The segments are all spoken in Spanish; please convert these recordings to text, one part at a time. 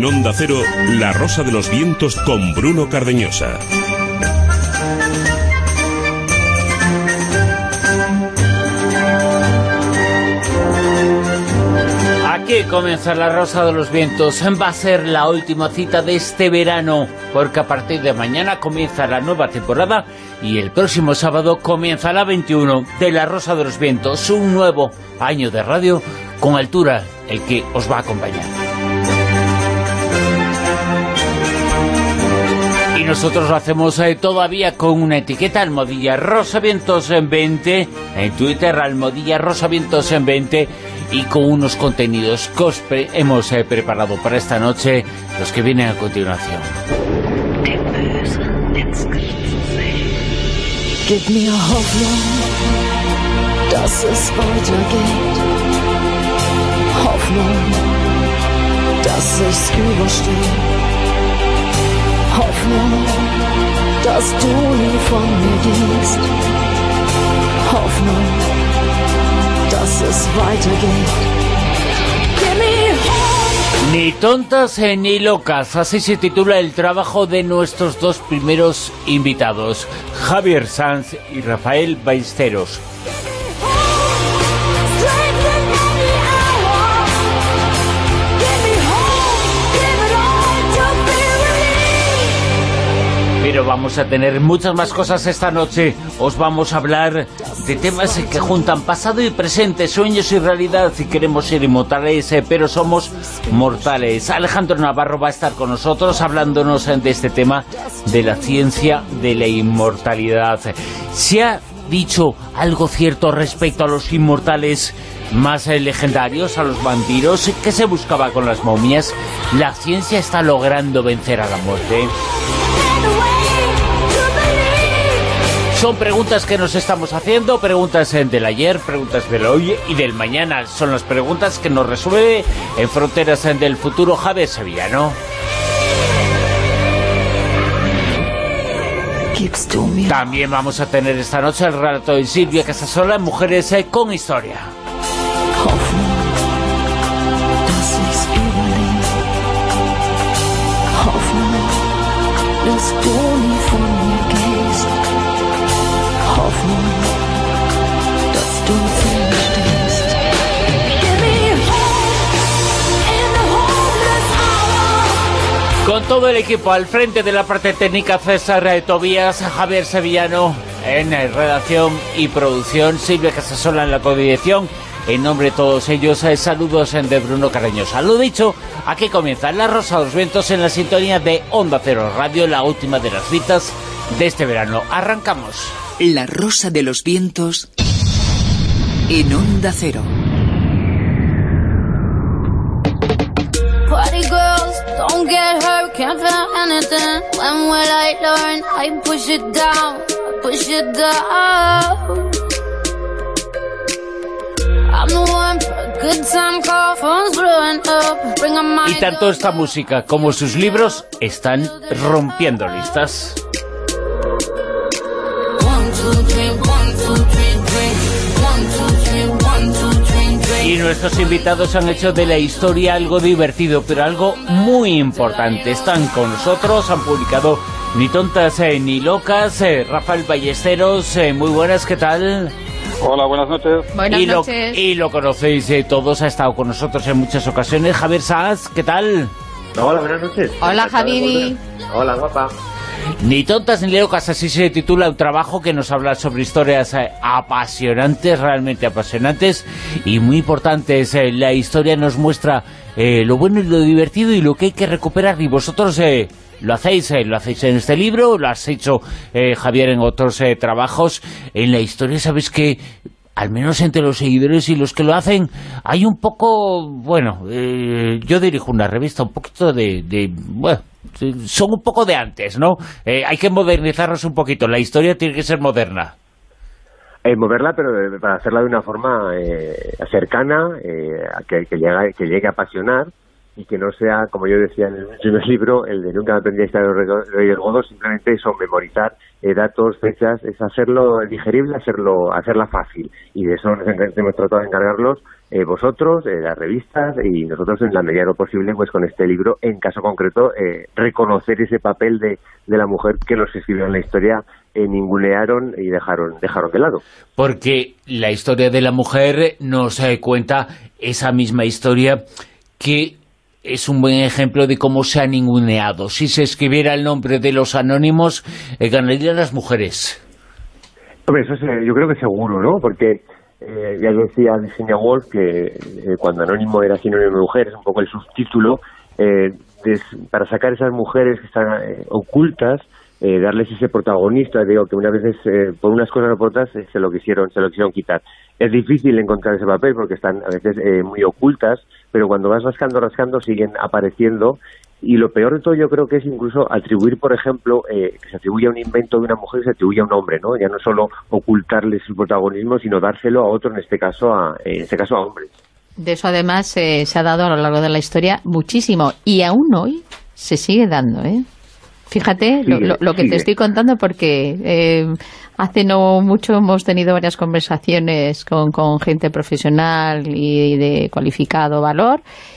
En Onda Cero, La Rosa de los Vientos con Bruno Cardeñosa. Aquí comienza La Rosa de los Vientos. Va a ser la última cita de este verano, porque a partir de mañana comienza la nueva temporada y el próximo sábado comienza la 21 de La Rosa de los Vientos, un nuevo año de radio con altura, el que os va a acompañar. Y nosotros lo hacemos todavía con una etiqueta, almohadilla Rosavientos en 20, en Twitter, almohadilla Rosavientos en 20, y con unos contenidos que hemos preparado para esta noche, los que vienen a continuación. Gib mir Hoffnung, dass es weitergeht. Hoffnung, dass ich's überstehe. Hoffnung, dass du nie von mir gehst. Hoffnung, dass es weitergeht. Give me hope. Ni tontas ni locas, así se titula el trabajo de nuestros dos primeros invitados, Javier Sanz y Rafael Ballesteros. Pero vamos a tener muchas más cosas esta noche. Os vamos a hablar de temas que juntan pasado y presente, sueños y realidad. Si queremos ser inmortales, pero somos mortales. Alejandro Navarro va a estar con nosotros hablándonos de este tema de la ciencia de la inmortalidad. ¿Se ha dicho algo cierto respecto a los inmortales más legendarios, a los vampiros? ¿Qué se buscaba con las momias? ¿La ciencia está logrando vencer a la muerte? Son preguntas que nos estamos haciendo, preguntas del ayer, preguntas del hoy y del mañana. Son las preguntas que nos resuelve en Fronteras del Futuro Javier Sevillano. También vamos a tener esta noche el relato de Silvia Casasola en Mujeres con Historia. Con todo el equipo al frente de la parte técnica, César Tobías, Javier Sevillano en redacción y producción, Silvia Casasola en la codirección. En nombre de todos ellos, saludos de Bruno Cardeñosa. Lo dicho, aquí comienza La Rosa de los Vientos en la sintonía de Onda Cero Radio, la última de las citas de este verano. Arrancamos. La Rosa de los Vientos en Onda Cero. Party girls, don't get hurt, can't feel anything. When will I learn? I push it down, push it down. I'm the one for a good time call, phone's blowing up, bring on my... Y tanto esta música como sus libros están rompiendo listas. Y nuestros invitados han hecho de la historia algo divertido, pero algo muy importante. Están con nosotros, han publicado Ni tontas ni locas. Rafael Ballesteros, muy buenas, ¿qué tal? Hola, buenas noches. Buenas noches. Y lo conocéis todos, ha estado con nosotros en muchas ocasiones. Javier Sanz, ¿qué tal? Hola, buenas noches. Hola, Javi. Hola, guapa. Ni tontas ni locas, así se titula un trabajo que nos habla sobre historias apasionantes, realmente apasionantes y muy importantes. La historia nos muestra lo bueno y lo divertido y lo que hay que recuperar, y vosotros lo hacéis en este libro, lo has hecho, Javier, en otros trabajos. En la historia, sabes que al menos entre los seguidores y los que lo hacen, hay un poco, bueno, yo dirijo una revista, un poquito bueno, son un poco de antes, ¿no? Hay que modernizarnos un poquito, la historia tiene que ser moderna. Moverla, pero para hacerla de una forma cercana, que llegue a apasionar y que no sea, como yo decía en el primer libro, el de nunca me aprendí a estar de Reyes Godos, simplemente eso, memorizar datos, fechas, es hacerlo digerible, hacerla fácil, y de eso hemos tratado de encargarlos vosotros, las revistas, y nosotros en la medida de lo posible, pues con este libro, en caso concreto, reconocer ese papel de la mujer que los escribieron la historia, ningunearon y dejaron de lado. Porque la historia de la mujer nos cuenta esa misma historia, que es un buen ejemplo de cómo se ha ninguneado. Si se escribiera el nombre de los anónimos, ganarían las mujeres. Hombre, eso yo creo que seguro, ¿no? Porque ya decía Virginia Woolf que cuando anónimo era sinónimo de mujer, es un poco el subtítulo, para sacar esas mujeres que están ocultas, darles ese protagonista. Digo que unas veces por unas cosas o por otras se lo quisieron quitar. Es difícil encontrar ese papel porque están a veces muy ocultas, pero cuando vas rascando siguen apareciendo. Y lo peor de todo yo creo que es incluso atribuir, por ejemplo, que se atribuya un invento de una mujer y se atribuye a un hombre, ¿no? Ya no solo ocultarles su protagonismo, sino dárselo a otro, en este caso a hombres. De eso además se ha dado a lo largo de la historia muchísimo, y aún hoy se sigue dando, ¿eh? Fíjate lo que te estoy contando, porque hace no mucho hemos tenido varias conversaciones con gente profesional y de cualificado valor,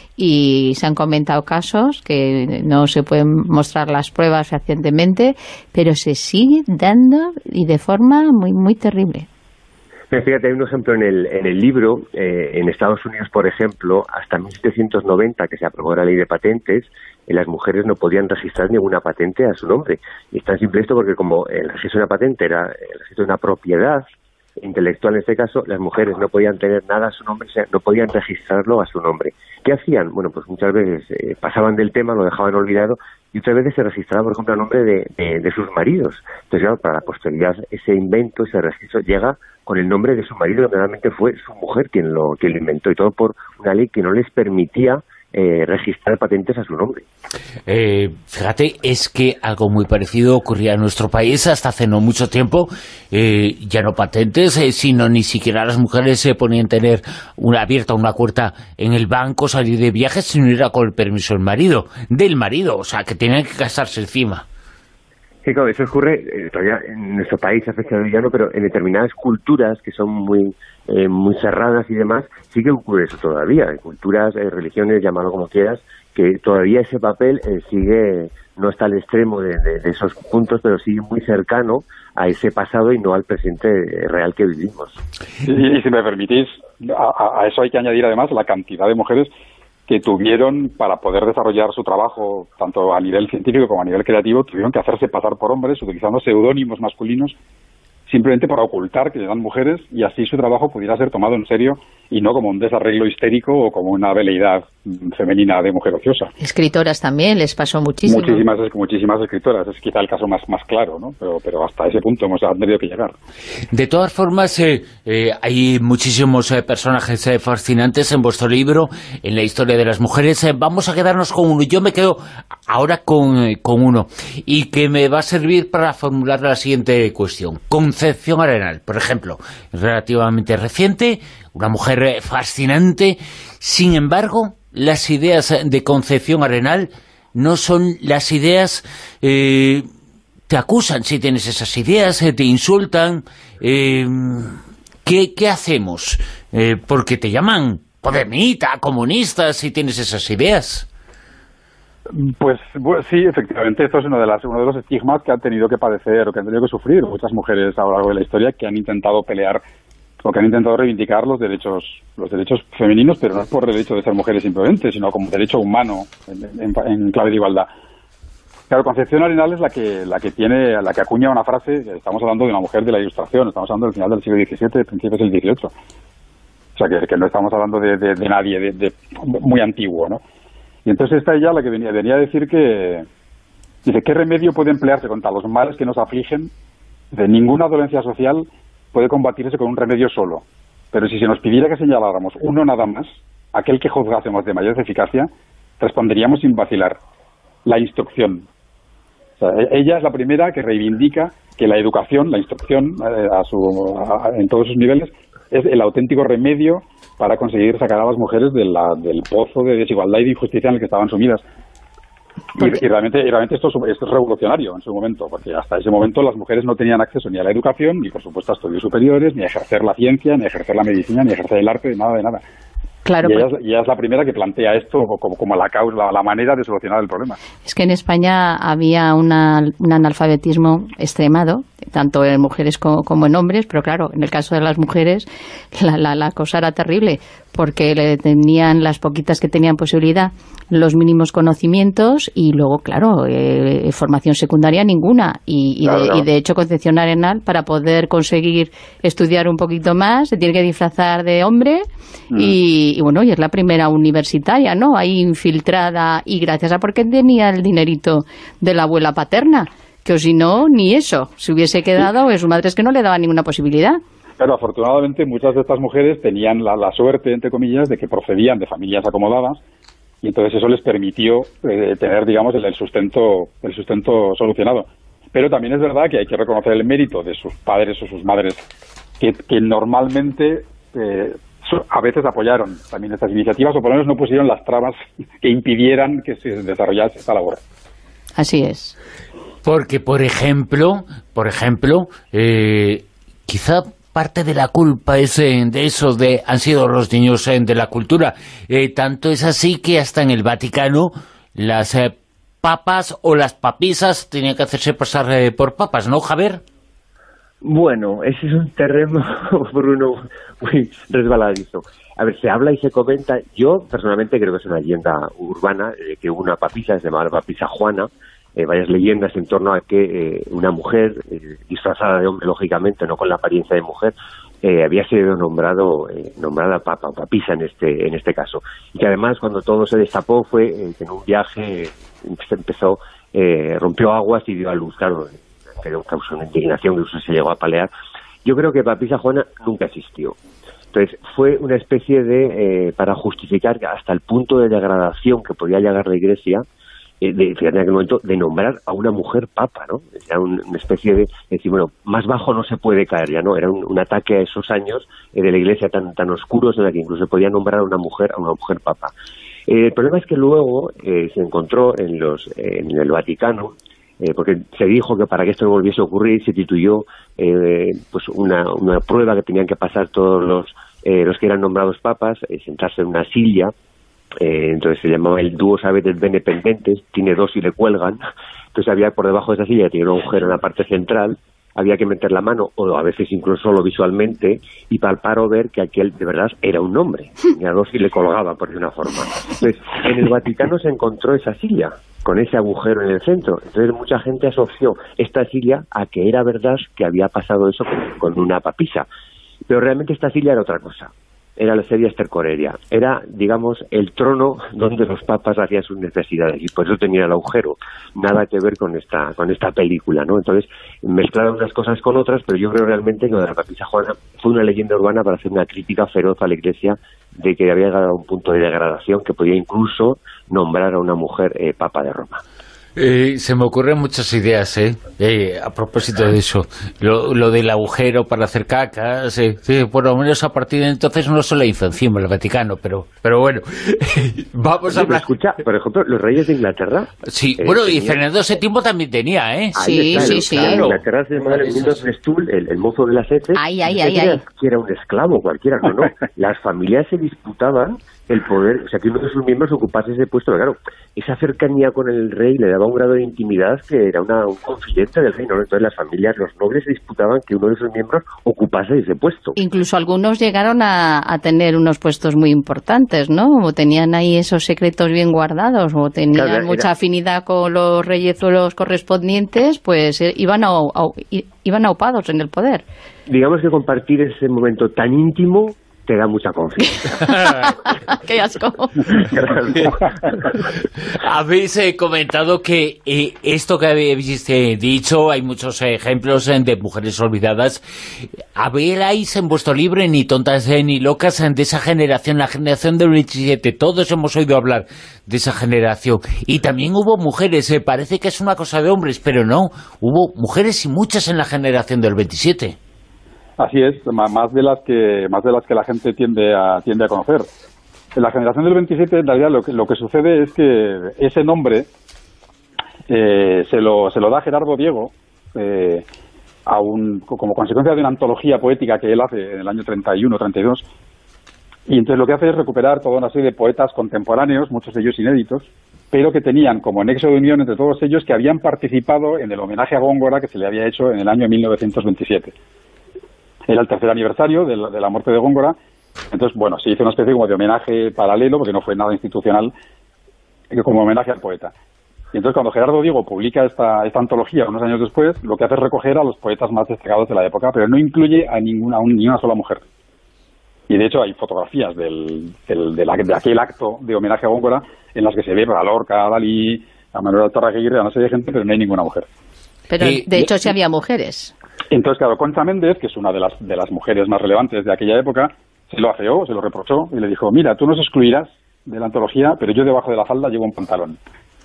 y se han comentado casos que no se pueden mostrar las pruebas recientemente, pero se sigue dando y de forma muy, muy terrible. Fíjate, hay un ejemplo en el libro. En Estados Unidos, por ejemplo, hasta 1790, que se aprobó la ley de patentes, las mujeres no podían registrar ninguna patente a su nombre. Y es tan simple esto porque como el registro de una patente era el registro de una propiedad intelectual, en este caso, las mujeres no podían tener nada a su nombre, o sea, no podían registrarlo a su nombre. ¿Qué hacían? Bueno, pues muchas veces pasaban del tema, lo dejaban olvidado, y otras veces se registraba, por ejemplo, el nombre de sus maridos. Entonces, claro, para la posteridad, ese invento, ese registro, llega con el nombre de su marido, que realmente fue su mujer quien lo inventó, y todo por una ley que no les permitía registrar patentes a su nombre. Fíjate, es que algo muy parecido ocurría en nuestro país hasta hace no mucho tiempo. Ya no patentes, sino ni siquiera las mujeres se ponían a tener abierta una cuenta en el banco, salir de viajes, sino era con el permiso del marido, o sea, que tenían que casarse encima. Sí, claro, eso ocurre todavía en nuestro país a fecha de hoy ya no, pero en determinadas culturas que son muy cerradas y demás, sí que ocurre eso todavía. En culturas, religiones, llámalo como quieras, que todavía ese papel sigue, no está al extremo de esos puntos, pero sigue muy cercano a ese pasado y no al presente real que vivimos. Y si me permitís, a eso hay que añadir además la cantidad de mujeres que tuvieron, para poder desarrollar su trabajo, tanto a nivel científico como a nivel creativo, tuvieron que hacerse pasar por hombres, utilizando seudónimos masculinos, simplemente para ocultar que eran mujeres, y así su trabajo pudiera ser tomado en serio y no como un desarreglo histérico o como una veleidad femenina de mujer ociosa. Escritoras también les pasó muchísimo. Muchísimas escritoras, es quizá el caso más claro, ¿no? Pero hasta ese punto hemos tenido que llegar. De todas formas, hay muchísimos personajes fascinantes en vuestro libro, en la historia de las mujeres. Vamos a quedarnos con uno. Yo me quedo ahora con uno, y que me va a servir para formular la siguiente cuestión. Concepción Arenal, por ejemplo, relativamente reciente, una mujer fascinante. Sin embargo, las ideas de Concepción Arenal no son las ideas, te acusan si tienes esas ideas, te insultan. ¿Qué hacemos? Porque te llaman podemita, comunista, si tienes esas ideas. Pues sí, efectivamente, esto es uno de los estigmas que han tenido que padecer o que han tenido que sufrir muchas mujeres a lo largo de la historia, que han intentado pelear o que han intentado reivindicar los derechos femeninos, pero no es por el derecho de ser mujeres simplemente, sino como derecho humano en clave de igualdad. Claro, Concepción Arenal es la que acuña una frase. Estamos hablando de una mujer de la Ilustración, estamos hablando del final del siglo XVII, principios del XVIII. O sea, que no estamos hablando de nadie, de muy antiguo, ¿no? Y entonces está ella la que venía a decir que, dice, ¿qué remedio puede emplearse contra los males que nos afligen? De ninguna dolencia social puede combatirse con un remedio solo. Pero si se nos pidiera que señaláramos uno nada más, aquel que juzgásemos de mayor eficacia, responderíamos sin vacilar: la instrucción. O sea, ella es la primera que reivindica que la educación, la instrucción en todos sus niveles, es el auténtico remedio para conseguir sacar a las mujeres del pozo de desigualdad y de injusticia en el que estaban sumidas. Y realmente esto es revolucionario en su momento, porque hasta ese momento las mujeres no tenían acceso ni a la educación, ni por supuesto a estudios superiores, ni a ejercer la ciencia, ni a ejercer la medicina, ni a ejercer el arte, nada de nada. Claro, y ella es la primera que plantea esto como la causa, la manera de solucionar el problema. Es que en España había un analfabetismo extremado, tanto en mujeres como en hombres, pero claro, en el caso de las mujeres la cosa era terrible, porque le tenían las poquitas que tenían posibilidad, los mínimos conocimientos y luego, claro, formación secundaria ninguna. Y de hecho, Concepción Arenal, para poder conseguir estudiar un poquito más, se tiene que disfrazar de hombre y bueno, y es la primera universitaria, ¿no? Ahí infiltrada, y gracias a porque tenía el dinerito de la abuela paterna, que o si no, ni eso, se hubiese quedado, su madre es que no le daba ninguna posibilidad. Claro, afortunadamente muchas de estas mujeres tenían la suerte, entre comillas, de que procedían de familias acomodadas, y entonces eso les permitió tener, digamos, el sustento solucionado. Pero también es verdad que hay que reconocer el mérito de sus padres o sus madres, que normalmente a veces apoyaron también estas iniciativas, o por lo menos no pusieron las trabas que impidieran que se desarrollase esta labor. Así es. Porque, por ejemplo, quizá parte de la culpa es de eso, han sido los niños de la cultura. Tanto es así que hasta en el Vaticano las papas o las papisas tenían que hacerse pasar por papas, ¿no, Javier? Bueno, ese es un terreno, Bruno, muy resbaladizo. A ver, se habla y se comenta. Yo, personalmente, creo que es una leyenda urbana, que hubo una papisa, se llamaba la papisa Juana, varias leyendas en torno a que una mujer, disfrazada de hombre, lógicamente, no con la apariencia de mujer, había sido nombrada papa o papisa en este caso. Y que además, cuando todo se destapó, fue que en un viaje rompió aguas y dio a luz, claro, que causó una indignación, que incluso se llegó a palear. Yo creo que papisa Juana nunca existió. Entonces, fue una especie para justificar hasta el punto de degradación que podía llegar la Iglesia, fíjate en aquel momento, de nombrar a una mujer papa, ¿no? Era una especie de decir, bueno, más bajo no se puede caer ya, ¿no? Era un ataque a esos años de la Iglesia tan oscuros en la que incluso se podía nombrar a una mujer papa. El problema es que luego se encontró en el Vaticano, porque se dijo que para que esto no volviese a ocurrir se instituyó pues una prueba que tenían que pasar todos los que eran nombrados papas, sentarse en una silla. Entonces se llamaba el duo sabetes bene pendentes, tiene dos y le cuelgan. Entonces había por debajo de esa silla, tiene un agujero en la parte central, había que meter la mano, o a veces incluso solo visualmente, y palpar o ver que aquel de verdad era un hombre. Tenía dos y le colgaba, por de una forma. Entonces, en el Vaticano se encontró esa silla, con ese agujero en el centro. Entonces mucha gente asoció esta silla a que era verdad que había pasado eso con una papisa. Pero realmente esta silla era otra cosa. Era la sedia estercoreria. Era, digamos, el trono donde los papas hacían sus necesidades, y por eso tenía el agujero. Nada que ver con esta película, ¿no? Entonces, mezclaron unas cosas con otras, pero yo creo realmente que lo de la papisa Juana fue una leyenda urbana para hacer una crítica feroz a la Iglesia de que había llegado a un punto de degradación que podía incluso nombrar a una mujer papa de Roma. Se me ocurren muchas ideas, a propósito de eso. Lo del agujero para hacer cacas, por lo menos a partir de entonces no se la hizo encima el Vaticano, pero bueno, vamos a hablar. Escucha, por ejemplo, los reyes de Inglaterra. Sí, bueno, y Fernando VII también tenía, ¿eh? Sí. En Inglaterra se llamaba el mundo de Stuhl, el mozo de las heces. Que era un esclavo cualquiera, no. Las familias se disputaban el poder, o sea, que uno de sus miembros ocupase ese puesto. Pero claro, esa cercanía con el rey le daba un grado de intimidad que era un confidente del rey, ¿no? Entonces las familias, los nobles se disputaban que uno de sus miembros ocupase ese puesto. Incluso algunos llegaron a tener unos puestos muy importantes, ¿no? O tenían ahí esos secretos bien guardados, o tenían mucha afinidad con los reyezuelos correspondientes, pues iban aupados en el poder. Digamos que compartir ese momento tan íntimo te da mucha confianza. ¡Qué asco! Habéis comentado que esto que habéis dicho, hay muchos ejemplos de mujeres olvidadas. Habéis en vuestro libro, ni tontas ni locas, de esa generación, la generación del 27. Todos hemos oído hablar de esa generación. Y también hubo mujeres, parece que es una cosa de hombres, pero no. Hubo mujeres y muchas en la generación del 27. Así es, más de las que la gente tiende a conocer. En la generación del 27, en realidad, lo que sucede es que ese nombre se lo da Gerardo Diego como consecuencia de una antología poética que él hace en el año 31, 32. Y entonces lo que hace es recuperar toda una serie de poetas contemporáneos, muchos de ellos inéditos, pero que tenían como nexo de unión entre todos ellos que habían participado en el homenaje a Góngora que se le había hecho en el año 1927. Era el tercer aniversario de la muerte de Góngora. Entonces, bueno, se hizo una especie como de homenaje paralelo, porque no fue nada institucional, como homenaje al poeta. Y entonces, cuando Gerardo Diego publica esta antología unos años después, lo que hace es recoger a los poetas más destacados de la época, pero no incluye a ni una sola mujer. Y de hecho hay fotografías de aquel acto de homenaje a Góngora en las que se ve a Lorca, a Dalí, a Manuel Torraguirre, a una serie de gente, pero no hay ninguna mujer. Pero de hecho sí había mujeres. Entonces, claro, Concha Méndez, que es una de las mujeres más relevantes de aquella época, se lo afeó, se lo reprochó y le dijo: mira, tú nos excluirás de la antología, pero yo debajo de la falda llevo un pantalón.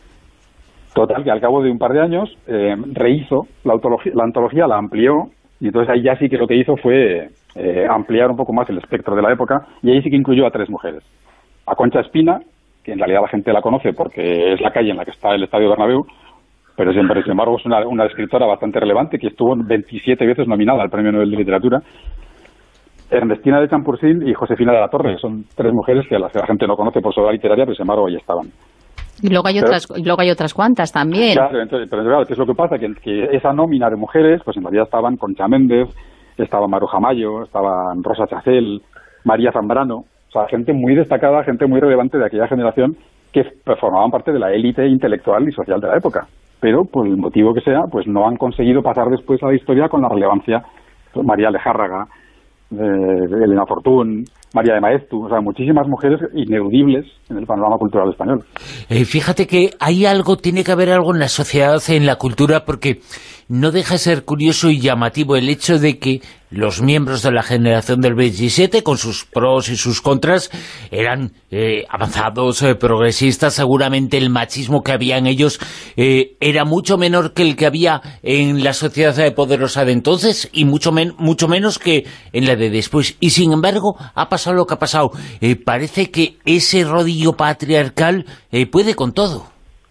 Total, que al cabo de un par de años rehizo la antología, la amplió, y entonces ahí ya sí que lo que hizo fue ampliar un poco más el espectro de la época, y ahí sí que incluyó a 3 mujeres. A Concha Espina, que en realidad la gente la conoce porque es la calle en la que está el Estadio Bernabéu, pero sin embargo es una escritora bastante relevante que estuvo 27 veces nominada al Premio Nobel de Literatura. Ernestina de Champurcín y Josefina de la Torre, son 3 mujeres que a las que la gente no conoce por su obra literaria, pero sin embargo ahí estaban. Y luego hay otras cuantas también. Claro, entonces, pero claro, ¿qué es lo que pasa? Que esa nómina de mujeres, pues en realidad estaban Concha Méndez, estaba Maruja Mayo, estaban Rosa Chacel, María Zambrano, o sea, gente muy destacada, gente muy relevante de aquella generación que formaban parte de la élite intelectual y social de la época. Pero, por el motivo que sea, pues no han conseguido pasar después a la historia con la relevancia. María Lejárraga, Elena Fortún, María de Maeztu, o sea, muchísimas mujeres ineludibles en el panorama cultural español. Fíjate que tiene que haber algo en la sociedad, en la cultura, porque no deja de ser curioso y llamativo el hecho de que los miembros de la generación del 27, con sus pros y sus contras, eran avanzados, progresistas. Seguramente el machismo que había en ellos era mucho menor que el que había en la sociedad poderosa de entonces y mucho menos que en la de después. Y sin embargo, ha pasado lo que ha pasado. Parece que ese rodillo patriarcal puede con todo.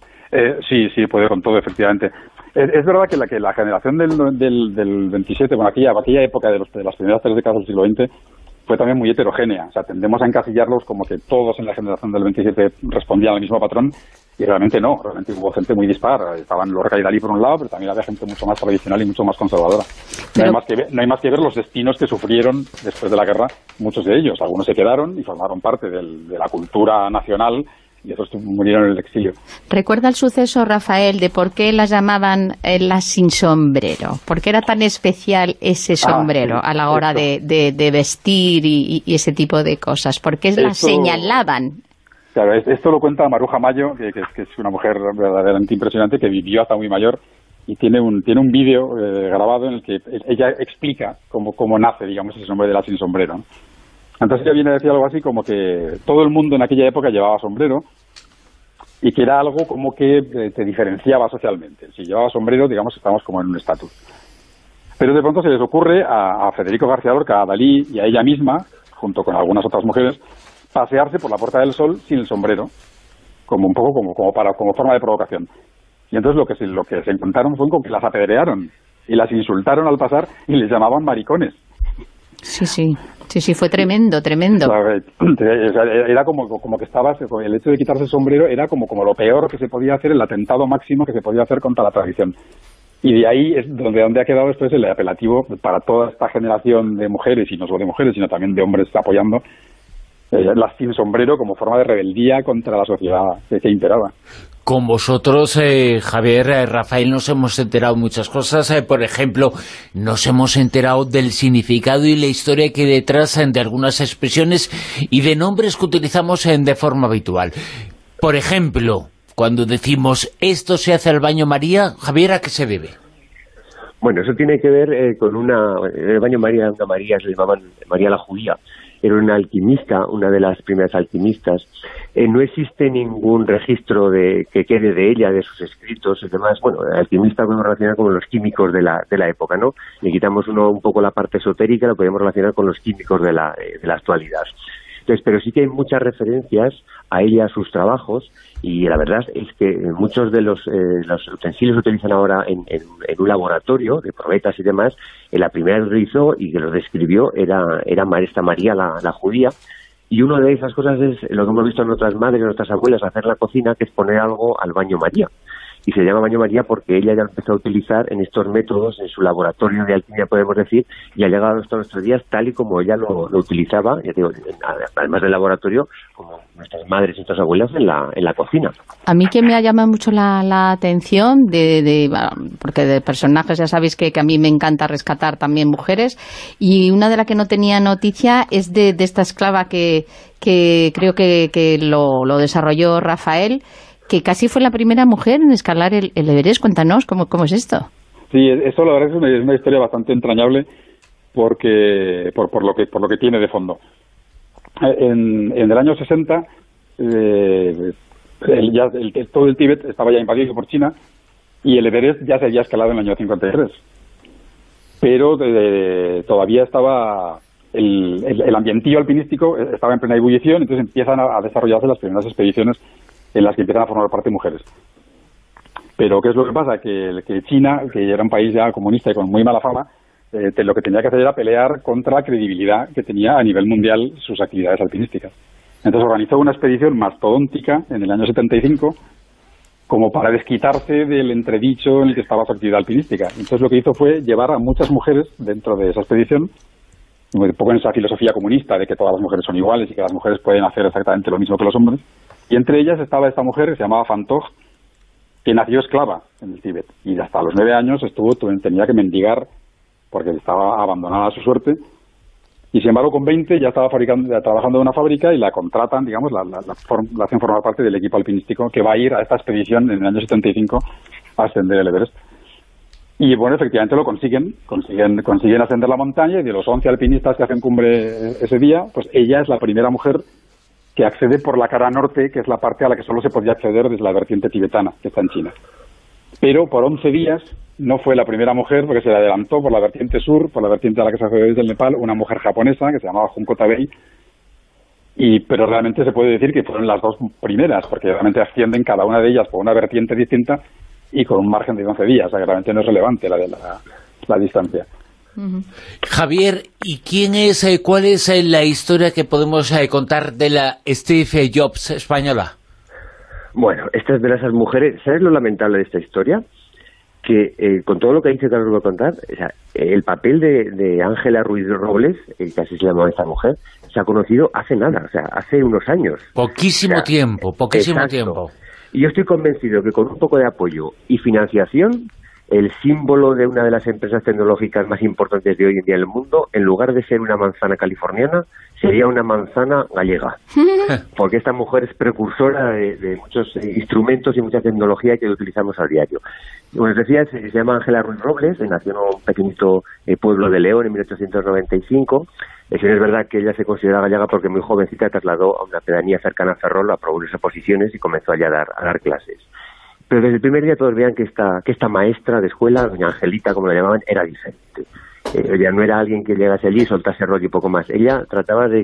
Sí, puede con todo, efectivamente. Es verdad que la generación del 27, bueno, aquella época de las primeras 3 décadas del siglo XX, fue también muy heterogénea. O sea, tendemos a encasillarlos como que todos en la generación del 27 respondían al mismo patrón, y realmente no. Realmente hubo gente muy dispar. Estaban Lorca y Dalí por un lado, pero también había gente mucho más tradicional y mucho más conservadora. No hay más que ver los destinos que sufrieron después de la guerra muchos de ellos. Algunos se quedaron y formaron parte de la cultura nacional, y otros murieron en el exilio. ¿Recuerda el suceso, Rafael, de por qué las llamaban las sin sombrero? ¿Por qué era tan especial ese sombrero a la hora de vestir y ese tipo de cosas? ¿Por qué las señalaban? Claro, esto lo cuenta Maruja Mayo, que es una mujer verdaderamente impresionante, que vivió hasta muy mayor, y tiene un vídeo grabado en el que ella explica cómo nace, digamos, ese nombre de la sin sombrero, ¿no? Entonces ella viene a decir algo así como que todo el mundo en aquella época llevaba sombrero y que era algo como que te diferenciaba socialmente. Si llevaba sombrero, digamos, estábamos como en un estatus. Pero de pronto se les ocurre a Federico García Lorca, a Dalí y a ella misma, junto con algunas otras mujeres, pasearse por la Puerta del Sol sin el sombrero, como forma de provocación. Y entonces lo que se encontraron fue con que las apedrearon y las insultaron al pasar y les llamaban maricones. Sí, fue tremendo. Era como que el hecho de quitarse el sombrero era como lo peor que se podía hacer, el atentado máximo que se podía hacer contra la tradición. Y de ahí es donde ha quedado después el apelativo para toda esta generación de mujeres, y no solo de mujeres, sino también de hombres apoyando las sin sombrero como forma de rebeldía contra la sociedad que imperaba. Con vosotros, Javier, Rafael, nos hemos enterado muchas cosas. Por ejemplo, nos hemos enterado del significado y la historia que hay detrás de algunas expresiones y de nombres que utilizamos de forma habitual. Por ejemplo, cuando decimos esto se hace al baño María, Javier, ¿a qué se debe? Bueno, eso tiene que ver con el baño María, una María, se le llamaban María la Judía. Era una alquimista, una de las primeras alquimistas. No existe ningún registro que quede de ella, de sus escritos y demás. Bueno, alquimista podemos relacionar con los químicos de la época, ¿no? Le quitamos un poco la parte esotérica, lo podemos relacionar con los químicos de la actualidad. Entonces, pero sí que hay muchas referencias a ella, a sus trabajos, y la verdad es que muchos de los utensilios que utilizan ahora en un laboratorio de probetas y demás, la primera que lo hizo y que lo describió era esta María la Judía, y una de esas cosas es lo que hemos visto en otras madres, en nuestras abuelas, hacer en la cocina, que es poner algo al baño María. Y se llama baño María porque ella ya empezó a utilizar en estos métodos, en su laboratorio de alquimia, podemos decir, y ha llegado hasta nuestros días tal y como ella lo utilizaba, ya digo, además del laboratorio, como nuestras madres y nuestras abuelas en la cocina. A mí que me ha llamado mucho la atención, porque de personajes ya sabéis que a mí me encanta rescatar también mujeres, y una de las que no tenía noticia es de esta esclava que creo que lo desarrolló Rafael, que casi fue la primera mujer en escalar el Everest. Cuéntanos, ¿cómo es esto? Sí, eso la verdad es una historia bastante entrañable porque por lo que tiene de fondo. En el año 60, todo el Tíbet estaba ya invadido por China y el Everest ya se había escalado en el año 53. Pero todavía estaba el ambientillo alpinístico estaba en plena ebullición, entonces empiezan a desarrollarse las primeras expediciones en las que empiezan a formar parte mujeres. Pero ¿qué es lo que pasa? Que China, que era un país ya comunista y con muy mala fama, lo que tenía que hacer era pelear contra la credibilidad que tenía a nivel mundial sus actividades alpinísticas. Entonces organizó una expedición mastodóntica en el año 75 como para desquitarse del entredicho en el que estaba su actividad alpinística. Entonces lo que hizo fue llevar a muchas mujeres dentro de esa expedición, un poco en esa filosofía comunista de que todas las mujeres son iguales y que las mujeres pueden hacer exactamente lo mismo que los hombres. Y entre ellas estaba esta mujer que se llamaba Van Tog, que nació esclava en el Tíbet. Y hasta los 9 años tenía que mendigar porque estaba abandonada a su suerte. Y sin embargo, con 20 ya estaba trabajando en una fábrica y la contratan, digamos, la hacen formar parte del equipo alpinístico que va a ir a esta expedición en el año 75 a ascender el Everest. Y bueno, efectivamente lo consiguen ascender la montaña, y de los 11 alpinistas que hacen cumbre ese día, pues ella es la primera mujer que accede por la cara norte, que es la parte a la que solo se podía acceder desde la vertiente tibetana, que está en China. Pero por 11 días no fue la primera mujer, porque se le adelantó por la vertiente sur, por la vertiente a la que se accede desde el Nepal, una mujer japonesa que se llamaba Junko Tabei, pero realmente se puede decir que fueron las dos primeras, porque realmente ascienden cada una de ellas por una vertiente distinta y con un margen de 11 días, o sea que realmente no es relevante la distancia. Javier, ¿y cuál es la historia que podemos contar de la Steve Jobs española? Bueno, esta es de esas mujeres. ¿Sabes lo lamentable de esta historia? Que con todo lo que dice que os voy a contar, o sea, el papel de Ángela Ruiz Robles, que así se llamaba esta mujer, se ha conocido hace nada, o sea, hace unos años. Poquísimo tiempo. Y yo estoy convencido que con un poco de apoyo y financiación, el símbolo de una de las empresas tecnológicas más importantes de hoy en día en el mundo, en lugar de ser una manzana californiana, sería una manzana gallega. Porque esta mujer es precursora de muchos instrumentos y mucha tecnología que utilizamos a diario. Como les decía, se llama Ángela Ruiz Robles, nació en un pequeñito pueblo de León en 1895. Es verdad que ella se considera gallega porque muy jovencita trasladó a una pedanía cercana a Ferrol, aprobó esas oposiciones y comenzó allá a dar clases. Pero desde el primer día todos veían que esta maestra de escuela, doña Angelita, como la llamaban, era diferente. Ella no era alguien que llegase allí y soltase rollo y poco más. Ella trataba de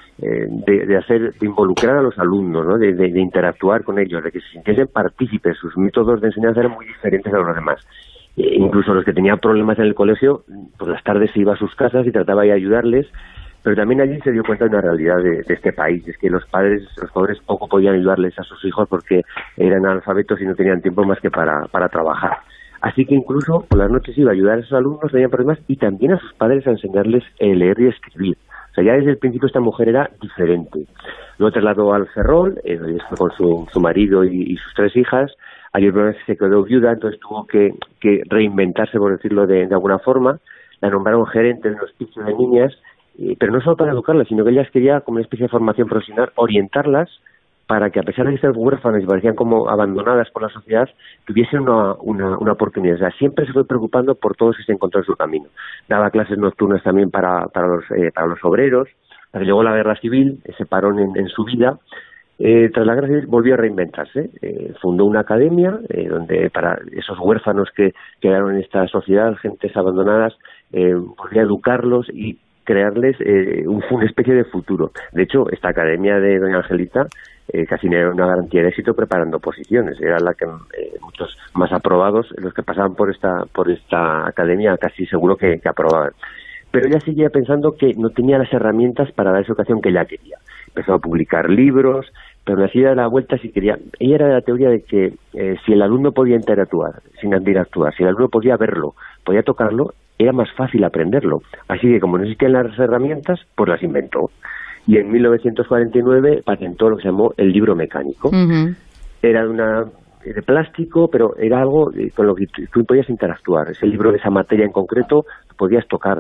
involucrar a los alumnos, ¿no? de interactuar con ellos, de que se sintiesen partícipes. Sus métodos de enseñanza eran muy diferentes a los demás. Incluso los que tenían problemas en el colegio, por las tardes se iba a sus casas y trataba de ayudarles. Pero también allí se dio cuenta de una realidad de este país, es que los padres poco podían ayudarles a sus hijos porque eran analfabetos y no tenían tiempo más que para trabajar. Así que incluso por las noches iba a ayudar a esos alumnos que tenían problemas y también a sus padres a enseñarles a leer y escribir. O sea, ya desde el principio esta mujer era diferente. Luego trasladó al Ferrol, con su marido y sus 3 hijas. Allí se quedó viuda, entonces tuvo que reinventarse, por decirlo de alguna forma. La nombraron gerente de un hospicio de niñas, pero no solo para educarlas, sino que ellas quería, como una especie de formación profesional, orientarlas para que, a pesar de ser huérfanas y parecían como abandonadas por la sociedad, tuviesen una oportunidad. O sea, siempre se fue preocupando por todos que se encontró en su camino. Daba clases nocturnas también para los obreros. Llegó la guerra civil, ese parón en su vida. Tras la guerra civil volvió a reinventarse. Fundó una academia donde para esos huérfanos que quedaron en esta sociedad, gentes abandonadas, podía educarlos y crearles una especie de futuro. De hecho, esta academia de doña Angelita casi era una garantía de éxito preparando oposiciones. Era la que muchos más aprobados, los que pasaban por esta academia, casi seguro que aprobaban. Pero ella seguía pensando que no tenía las herramientas para dar esa educación que ella quería. Empezó a publicar libros, pero me hacía dar la vuelta si quería. Ella era de la teoría de que si el alumno podía interactuar, si el alumno podía verlo, podía tocarlo, era más fácil aprenderlo. Así que como no existían las herramientas, pues las inventó. Y en 1949 patentó lo que se llamó el libro mecánico. Era de plástico, pero era algo con lo que tú podías interactuar. Ese libro de esa materia en concreto podías tocar,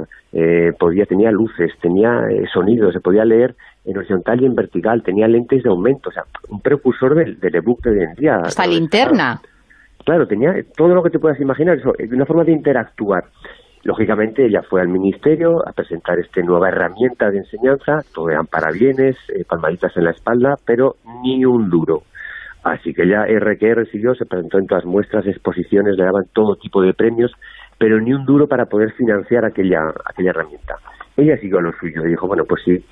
tenía luces, tenía sonidos, se podía leer en horizontal y en vertical, tenía lentes de aumento, o sea, un precursor del ebook de hoy en día. Hasta linterna. Claro, tenía todo lo que te puedas imaginar, eso, una forma de interactuar. Lógicamente ella fue al ministerio a presentar esta nueva herramienta de enseñanza, todo eran parabienes, palmaditas en la espalda, pero ni un duro. Así que ella que recibió, se presentó en todas muestras, exposiciones, le daban todo tipo de premios, pero ni un duro para poder financiar aquella herramienta. Ella siguió lo suyo y dijo, bueno, pues sí,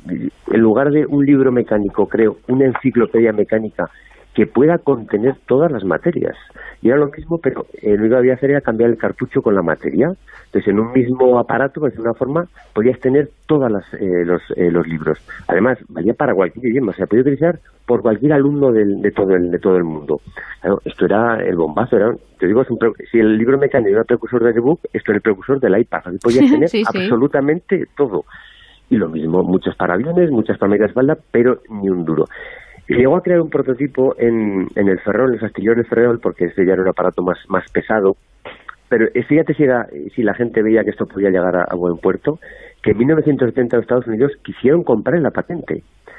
en lugar de un libro mecánico, creo una enciclopedia mecánica que pueda contener todas las materias. Y era lo mismo, pero lo único que había que hacer era cambiar el cartucho con la materia. Entonces, en un mismo aparato, pues de una forma, podías tener todos los libros. Además, valía para cualquier idioma, o sea, podía utilizar por cualquier alumno de todo el mundo. Claro, esto era el bombazo. Te digo, si el libro mecánico era el precursor del ebook, esto era el precursor del iPad. Así podías tener absolutamente todo. Y lo mismo, muchos parabienes, muchas palmeras de espalda, pero ni un duro. Y llegó a crear un prototipo en el Ferrol, en los astilleros de Ferrol, porque este ya era un aparato más pesado. Pero fíjate si la gente veía que esto podía llegar a buen puerto, que en 1970 los Estados Unidos quisieron comprar la patente.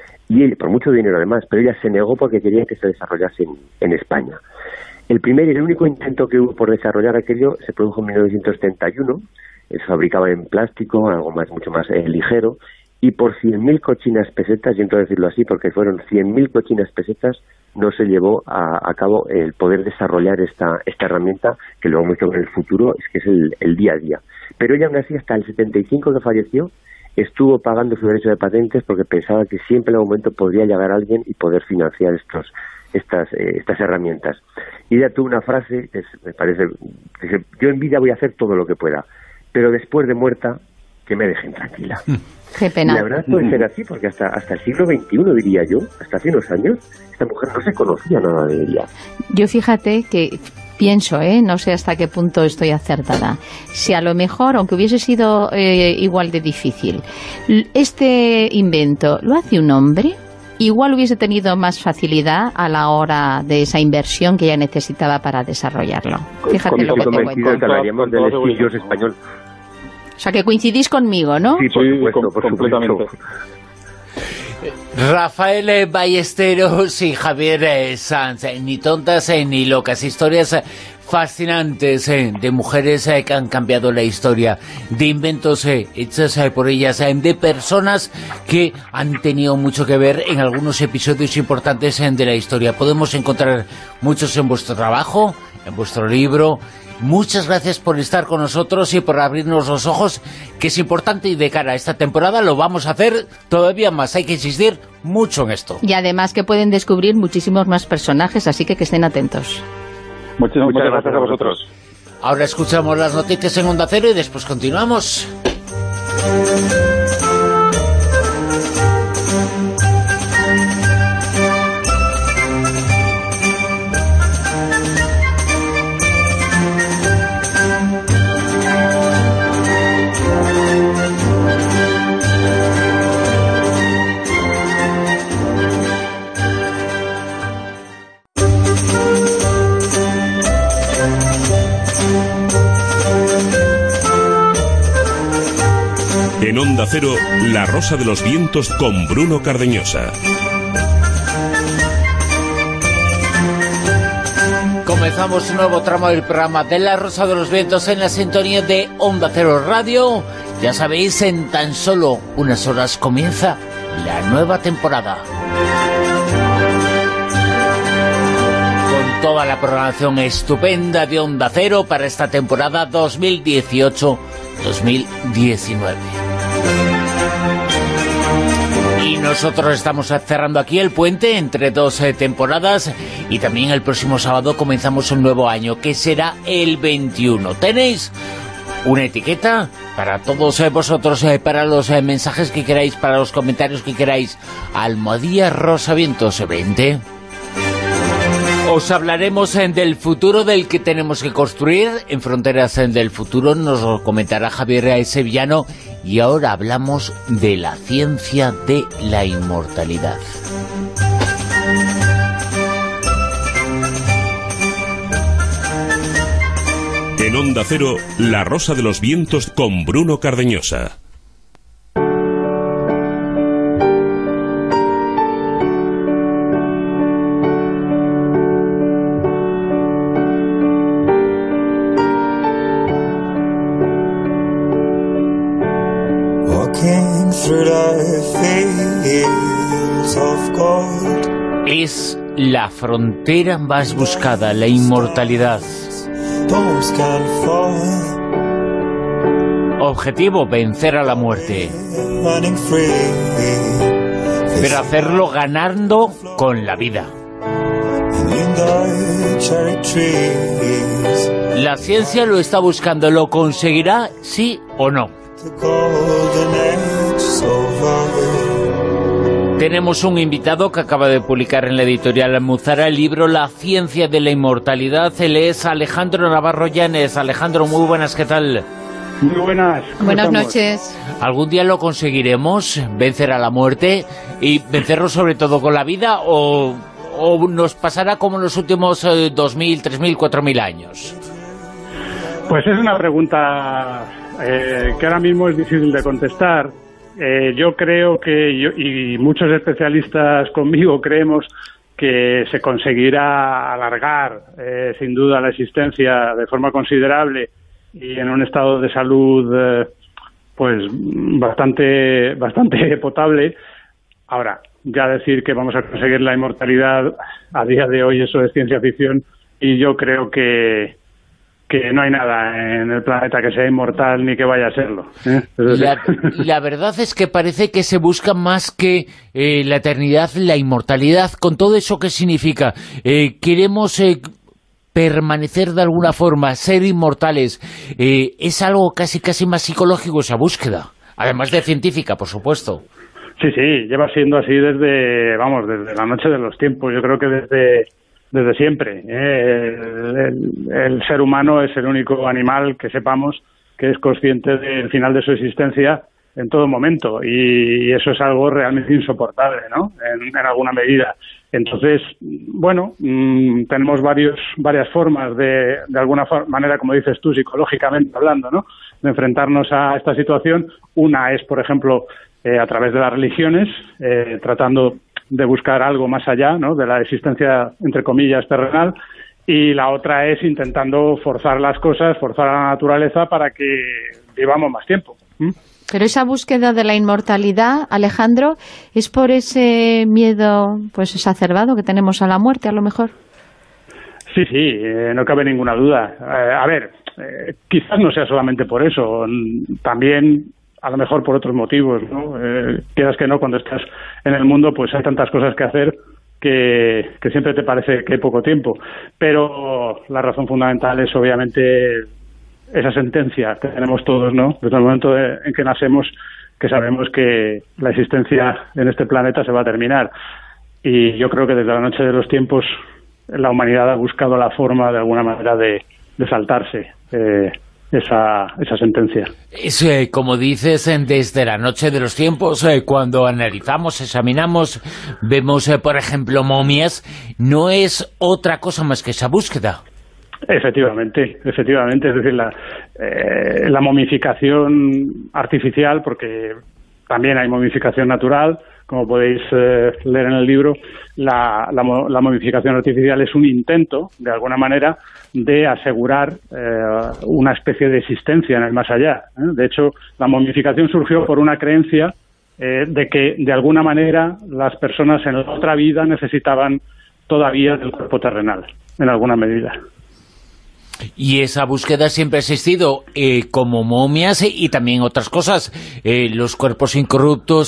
Y por mucho dinero además, pero ella se negó porque quería que se desarrollase en España. El primer y el único intento que hubo por desarrollar aquello se produjo en 1971. Se fabricaba en plástico, algo mucho más ligero. Y por 100.000 cochinas pesetas, siento decirlo así, porque fueron 100.000 cochinas pesetas, no se llevó a cabo el poder desarrollar esta herramienta, que luego mucho en el futuro es que es el día a día. Pero ella aún así, hasta el 75 que falleció, estuvo pagando su derecho de patentes porque pensaba que siempre en algún momento podría llegar alguien y poder financiar estas herramientas. Y ella tuvo una frase que me parece, dice, yo en vida voy a hacer todo lo que pueda, pero después de muerta, que me dejen tranquila. Qué pena. Y la verdad puede ser así, porque hasta el siglo XXI, diría yo, hasta hace unos años, esta mujer no se conocía nada de ella. Yo fíjate que pienso, no sé hasta qué punto estoy acertada, si a lo mejor, aunque hubiese sido igual de difícil, este invento lo hace un hombre, igual hubiese tenido más facilidad a la hora de esa inversión que ella necesitaba para desarrollarlo. Fíjate lo que te cuento. Que hablaríamos del estilo español. O sea, que coincidís conmigo, ¿no? Sí, por completamente. Rafael Ballesteros y Javier Sanz, ni tontas ni locas, historias fascinantes de mujeres que han cambiado la historia, de inventos hechos por ellas, de personas que han tenido mucho que ver en algunos episodios importantes de la historia. Podemos encontrar muchos en vuestro trabajo, en vuestro libro. Muchas gracias por estar con nosotros y por abrirnos los ojos, que es importante, y de cara a esta temporada lo vamos a hacer todavía más. Hay que insistir mucho en esto. Y además que pueden descubrir muchísimos más personajes, así que estén atentos. Muchas gracias a vosotros. Ahora escuchamos las noticias en Onda Cero y después continuamos. En Onda Cero, La Rosa de los Vientos con Bruno Cardeñosa. Comenzamos un nuevo tramo del programa de La Rosa de los Vientos en la sintonía de Onda Cero Radio. Ya sabéis, en tan solo unas horas comienza la nueva temporada. Con toda la programación estupenda de Onda Cero para esta temporada 2018-2019. Y nosotros estamos cerrando aquí el puente entre dos temporadas, y también el próximo sábado comenzamos un nuevo año, que será el 21. Tenéis una etiqueta para todos vosotros, para los mensajes que queráis, para los comentarios que queráis. @rosavientos20. Os hablaremos del futuro del que tenemos que construir en Fronteras del Futuro. Nos lo comentará Javier Sevillano. Y ahora hablamos de la ciencia de la inmortalidad. En Onda Cero, La Rosa de los Vientos con Bruno Cardeñosa. Es la frontera más buscada, la inmortalidad. Objetivo, vencer a la muerte. Pero hacerlo ganando con la vida. La ciencia lo está buscando, ¿lo conseguirá, sí o no? Tenemos un invitado que acaba de publicar en la editorial Almuzara el libro La ciencia de la inmortalidad. Él es Alejandro Navarro Llanes. Alejandro, muy buenas, ¿qué tal? Muy buenas. Buenas noches. ¿Algún día lo conseguiremos, vencer a la muerte, y vencerlo sobre todo con la vida, o nos pasará como en los últimos 2.000, 3.000, 4.000 años? Pues es una pregunta que ahora mismo es difícil de contestar. Yo creo que, y muchos especialistas conmigo creemos que se conseguirá alargar sin duda la existencia de forma considerable y en un estado de salud pues bastante potable. Ahora, ya decir que vamos a conseguir la inmortalidad a día de hoy, eso es ciencia ficción, y yo creo que no hay nada en el planeta que sea inmortal ni que vaya a serlo. La verdad es que parece que se busca más que la eternidad, la inmortalidad, con todo eso que significa. Queremos permanecer de alguna forma, ser inmortales. Es algo casi más psicológico esa búsqueda, además de científica, por supuesto. Sí, lleva siendo así desde la noche de los tiempos. Yo creo que desde siempre. El ser humano es el único animal que sepamos que es consciente del final de su existencia en todo momento, y eso es algo realmente insoportable, ¿no? En alguna medida. Entonces, bueno, tenemos varias formas de alguna manera, como dices tú, psicológicamente hablando, ¿no?, de enfrentarnos a esta situación. Una es, por ejemplo, a través de las religiones, tratando de buscar algo más allá, ¿no?, de la existencia, entre comillas, terrenal, y la otra es intentando forzar las cosas, forzar a la naturaleza para que vivamos más tiempo. Pero esa búsqueda de la inmortalidad, Alejandro, ¿es por ese miedo pues exacerbado que tenemos a la muerte, a lo mejor? Sí, no cabe ninguna duda. A ver, quizás no sea solamente por eso, también a lo mejor por otros motivos, ¿no? Quieras que no, cuando estás en el mundo pues hay tantas cosas que hacer que siempre te parece que hay poco tiempo, pero la razón fundamental es obviamente esa sentencia que tenemos todos, ¿no?, desde el momento en que nacemos, que sabemos que la existencia en este planeta se va a terminar, y yo creo que desde la noche de los tiempos la humanidad ha buscado la forma de alguna manera de saltarse esa sentencia. Es, como dices, desde la noche de los tiempos, cuando analizamos, examinamos, vemos, por ejemplo, momias, no es otra cosa más que esa búsqueda. Efectivamente, es decir, la momificación artificial, porque también hay momificación natural, como podéis leer en el libro, la momificación artificial es un intento, de alguna manera, de asegurar una especie de existencia en el más allá. De hecho, la momificación surgió por una creencia de que, de alguna manera, las personas en la otra vida necesitaban todavía del cuerpo terrenal, en alguna medida. Y esa búsqueda siempre ha existido, como momias y también otras cosas, los cuerpos incorruptos.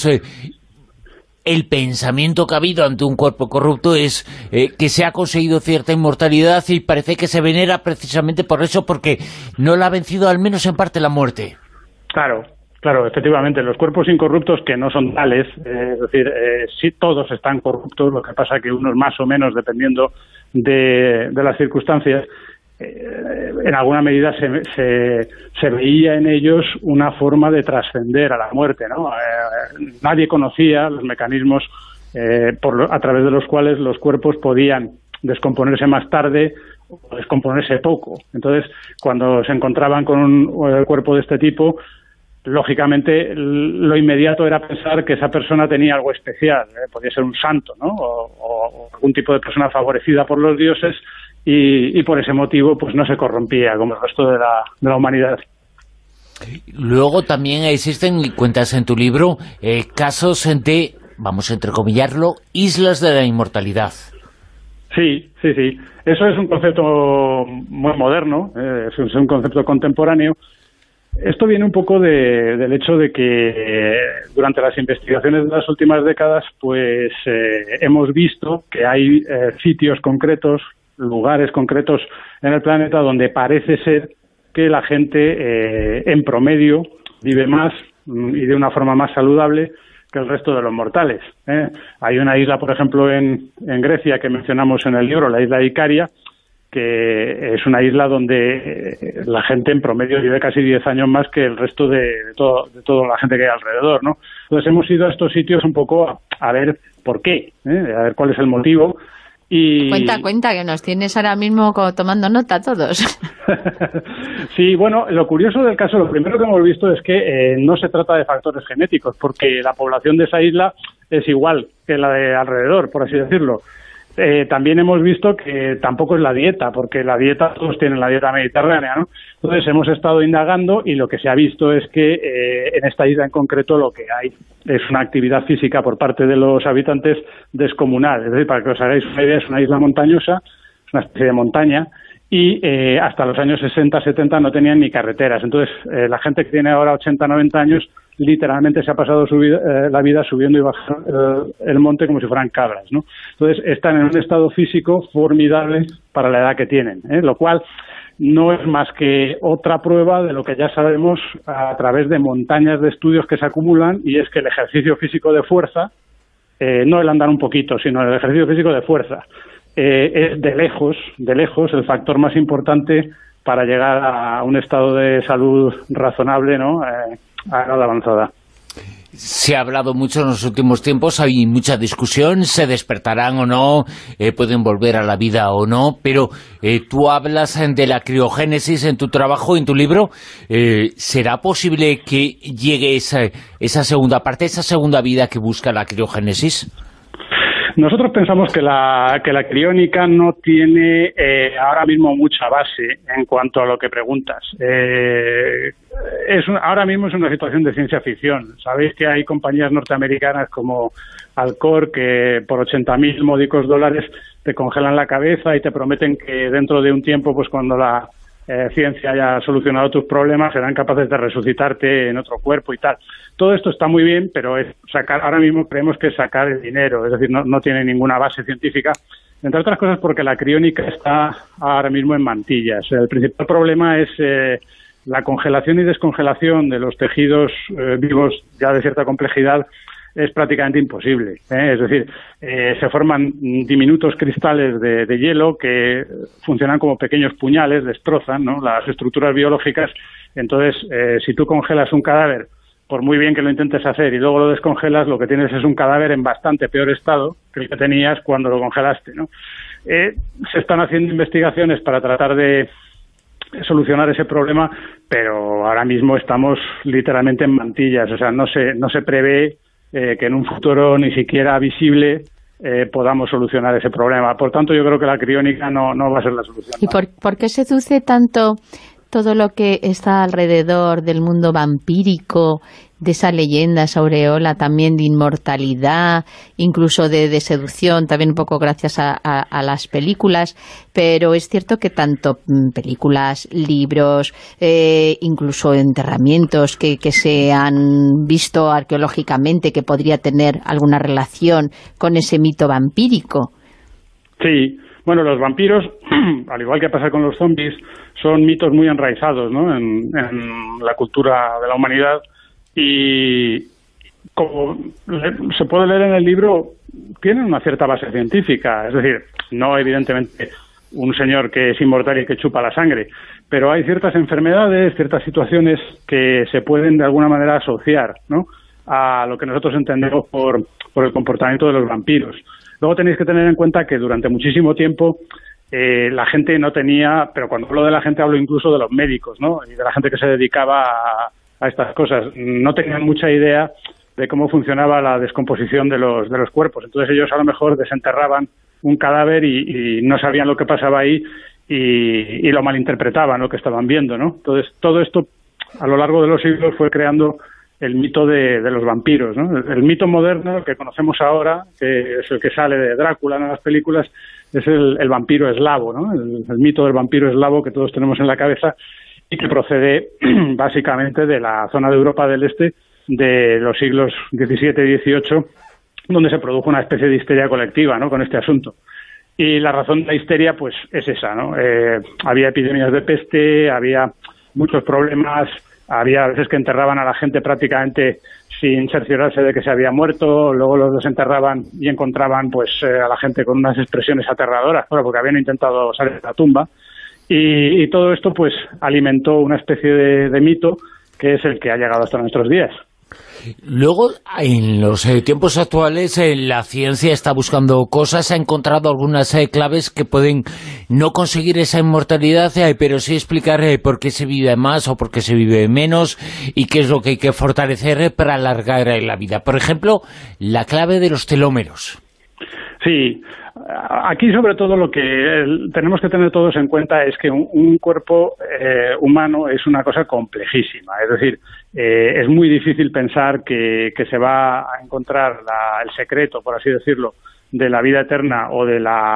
El pensamiento que ha habido ante un cuerpo corrupto es que se ha conseguido cierta inmortalidad y parece que se venera precisamente por eso, porque no la ha vencido al menos en parte la muerte. Claro, efectivamente, los cuerpos incorruptos, que no son tales, es decir, sí, todos están corruptos, lo que pasa que unos más o menos dependiendo de las circunstancias. En alguna medida se veía en ellos una forma de trascender a la muerte, ¿no? Nadie conocía los mecanismos a través de los cuales los cuerpos podían descomponerse más tarde o descomponerse poco. Entonces, cuando se encontraban con un cuerpo de este tipo, lógicamente lo inmediato era pensar que esa persona tenía algo especial, podía ser un santo, ¿no? O algún tipo de persona favorecida por los dioses, y por ese motivo pues no se corrompía como el resto de la humanidad. Luego también existen, y cuentas en tu libro, casos de, vamos a entrecomillarlo, islas de la inmortalidad. Sí. Eso es un concepto muy moderno, es un concepto contemporáneo. Esto viene un poco del hecho de que durante las investigaciones de las últimas décadas pues hemos visto que hay sitios concretos, lugares concretos en el planeta donde parece ser que la gente en promedio vive más y de una forma más saludable que el resto de los mortales. Hay una isla, por ejemplo, en Grecia que mencionamos en el libro, la isla de Icaria, que es una isla donde la gente en promedio vive casi 10 años más que el resto de toda la gente que hay alrededor, ¿no? Entonces hemos ido a estos sitios un poco a ver por qué, a ver cuál es el motivo. Y... Cuenta, que nos tienes ahora mismo tomando nota todos. Sí, bueno, lo curioso del caso, lo primero que hemos visto es que no se trata de factores genéticos, porque la población de esa isla es igual que la de alrededor, por así decirlo. También hemos visto que tampoco es la dieta, porque la dieta, todos tienen la dieta mediterránea, ¿no? Entonces hemos estado indagando y lo que se ha visto es que en esta isla en concreto lo que hay es una actividad física por parte de los habitantes descomunal. Es decir, para que os hagáis una idea, es una isla montañosa, es una especie de montaña, y hasta los años 60, 70 no tenían ni carreteras. Entonces la gente que tiene ahora 80, 90 años literalmente se ha pasado la vida subiendo y bajando el monte como si fueran cabras, ¿no? Entonces están en un estado físico formidable para la edad que tienen, lo cual no es más que otra prueba de lo que ya sabemos a través de montañas de estudios que se acumulan, y es que el ejercicio físico de fuerza, no el andar un poquito, sino el ejercicio físico de fuerza, es de lejos el factor más importante para llegar a un estado de salud razonable, ¿no? A edad avanzada. Se ha hablado mucho en los últimos tiempos, hay mucha discusión, se despertarán o no, pueden volver a la vida o no, pero tú hablas de la criogénesis en tu trabajo, en tu libro. ¿Será posible que llegue esa segunda parte, esa segunda vida que busca la criogénesis? Nosotros pensamos que la criónica no tiene ahora mismo mucha base en cuanto a lo que preguntas. Ahora mismo es una situación de ciencia ficción. Sabéis que hay compañías norteamericanas como Alcor que por 80.000 módicos dólares te congelan la cabeza y te prometen que dentro de un tiempo, pues cuando la ciencia haya solucionado tus problemas, serán capaces de resucitarte en otro cuerpo y tal. Todo esto está muy bien, pero ahora mismo creemos que es sacar el dinero, es decir, no tiene ninguna base científica, entre otras cosas porque la criónica está ahora mismo en mantillas. El principal problema es la congelación y descongelación de los tejidos vivos ya de cierta complejidad. Es prácticamente imposible, es decir, se forman diminutos cristales de hielo que funcionan como pequeños puñales, destrozan, ¿no?, las estructuras biológicas. Entonces, si tú congelas un cadáver, por muy bien que lo intentes hacer y luego lo descongelas, lo que tienes es un cadáver en bastante peor estado que el que tenías cuando lo congelaste, ¿no? Se están haciendo investigaciones para tratar de solucionar ese problema, pero ahora mismo estamos literalmente en mantillas, o sea, no se prevé que en un futuro ni siquiera visible podamos solucionar ese problema. Por tanto, yo creo que la criónica no va a ser la solución. ¿Y por qué seduce tanto todo lo que está alrededor del mundo vampírico, de esa leyenda, esa aureola también de inmortalidad, incluso de seducción, también un poco gracias a las películas? Pero es cierto que tanto películas, libros, incluso enterramientos que se han visto arqueológicamente que podría tener alguna relación con ese mito vampírico. Sí, bueno, los vampiros, al igual que pasa con los zombies, son mitos muy enraizados, ¿no?, en la cultura de la humanidad, y como se puede leer en el libro, tienen una cierta base científica. Es decir, no evidentemente un señor que es inmortal y que chupa la sangre, pero hay ciertas enfermedades, ciertas situaciones que se pueden de alguna manera asociar, ¿no?, a lo que nosotros entendemos por el comportamiento de los vampiros. Luego tenéis que tener en cuenta que durante muchísimo tiempo la gente no tenía, pero cuando hablo de la gente hablo incluso de los médicos, ¿no?, y de la gente que se dedicaba a estas cosas, no tenían mucha idea de cómo funcionaba la descomposición de los cuerpos. Entonces ellos a lo mejor desenterraban un cadáver y no sabían lo que pasaba ahí y lo malinterpretaban, lo que estaban viendo, ¿no? Entonces todo esto a lo largo de los siglos fue creando el mito de los vampiros, ¿no? El mito moderno que conocemos ahora, que es el que sale de Drácula en las películas, es el vampiro eslavo, ¿no? El mito del vampiro eslavo que todos tenemos en la cabeza y que procede básicamente de la zona de Europa del Este de los siglos XVII y XVIII, donde se produjo una especie de histeria colectiva, ¿no?, con este asunto. Y la razón de la histeria, pues, es esa, ¿no? Había epidemias de peste, había muchos problemas, había veces que enterraban a la gente prácticamente sin cerciorarse de que se había muerto, luego los desenterraban y encontraban, pues, a la gente con unas expresiones aterradoras, bueno, porque habían intentado salir de la tumba. Y todo esto, pues, alimentó una especie de mito que es el que ha llegado hasta nuestros días. Luego, en los tiempos actuales, la ciencia está buscando cosas, ha encontrado algunas claves que pueden no conseguir esa inmortalidad, pero sí explicar por qué se vive más o por qué se vive menos y qué es lo que hay que fortalecer para alargar la vida. Por ejemplo, la clave de los telómeros. Sí, aquí sobre todo lo que tenemos que tener todos en cuenta es que un cuerpo humano es una cosa complejísima. Es decir, es muy difícil pensar que se va a encontrar el secreto, por así decirlo, de la vida eterna o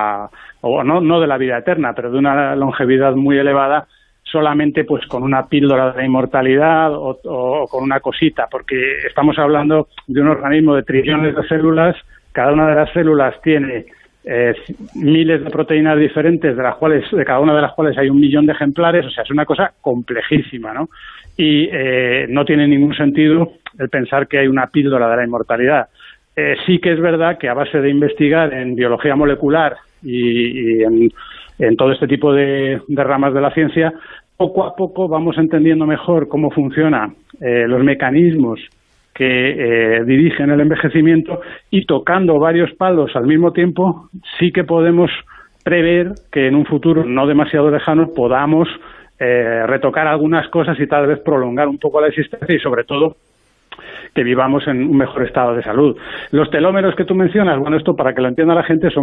no de la vida eterna, pero de una longevidad muy elevada solamente pues con una píldora de la inmortalidad o con una cosita, porque estamos hablando de un organismo de trillones de células. Cada una de las células tiene miles de proteínas diferentes, de cada una de las cuales hay 1 millón de ejemplares. O sea, es una cosa complejísima, ¿no? Y no tiene ningún sentido el pensar que hay una píldora de la inmortalidad. Sí que es verdad que a base de investigar en biología molecular y en todo este tipo de ramas de la ciencia, poco a poco vamos entendiendo mejor cómo funcionan los mecanismos que dirigen el envejecimiento, y tocando varios palos al mismo tiempo sí que podemos prever que en un futuro no demasiado lejano podamos retocar algunas cosas y tal vez prolongar un poco la existencia y sobre todo que vivamos en un mejor estado de salud. Los telómeros que tú mencionas, bueno, esto para que lo entienda la gente es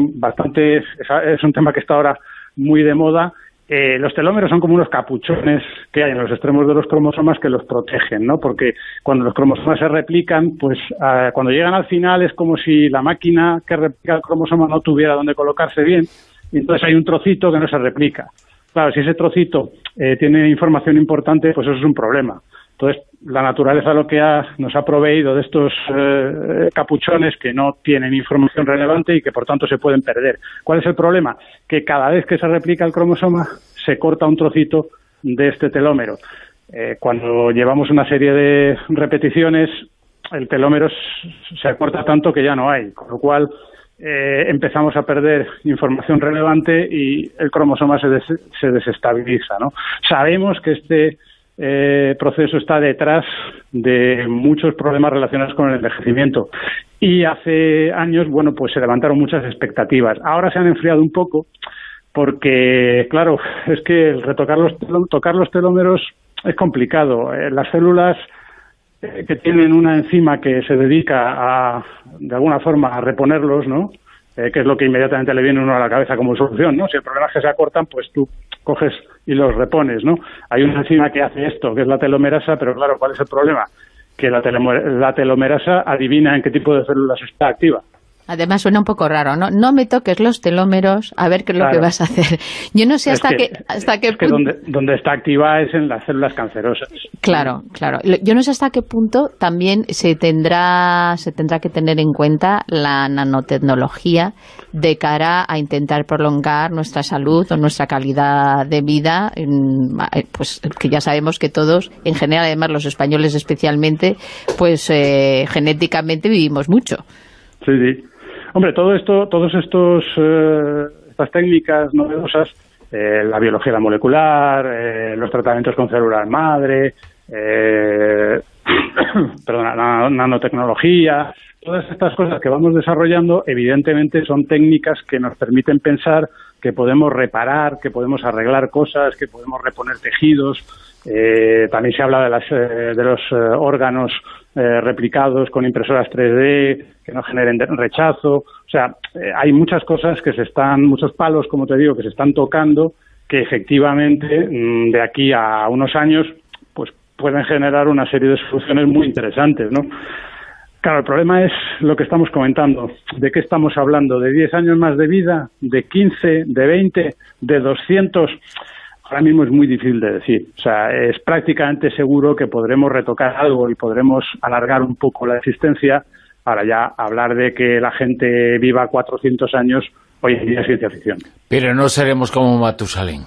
un tema que está ahora muy de moda. Los telómeros son como unos capuchones que hay en los extremos de los cromosomas que los protegen, ¿no? Porque cuando los cromosomas se replican, pues cuando llegan al final es como si la máquina que replica el cromosoma no tuviera dónde colocarse bien, y entonces hay un trocito que no se replica. Claro, si ese trocito tiene información importante, pues eso es un problema. Entonces, la naturaleza nos ha proveído de estos capuchones que no tienen información relevante y que por tanto se pueden perder. ¿Cuál es el problema? Que cada vez que se replica el cromosoma se corta un trocito de este telómero. Cuando llevamos una serie de repeticiones, el telómero se acorta tanto que ya no hay, con lo cual empezamos a perder información relevante y el cromosoma se desestabiliza, ¿no? Sabemos que este proceso está detrás de muchos problemas relacionados con el envejecimiento, y hace años, bueno, pues se levantaron muchas expectativas. Ahora se han enfriado un poco porque, claro, es que tocar los telómeros es complicado. Las células que tienen una enzima que se dedica a, de alguna forma, a reponerlos, ¿no? Que es lo que inmediatamente le viene a uno a la cabeza como solución, ¿no? Si el problema es que se acortan, pues tú coges y los repones, ¿no? Hay una enzima que hace esto, que es la telomerasa, pero claro, ¿cuál es el problema? Que la telomerasa adivina en qué tipo de células está activa. Además suena un poco raro, ¿no? No me toques los telómeros, a ver qué es lo que vas a hacer. Yo no sé hasta qué punto... donde está activa es en las células cancerosas. Claro. Yo no sé hasta qué punto también se tendrá que tener en cuenta la nanotecnología de cara a intentar prolongar nuestra salud o nuestra calidad de vida, pues que ya sabemos que todos, en general, además los españoles especialmente, pues genéticamente vivimos mucho. Sí. Hombre, estas técnicas novedosas, la biología molecular, los tratamientos con células madre, la nanotecnología, todas estas cosas que vamos desarrollando, evidentemente son técnicas que nos permiten pensar que podemos reparar, que podemos arreglar cosas, que podemos reponer tejidos. También se habla de los órganos replicados con impresoras 3D que no generen rechazo. O sea, hay muchas cosas muchos palos, como te digo, que se están tocando, que efectivamente de aquí a unos años pues pueden generar una serie de soluciones muy interesantes, ¿no? Claro, el problema es lo que estamos comentando. ¿De qué estamos hablando? ¿De 10 años más de vida? ¿De 15? ¿De 20? ¿De 200? Ahora mismo es muy difícil de decir. O sea, es prácticamente seguro que podremos retocar algo y podremos alargar un poco la existencia. Ahora ya hablar de que la gente viva 400 años hoy en día es ciencia ficción. Pero no seremos como Matusalén.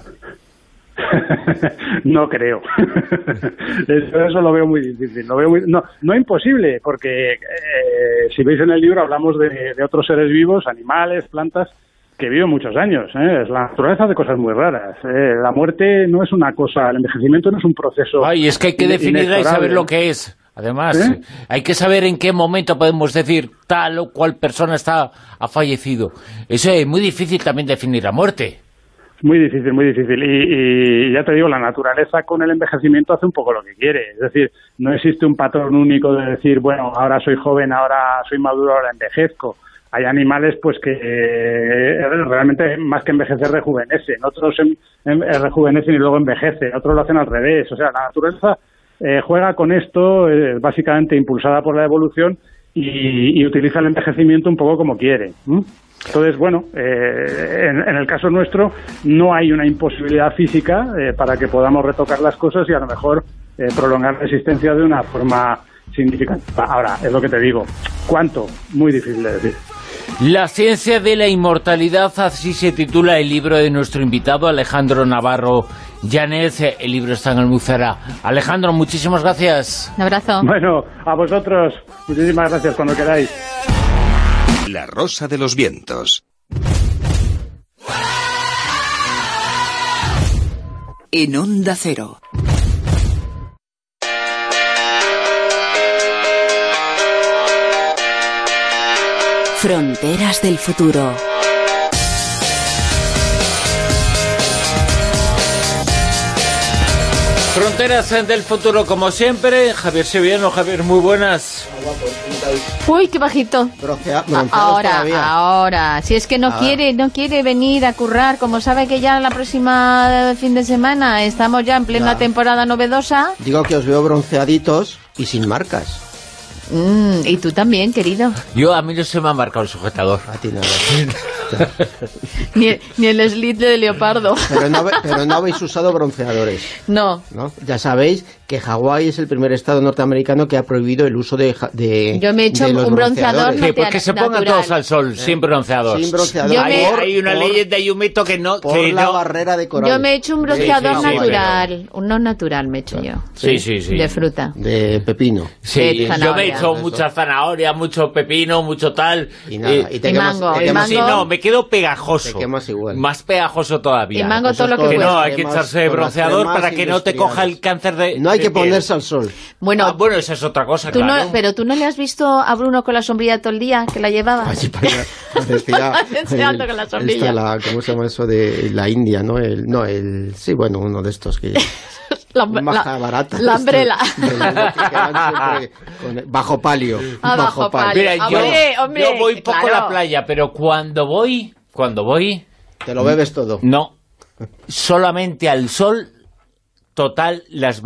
No creo. Eso lo veo muy difícil. No imposible, porque si veis en el libro hablamos de otros seres vivos, animales, plantas, que viven muchos años. La naturaleza hace cosas muy raras. La muerte no es una cosa, el envejecimiento no es un proceso. Ay, es que hay que definirla y saber lo que es. Además, hay que saber en qué momento podemos decir tal o cual persona ha fallecido. Eso es muy difícil también definir la muerte. Muy difícil, muy difícil. Y ya te digo, la naturaleza con el envejecimiento hace un poco lo que quiere. Es decir, no existe un patrón único de decir, bueno, ahora soy joven, ahora soy maduro, ahora envejezco. Hay animales pues que realmente más que envejecer rejuvenecen. Otros rejuvenecen y luego envejecen. Otros lo hacen al revés. O sea, la naturaleza juega con esto, básicamente impulsada por la evolución y utiliza el envejecimiento un poco como quiere. Entonces, bueno, en el caso nuestro no hay una imposibilidad física para que podamos retocar las cosas y a lo mejor prolongar la existencia de una forma significativa. Ahora, es lo que te digo, ¿cuánto? Muy difícil de decir. La ciencia de la inmortalidad, así se titula el libro de nuestro invitado Alejandro Navarro Yáñez. El libro está en Almuzara. Alejandro, muchísimas gracias. Un abrazo. Bueno, a vosotros, muchísimas gracias cuando queráis. La Rosa de los Vientos. En Onda Cero. Fronteras del futuro. Fronteras del futuro, como siempre. Javier Sevillano. Javier, muy buenas. Uy, qué bajito. Ahora. Si es que no quiere venir a currar, como sabe que ya la próxima fin de semana estamos ya en plena temporada novedosa. Digo que os veo bronceaditos y sin marcas. Y tú también, querido. A mí no se me ha marcado el sujetador. A ti no. ni el slit de leopardo. Pero no habéis usado bronceadores. No. Ya sabéis que Hawái es el primer estado norteamericano que ha prohibido el uso de yo me he hecho un bronceador sí, pues que se pongan todos al sol, sin bronceador. Sin bronceador. Hay una ley de Ayumeto que no... Por la barrera de coral. Yo me he hecho un bronceador natural. No natural me he hecho yo. Sí. De fruta. De pepino. Sí, yo me he mucha zanahoria, mucho pepino, mucho tal. Y nada, y te quemas, mango. te quemas, Sí, no, me quedo pegajoso. te quemas igual. Más pegajoso todavía. Y mango todo lo que Que puedes. no, hay que Cremas, echarse con las bronceador cremas para que no te coja el cáncer de... No hay que de piel. ponerse al sol. Bueno, Bueno, esa es otra cosa, tú claro. pero tú no le has visto a Bruno con la sombrilla todo el día, que la llevaba. Allí para allá, decía, Enseñando con la sombrilla. ¿cómo se llama eso de la India, no? Sí, bueno, uno de estos que... Maja barata. La umbrella. Bajo palio. Bajo palio. Mira, Hombre, yo voy poco claro. a la playa, pero cuando voy, Te lo bebes todo. no, solamente al sol, total, las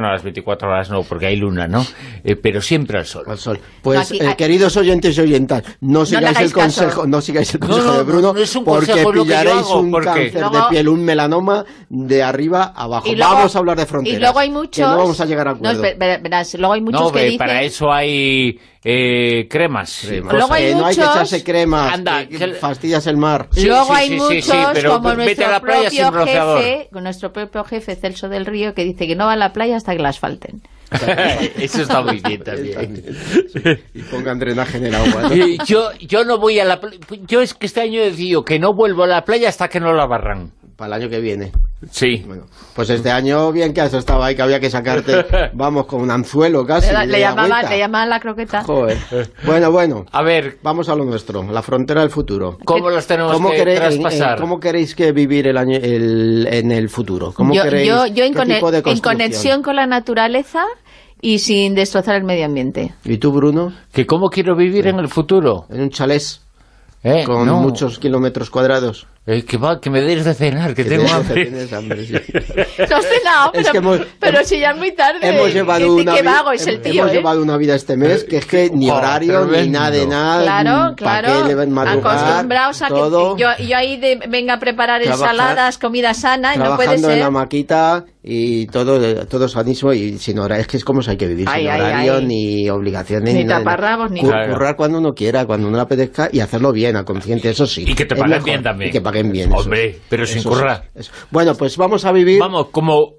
24 horas no, porque hay luna, ¿no? Pero siempre al sol. Al sol. Pues, Aquí, queridos oyentes y oyentas, no sigáis hagáis el consejo, caso. no sigáis el consejo No, de Bruno, no es un porque consejo, es lo que yo pillaréis hago, un porque- cáncer Luego- de piel, un melanoma de arriba a abajo. Y luego- Vamos a hablar de fronteras. Y luego hay que muchos... no vamos a llegar a No, acuerdo. verás, luego hay muchos No, que dicen... para eso hay cremas. Cremas. Luego hay no hay que muchos- echarse cremas, Anda, que fastidias el mar. Sí, Luego sí, hay sí, muchos, sí, pero como vete nuestro a la playa sin propio bronceador. jefe, con nuestro propio jefe Celso del Río, que dice que no va a la playa hasta que la asfalten. Eso está muy bien también. Y pongan drenaje en el agua, ¿no? Yo no voy a la playa. Yo es que este año he decidido que no vuelvo a la playa hasta que no la barran. Para el año que viene. Sí. Bueno, pues este año bien que has estado ahí, que había que sacarte, vamos, con un anzuelo casi. Le de agüita. llamaban la croqueta. Joder. Bueno. A ver, Vamos a lo nuestro, la frontera del futuro. ¿cómo los tenemos ¿Cómo que traspasar? ¿Cómo queréis que vivir el año en el futuro? ¿Cómo queréis, yo qué tipo de en construcción? conexión con la naturaleza y sin destrozar el medio ambiente. ¿Y tú, Bruno? ¿Que cómo quiero vivir en el futuro? En un chalés con No. muchos kilómetros cuadrados. Que me des de cenar, que tengo hambre. Tienes hambre, sí. No has cenado, Es que pero si ya es muy tarde. Hemos llevado qué vago es el tío, hemos llevado una vida este mes que es que ni horario ni tremendo. nada de nada. Claro. ¿Para qué le madrugar? Acostumbrados a todo, que yo ahí venga a preparar Trabajar- ensaladas, comida sana, y no puede trabajando en ser. la maquita y todo sanísimo y sin horario. Es que es como hay que vivir, sin horario ni obligaciones. Ni nada. taparrabos, ni nada. Currar cuando uno quiera, cuando uno le apetezca y hacerlo bien, a consciente, eso sí. Y que te Es paguen mejor. bien también. Y que paguen bien. eso Hombre, sí. pero sin Eso currar. sí, eso. Bueno, pues vamos a vivir... Vamos, como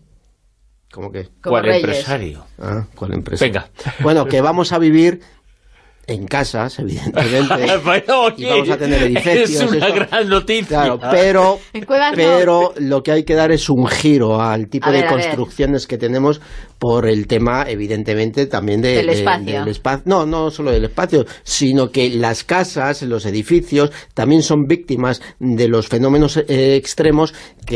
¿Cómo que? Como cual reyes. empresario. ¿Cuál empresa? Venga. Bueno, que vamos a vivir en casas, evidentemente. Bueno, oye, y vamos a tener edificios. es una esto. gran noticia. Claro, pero En cuevas no. pero lo que hay que dar es un giro al tipo A de ver, a ver. construcciones que tenemos por el tema, evidentemente, también Del espacio. del espacio. No solo del espacio, sino que las casas, los edificios, también son víctimas de los fenómenos extremos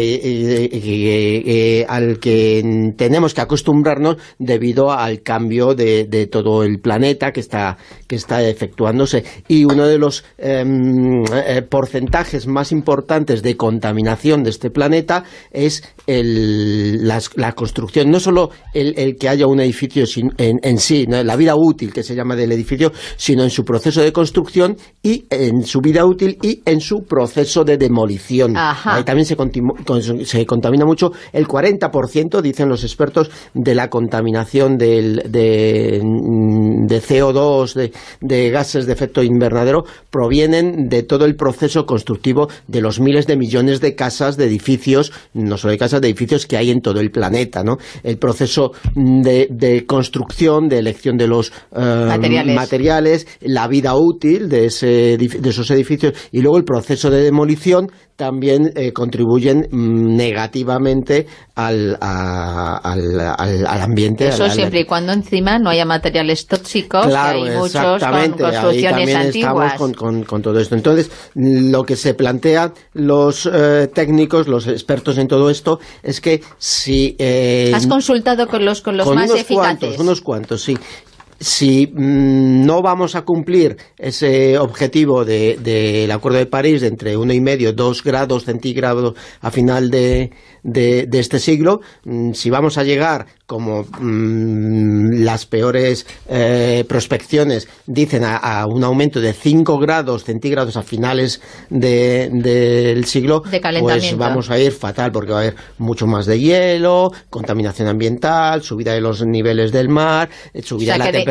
al que tenemos que acostumbrarnos debido al cambio de todo el planeta que está efectuándose. Y uno de los porcentajes más importantes de contaminación de este planeta es la construcción, no solo el que haya un edificio en sí, ¿no? La vida útil que se llama del edificio, sino en su proceso de construcción y en su vida útil y en su proceso de demolición. Ajá. Ahí también se contamina mucho. El 40%, dicen los expertos, de la contaminación de CO2, de gases de efecto invernadero, provienen de todo el proceso constructivo de los miles de millones de casas, de edificios, no solo de casas, de edificios que hay en todo el planeta, ¿no? El proceso de construcción, de elección de los materiales, la vida útil de esos edificios y luego el proceso de demolición también contribuyen negativamente al ambiente. Eso siempre y cuando encima no haya materiales tóxicos, claro, que hay muchos exactamente. con construcciones ahí también antiguas. estamos con todo esto. Entonces, lo que se plantean los técnicos, los expertos en todo esto, es que si... ¿Has consultado con los más eficaces? Unos cuantos, sí. Si no vamos a cumplir ese objetivo del Acuerdo de París de entre 1,5 y 2 grados centígrados a final de este siglo, si vamos a llegar, como las peores prospecciones dicen, a un aumento de 5 grados centígrados a finales del siglo, de calentamiento, pues vamos a ir fatal, porque va a haber mucho más de hielo, contaminación ambiental, subida de los niveles del mar, subida de la temperatura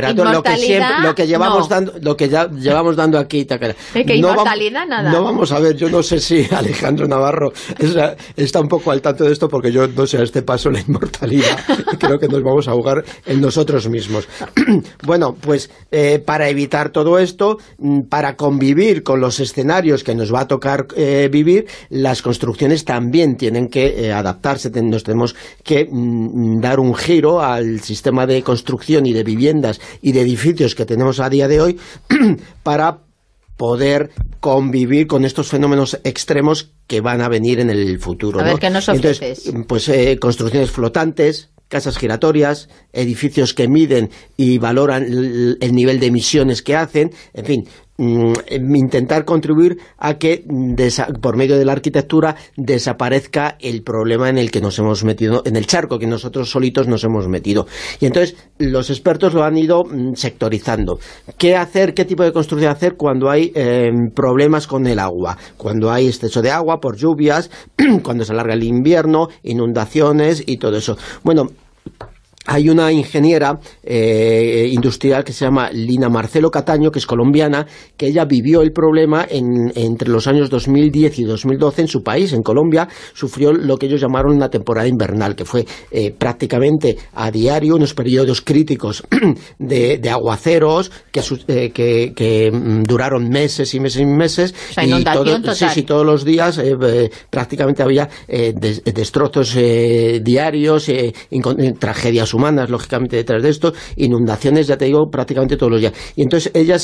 temperatura, lo que llevamos dando aquí, Takara. Que inmortalidad, nada. No vamos a ver, yo no sé si Alejandro Navarro está un poco al tanto de esto, porque yo no sé a este paso la inmortalidad. Creo que nos vamos a ahogar en nosotros mismos. Bueno, pues para evitar todo esto, para convivir con los escenarios que nos va a tocar vivir, las construcciones también tienen que adaptarse, nos tenemos que dar un giro al sistema de construcción y de viviendas y de edificios que tenemos a día de hoy para poder convivir con estos fenómenos extremos que van a venir en el futuro. A ver, ¿qué nos ofreces? Entonces, pues construcciones flotantes, casas giratorias, edificios que miden y valoran el nivel de emisiones que hacen, en fin, intentar contribuir a que por medio de la arquitectura desaparezca el problema en el que nos hemos metido, en el charco que nosotros solitos nos hemos metido. Y entonces los expertos lo han ido sectorizando. ¿Qué hacer, qué tipo de construcción hacer cuando hay problemas con el agua? Cuando hay exceso de agua por lluvias, cuando se alarga el invierno, inundaciones y todo eso. Bueno, hay una ingeniera industrial que se llama Lina Marcelo Cataño, que es colombiana, que ella vivió el problema entre los años 2010 y 2012 en su país, en Colombia. Sufrió lo que ellos llamaron una temporada invernal, que fue prácticamente a diario, unos periodos críticos de aguaceros que duraron meses y meses y meses. O sea, inundación total. Sí, todos los días prácticamente había destrozos diarios, tragedias humanas, lógicamente, detrás de esto, inundaciones, ya te digo, prácticamente todos los días. Y entonces ella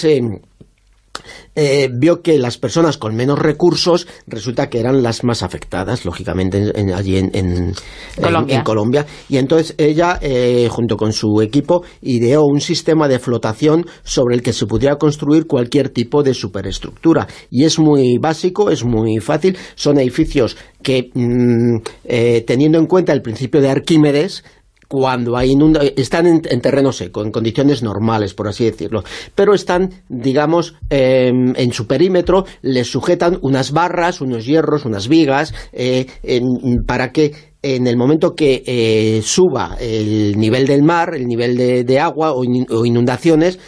vio que las personas con menos recursos resulta que eran las más afectadas, lógicamente, allí en Colombia. Y entonces ella, junto con su equipo, ideó un sistema de flotación sobre el que se pudiera construir cualquier tipo de superestructura. Y es muy básico, es muy fácil. Son edificios que, teniendo en cuenta el principio de Arquímedes, cuando hay están en terreno seco, en condiciones normales, por así decirlo, pero están, digamos, en su perímetro, les sujetan unas barras, unos hierros, unas vigas, para que en el momento que suba el nivel del mar, el nivel de agua o inundaciones,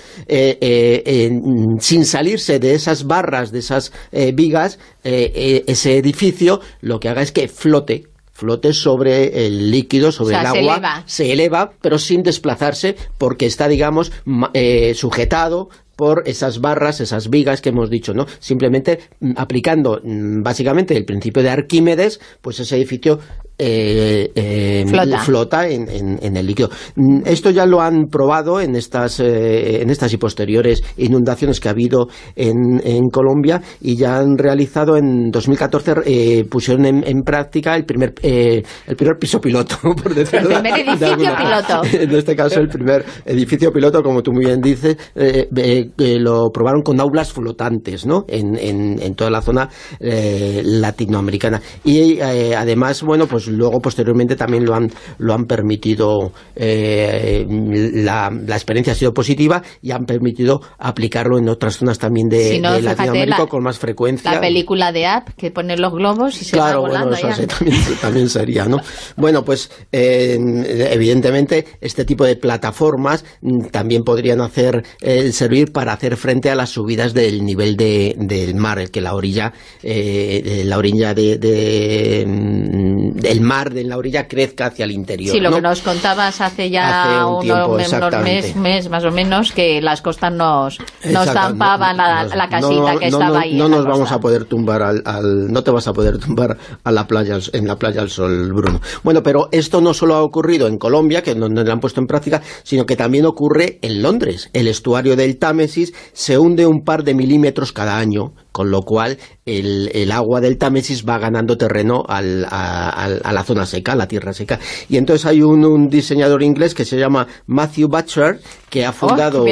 sin salirse de esas barras, de esas vigas, ese edificio lo que haga es que flote sobre el líquido, sobre el agua, se eleva, pero sin desplazarse, porque está, digamos, sujetado por esas barras, esas vigas que hemos dicho, ¿no? Simplemente aplicando básicamente el principio de Arquímedes, pues ese edificio flota en el líquido. Esto ya lo han probado en estas y posteriores inundaciones que ha habido en Colombia, y ya han realizado en 2014, pusieron en práctica el primer piso piloto, por decirlo. El primer edificio piloto. En este caso, el primer edificio piloto, como tú muy bien dices, lo probaron con aulas flotantes, ¿no? En toda la zona latinoamericana. Y además, bueno, pues luego posteriormente también lo han permitido, la experiencia ha sido positiva y han permitido aplicarlo en otras zonas también de Latinoamérica con más frecuencia. La película de Up, que pone los globos y se va volando. Claro, bueno, eso también sería, ¿no? Bueno, pues evidentemente este tipo de plataformas también podrían servir para hacer frente a las subidas del nivel del mar, el que la orilla del mar de la orilla crezca hacia el interior. Sí, lo que nos contabas hace unos meses más o menos, que las costas nos tampaban la casita que estaba ahí. No nos vamos a poder tumbar no te vas a poder tumbar en la playa al sol, Bruno. Bueno, pero esto no solo ha ocurrido en Colombia, que donde lo han puesto en práctica, sino que también ocurre en Londres. El estuario del Támesis se hunde un par de milímetros cada año, con lo cual el agua del Támesis va ganando terreno a la zona seca, a la tierra seca. Y entonces hay un diseñador inglés que se llama Matthew Butcher, que ha fundado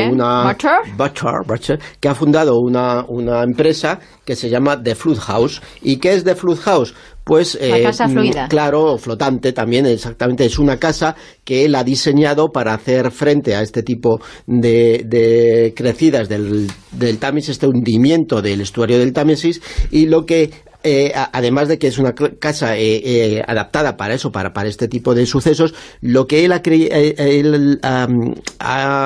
una empresa que se llama The Flood House. ¿Y qué es The Flood House? Pues, casa fluida. Claro, flotante también, exactamente. Es una casa que él ha diseñado para hacer frente a este tipo de crecidas del Támesis, este hundimiento del estuario del Támesis, y lo que además de que es una casa adaptada para eso, para este tipo de sucesos, lo que él ha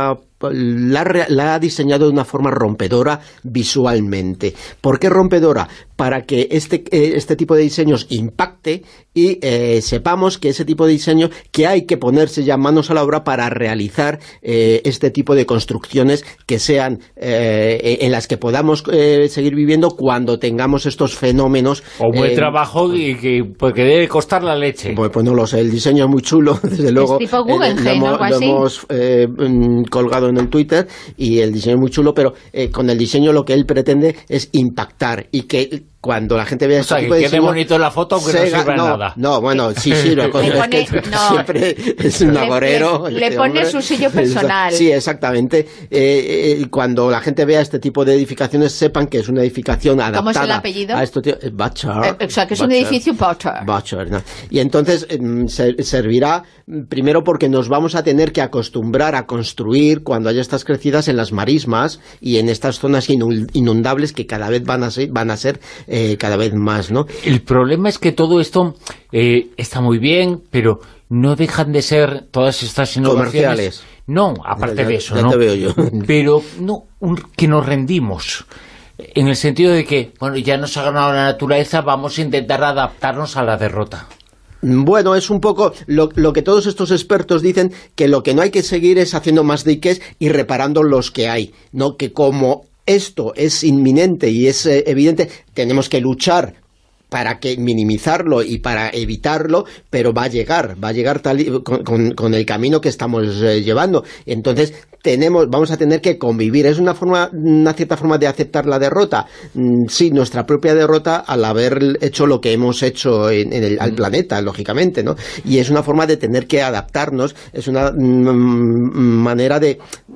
la ha diseñado de una forma rompedora visualmente. ¿Por qué rompedora? Para que este tipo de diseños impacte y sepamos que ese tipo de diseño, que hay que ponerse ya manos a la obra para realizar este tipo de construcciones que sean en las que podamos seguir viviendo cuando tengamos estos fenómenos. O buen trabajo y que debe costar la leche. Pues no lo sé, el diseño es muy chulo, desde luego. Es tipo Guggenheim, ¿no? Lo hemos colgado en el Twitter y el diseño es muy chulo, pero con el diseño lo que él pretende es impactar y que cuando la gente vea este tipo de diseño... O sea, que quede bonito la foto aunque no sirva nada. No, bueno, sí sirve. Siempre es un agorero. Le pone su sello personal. Sí, exactamente. Cuando la gente vea este tipo de edificaciones, sepan que es una edificación adaptada. ¿Cómo es el apellido? A esto, Butcher. O sea, que es un edificio Butcher. Butcher, ¿no? Y entonces servirá, primero porque nos vamos a tener que acostumbrar a construir cuando haya estas crecidas en las marismas y en estas zonas inundables que cada vez van a ser cada vez más, ¿no? El problema es que todo esto está muy bien, pero no dejan de ser todas estas innovaciones comerciales. No, aparte de eso, ya ¿no? Te veo yo. Pero no, que nos rendimos. En el sentido de que, bueno, ya nos ha ganado la naturaleza, vamos a intentar adaptarnos a la derrota. Bueno, es un poco lo que todos estos expertos dicen, que lo que no hay que seguir es haciendo más diques y reparando los que hay, ¿no? Que como esto es inminente y es evidente, tenemos que luchar para minimizarlo y para evitarlo, pero va a llegar con el camino que estamos llevando. Entonces vamos a tener que convivir. Es una cierta forma de aceptar la derrota. Sí, nuestra propia derrota al haber hecho lo que hemos hecho al planeta, lógicamente, ¿no? Y es una forma de tener que adaptarnos, es una manera de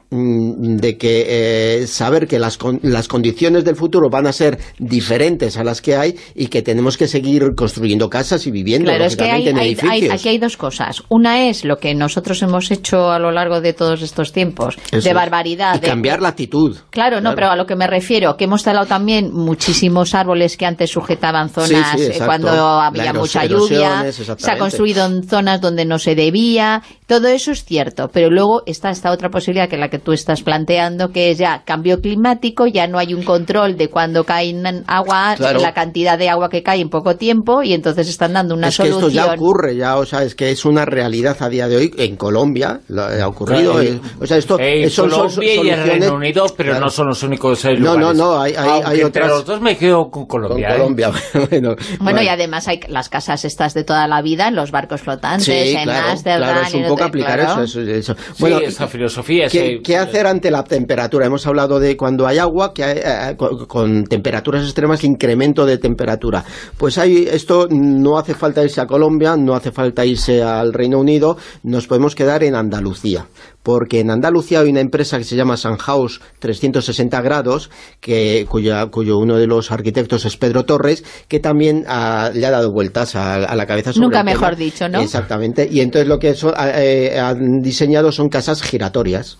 que saber que las condiciones del futuro van a ser diferentes a las que hay y que tenemos que seguir construyendo casas y viviendo, claro, lógicamente, en edificios. Aquí hay dos cosas. Una es lo que nosotros hemos hecho a lo largo de todos estos tiempos, eso de barbaridad. Y cambiar la actitud. Claro, no, pero a lo que me refiero, que hemos talado también muchísimos árboles que antes sujetaban zonas cuando había mucha lluvia, se ha construido en zonas donde no se debía, todo eso es cierto, pero luego está esta otra posibilidad que es la que tú estás planteando, que es ya cambio climático, ya no hay un control de cuando cae agua, la cantidad de agua que cae en poco tiempo, y entonces están dando una solución. Es que esto ya ocurre, es que es una realidad a día de hoy, en Colombia ha ocurrido, esto son Colombia y el Reino Unido, pero no son los únicos lugares. No, hay entre otras. Los dos me quedo con Colombia. Con Colombia, bueno, y además hay las casas estas de toda la vida, en los barcos flotantes, en Ámsterdam. Claro, es un poco aplicar eso. Bueno, esa filosofía. ¿Qué hacer ante la temperatura? Hemos hablado de cuando hay agua, que hay, con temperaturas extremas, incremento de temperatura. Pues esto no hace falta irse a Colombia, no hace falta irse al Reino Unido, nos podemos quedar en Andalucía. Porque en Andalucía hay una empresa que se llama Sunhouse 360 grados, cuyo uno de los arquitectos es Pedro Torres, que también le ha dado vueltas a la cabeza sobre Nunca el mejor tema. dicho, ¿no? Exactamente, y entonces lo que han diseñado son casas giratorias.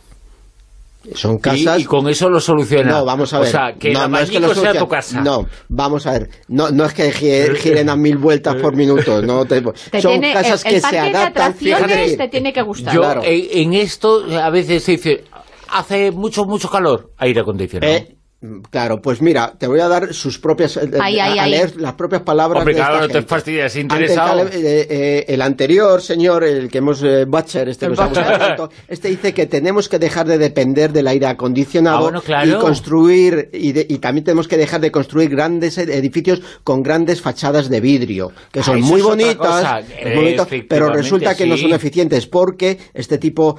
Son casas... Y con eso lo soluciona. No, vamos a ver. O sea, que el abanico sea tu casa. No, vamos a ver. No es que giren a 1000 vueltas por minuto. Son casas que se adaptan. Fíjate, te tiene que gustar. Yo, en esto, a veces se dice, hace mucho calor, aire acondicionado. Claro, pues mira, te voy a dar sus propias... leer las propias palabras. Hombre, de esta claro, no gente. te fastidias, interesado. El anterior señor, el que hemos... Butcher, que os ha gustado tanto, dice que tenemos que dejar de depender del aire acondicionado y construir... Y también tenemos que dejar de construir grandes edificios con grandes fachadas de vidrio, que son muy bonitas, pero resulta que no son eficientes, porque este tipo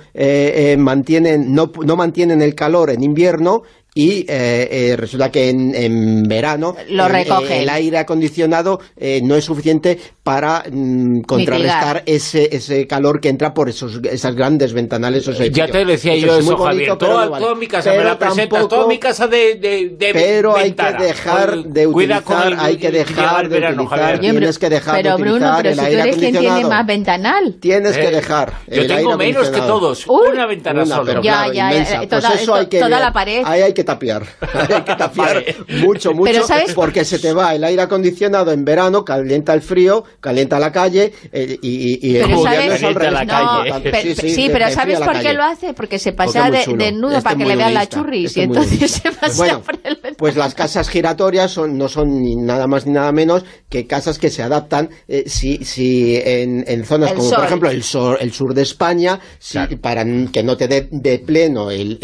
no mantienen el calor en invierno, y resulta que en verano el aire acondicionado no es suficiente para contrarrestar ese calor que entra por esas grandes ventanales. Ya te decía yo eso, Javier. Toda mi casa me la presentas, toda mi casa de pero ventana. Hay que dejar de utilizar, tienes que dejar de utilizar pero el si aire tú eres quien acondicionado. tiene más ventanal. Tienes que dejar yo el tengo aire menos que todos, una ventana solo. Pero, inmensa. Toda la pared. Ahí hay que tapiar. Hay que tapiar mucho, porque se te va el aire acondicionado en verano, calienta el frío, calienta la calle y el invierno es al revés. Pero ¿sabes por qué lo hace? Porque se pasa desnudo para que le vean la churris y entonces se pasa por el... Pues las casas giratorias no son ni nada más ni nada menos que casas que se adaptan si en zonas como por ejemplo el sur de España, para que no te dé de pleno el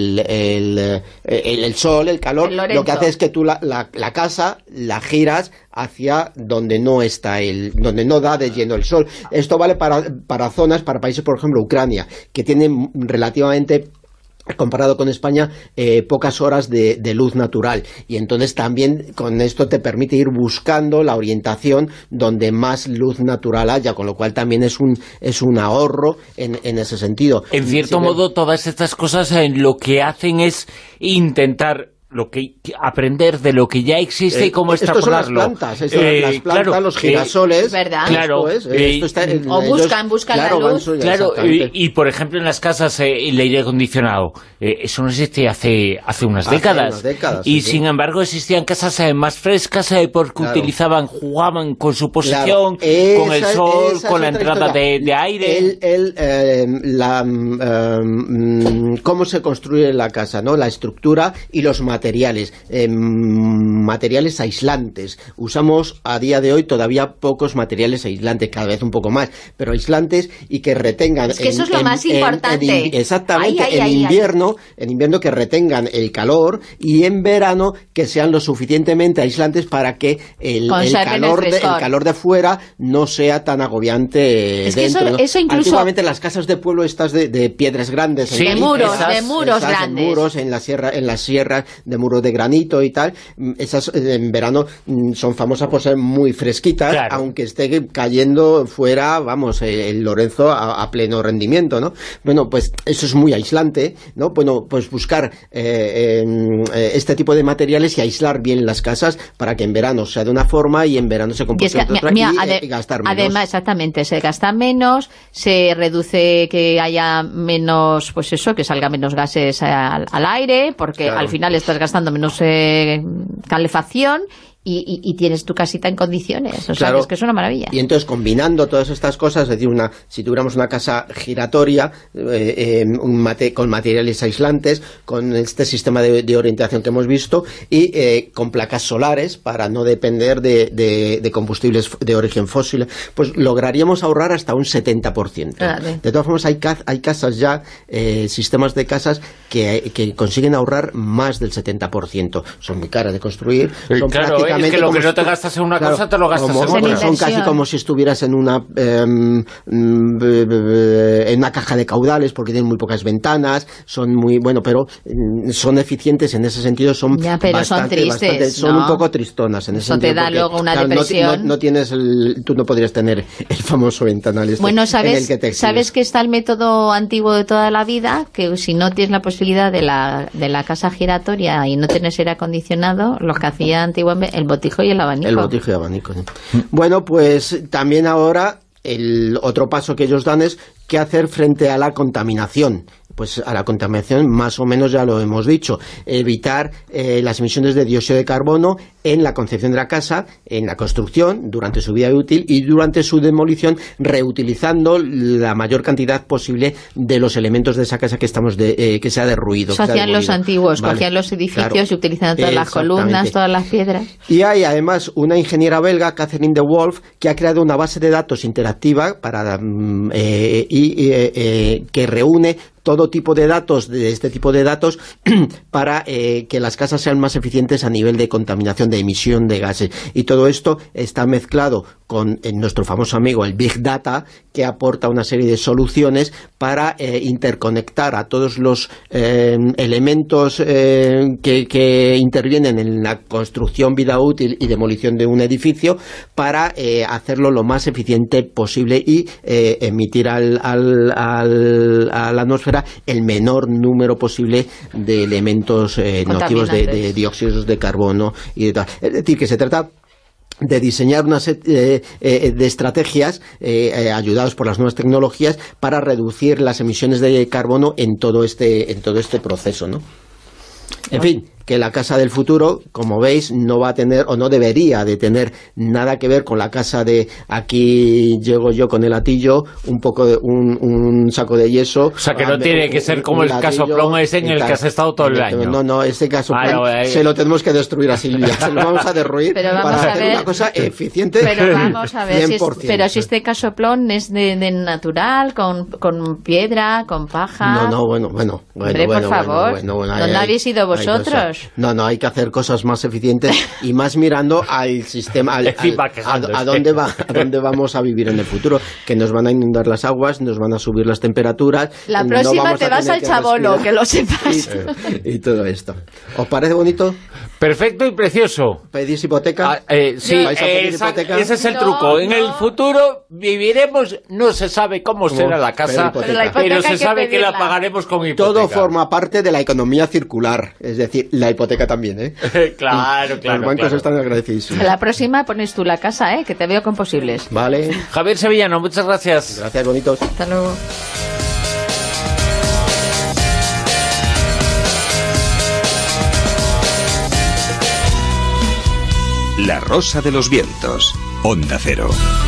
sol, el calor, lo que hace es que tú la casa la giras hacia donde no da de lleno el sol. Esto vale para zonas, para países, por ejemplo, Ucrania, que tienen relativamente, comparado con España, pocas horas de luz natural, y entonces también con esto te permite ir buscando la orientación donde más luz natural haya, con lo cual también es un ahorro en ese sentido. En cierto modo, todas estas cosas lo que hacen es intentar aprender de lo que ya existe y cómo extrapolarlo. Las plantas, los girasoles, ¿verdad? Claro, buscan la luz. Y por ejemplo en las casas el aire acondicionado, eso no existe hace unas décadas. Y sin embargo existían casas más frescas porque jugaban con su posición, con el sol, con la entrada de aire. Cómo se construye la casa, ¿no? La estructura y los materiales aislantes. Usamos a día de hoy todavía pocos materiales aislantes, cada vez un poco más, pero aislantes y que retengan... Es que eso es lo más importante. Exactamente, en invierno que retengan el calor, y en verano que sean lo suficientemente aislantes para que el calor de fuera no sea tan agobiante dentro. Eso incluso... Antiguamente las casas de pueblo estas de piedras grandes, de muros grandes, en las sierras de muros de granito y tal, esas en verano son famosas por ser muy fresquitas, aunque esté cayendo fuera, vamos, el Lorenzo a pleno rendimiento, ¿no? Bueno, pues eso es muy aislante, ¿no? Bueno, pues buscar este tipo de materiales y aislar bien las casas para que en verano sea de una forma y en verano se comporte de otra, y gastar menos. Además, exactamente, se gasta menos, se reduce que haya menos, pues eso, que salga menos gases al aire, porque al final estás gastando menos calefacción y tienes tu casita en condiciones. O sea, es que es una maravilla. Y entonces, combinando todas estas cosas, es decir, si tuviéramos una casa giratoria con materiales aislantes, con este sistema de orientación que hemos visto, y con placas solares para no depender de combustibles de origen fósil, pues lograríamos ahorrar hasta un 70%. De todas formas, hay casas ya, sistemas de casas que consiguen ahorrar más del 70%. Son muy caras de construir, son prácticamente... Es que lo que no te gastas en una cosa te lo gastas en otra. Son casi como si estuvieras en una caja de caudales, porque tienen muy pocas ventanas, son muy pero son eficientes en ese sentido, son son tristes, son un poco tristonas en ese sentido. Te da luego una depresión. No tienes tú no podrías tener el famoso ventanal ¿sabes que está el método antiguo de toda la vida? Que si no tienes la posibilidad de la casa giratoria y no tienes aire acondicionado, lo que hacía antiguamente el botijo y el abanico. El botijo y abanico, sí. Bueno, pues también ahora el otro paso que ellos dan es qué hacer frente a la contaminación. Pues a la contaminación más o menos ya lo hemos dicho, evitar las emisiones de dióxido de carbono en la concepción de la casa, en la construcción, durante su vida útil y durante su demolición, reutilizando la mayor cantidad posible de los elementos de esa casa que sea derruido. Eso hacían los antiguos, cogían los edificios y utilizaban todas las columnas, todas las piedras. Y hay además una ingeniera belga, Catherine de Wolf, que ha creado una base de datos interactiva que reúne todo tipo de datos, de este tipo de datos, para que las casas sean más eficientes a nivel de contaminación, de emisión de gases. Y todo esto está mezclado con nuestro famoso amigo el Big Data, que aporta una serie de soluciones para interconectar a todos los elementos que intervienen en la construcción, vida útil y demolición de un edificio, para hacerlo lo más eficiente posible y emitir a la atmósfera el menor número posible de elementos nocivos, de dióxidos de carbono y de tal. Es decir, que se trata de diseñar una serie de estrategias ayudados por las nuevas tecnologías para reducir las emisiones de carbono en todo este proceso, ¿no? En fin, que la casa del futuro, como veis, no va a tener, o no debería de tener nada que ver con la casa de aquí llego yo con el latillo, un poco de un saco de yeso. O sea, que no tiene que ser como el casoplón ese en el que has estado todo el año. No, ese casoplón se lo tenemos que destruir a Silvia, se lo vamos a derruir para hacer una cosa eficiente. Pero vamos a ver, si este casoplón es de natural, con piedra, con paja... Bueno, Hombre, por favor, ¿dónde habéis ido vosotros? No, hay que hacer cosas más eficientes y más mirando al sistema, a dónde vamos a vivir en el futuro, que nos van a inundar las aguas, nos van a subir las temperaturas. La próxima te vas al Chabolo, que lo sepas. Y todo esto. ¿Os parece bonito? Perfecto y precioso. ¿Pedís hipoteca? Sí, hipoteca? Ese es el truco. En el futuro viviremos, no se sabe cómo será la casa, pero se sabe que la pagaremos con hipoteca. Todo forma parte de la economía circular, es decir, la hipoteca también, Claro. Los bancos están agradecidísimos. La próxima pones tú la casa, que te veo con posibles. Vale. Javier Sevillano, muchas gracias. Gracias, bonitos. Hasta luego. La Rosa de los Vientos, Onda Cero.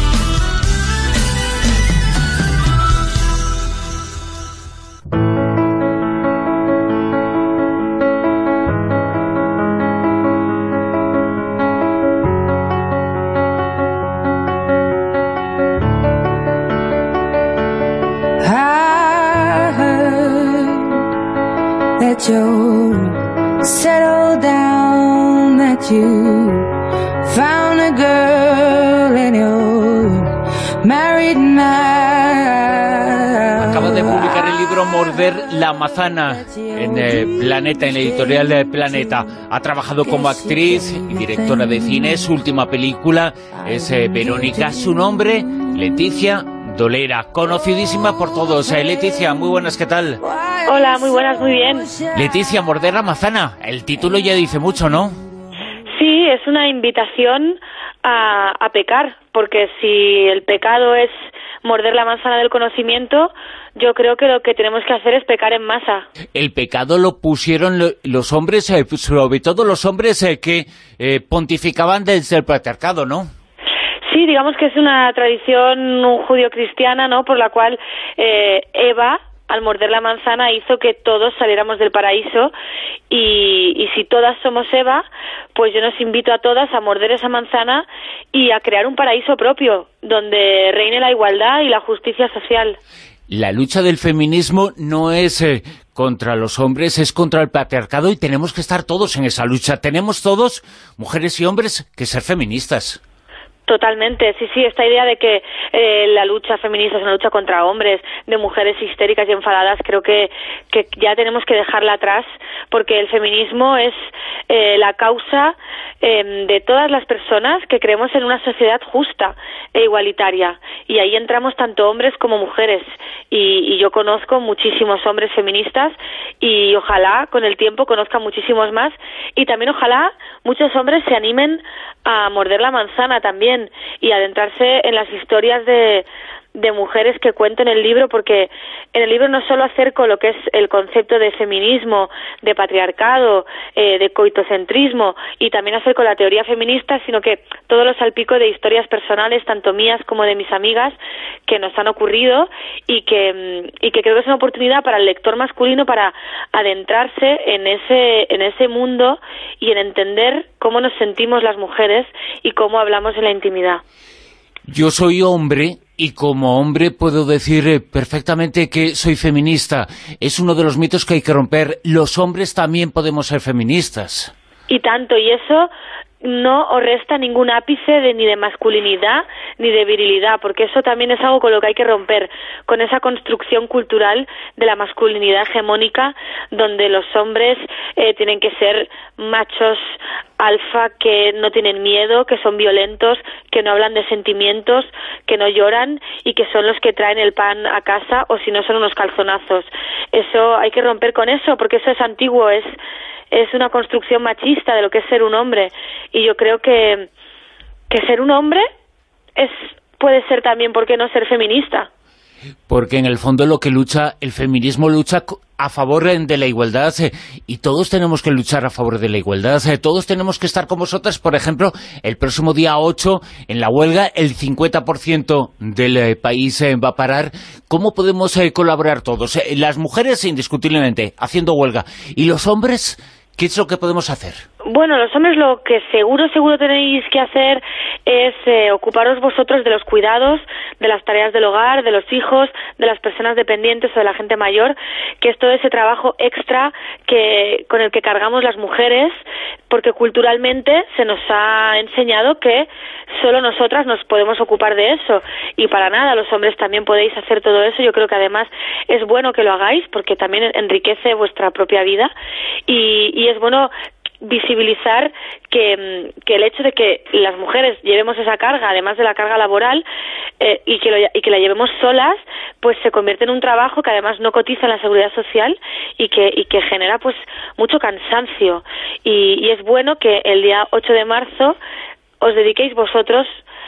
You settle down, that you found a girl and you're married now. Acaba de publicar el libro Morder la manzana en Planeta, en la editorial de Planeta. Ha trabajado como actriz y directora de cine. Su última película es Verónica. Su nombre, Leticia Dolera, conocidísima por todos. Leticia, muy buenas, ¿qué tal? Hola, muy buenas, muy bien. Leticia, Morder la manzana, el título ya dice mucho, ¿no? Sí, es una invitación a pecar, porque si el pecado es morder la manzana del conocimiento, yo creo que lo que tenemos que hacer es pecar en masa. El pecado lo pusieron los hombres, sobre todo los hombres que pontificaban desde el patriarcado, ¿no? Sí, digamos que es una tradición judío-cristiana, ¿no?, por la cual Eva, al morder la manzana, hizo que todos saliéramos del paraíso, y si todas somos Eva, pues yo nos invito a todas a morder esa manzana y a crear un paraíso propio, donde reine la igualdad y la justicia social. La lucha del feminismo no es contra los hombres, es contra el patriarcado, y tenemos que estar todos en esa lucha. Tenemos todos, mujeres y hombres, que ser feministas. Totalmente, sí, esta idea de que la lucha feminista es una lucha contra hombres, de mujeres histéricas y enfadadas, creo que ya tenemos que dejarla atrás, porque el feminismo es la causa de todas las personas que creemos en una sociedad justa e igualitaria, y ahí entramos tanto hombres como mujeres, y yo conozco muchísimos hombres feministas, y ojalá con el tiempo conozca muchísimos más, y también ojalá muchos hombres se animen a morder la manzana también y adentrarse en las historias de mujeres que cuento en el libro, porque en el libro no solo acerco lo que es el concepto de feminismo, de patriarcado, de coitocentrismo, y también acerco la teoría feminista, sino que todo lo salpico de historias personales, tanto mías como de mis amigas, que nos han ocurrido, y que creo que es una oportunidad para el lector masculino para adentrarse en ese mundo y en entender cómo nos sentimos las mujeres y cómo hablamos en la intimidad. Yo soy hombre, y como hombre puedo decir perfectamente que soy feminista. Es uno de los mitos que hay que romper. Los hombres también podemos ser feministas. Y tanto, y eso no os resta ningún ápice ni de masculinidad ni de virilidad, porque eso también es algo con lo que hay que romper, con esa construcción cultural de la masculinidad hegemónica, donde los hombres tienen que ser machos alfa, que no tienen miedo, que son violentos, que no hablan de sentimientos, que no lloran, y que son los que traen el pan a casa, o si no son unos calzonazos. Eso hay que romper con eso, porque eso es antiguo, es una construcción machista de lo que es ser un hombre, y yo creo que ser un hombre puede ser también, ¿por qué no ser feminista? Porque en el fondo lo que lucha, el feminismo lucha a favor de la igualdad, y todos tenemos que luchar a favor de la igualdad, todos tenemos que estar con vosotras. Por ejemplo, el próximo día 8, en la huelga, el 50% del país va a parar. ¿Cómo podemos colaborar todos? Las mujeres, indiscutiblemente, haciendo huelga. ¿Y los hombres? ¿Qué es lo que podemos hacer? Bueno, los hombres lo que seguro tenéis que hacer es ocuparos vosotros de los cuidados, de las tareas del hogar, de los hijos, de las personas dependientes o de la gente mayor, que es todo ese trabajo extra con el que cargamos las mujeres, porque culturalmente se nos ha enseñado que solo nosotras nos podemos ocupar de eso, y para nada, los hombres también podéis hacer todo eso. Yo creo que además es bueno que lo hagáis, porque también enriquece vuestra propia vida, y es bueno visibilizar que el hecho de que las mujeres llevemos esa carga, además de la carga laboral, y que la llevemos solas, pues se convierte en un trabajo que además no cotiza en la seguridad social y que genera pues mucho cansancio, y es bueno que el día 8 de marzo os dediquéis vosotros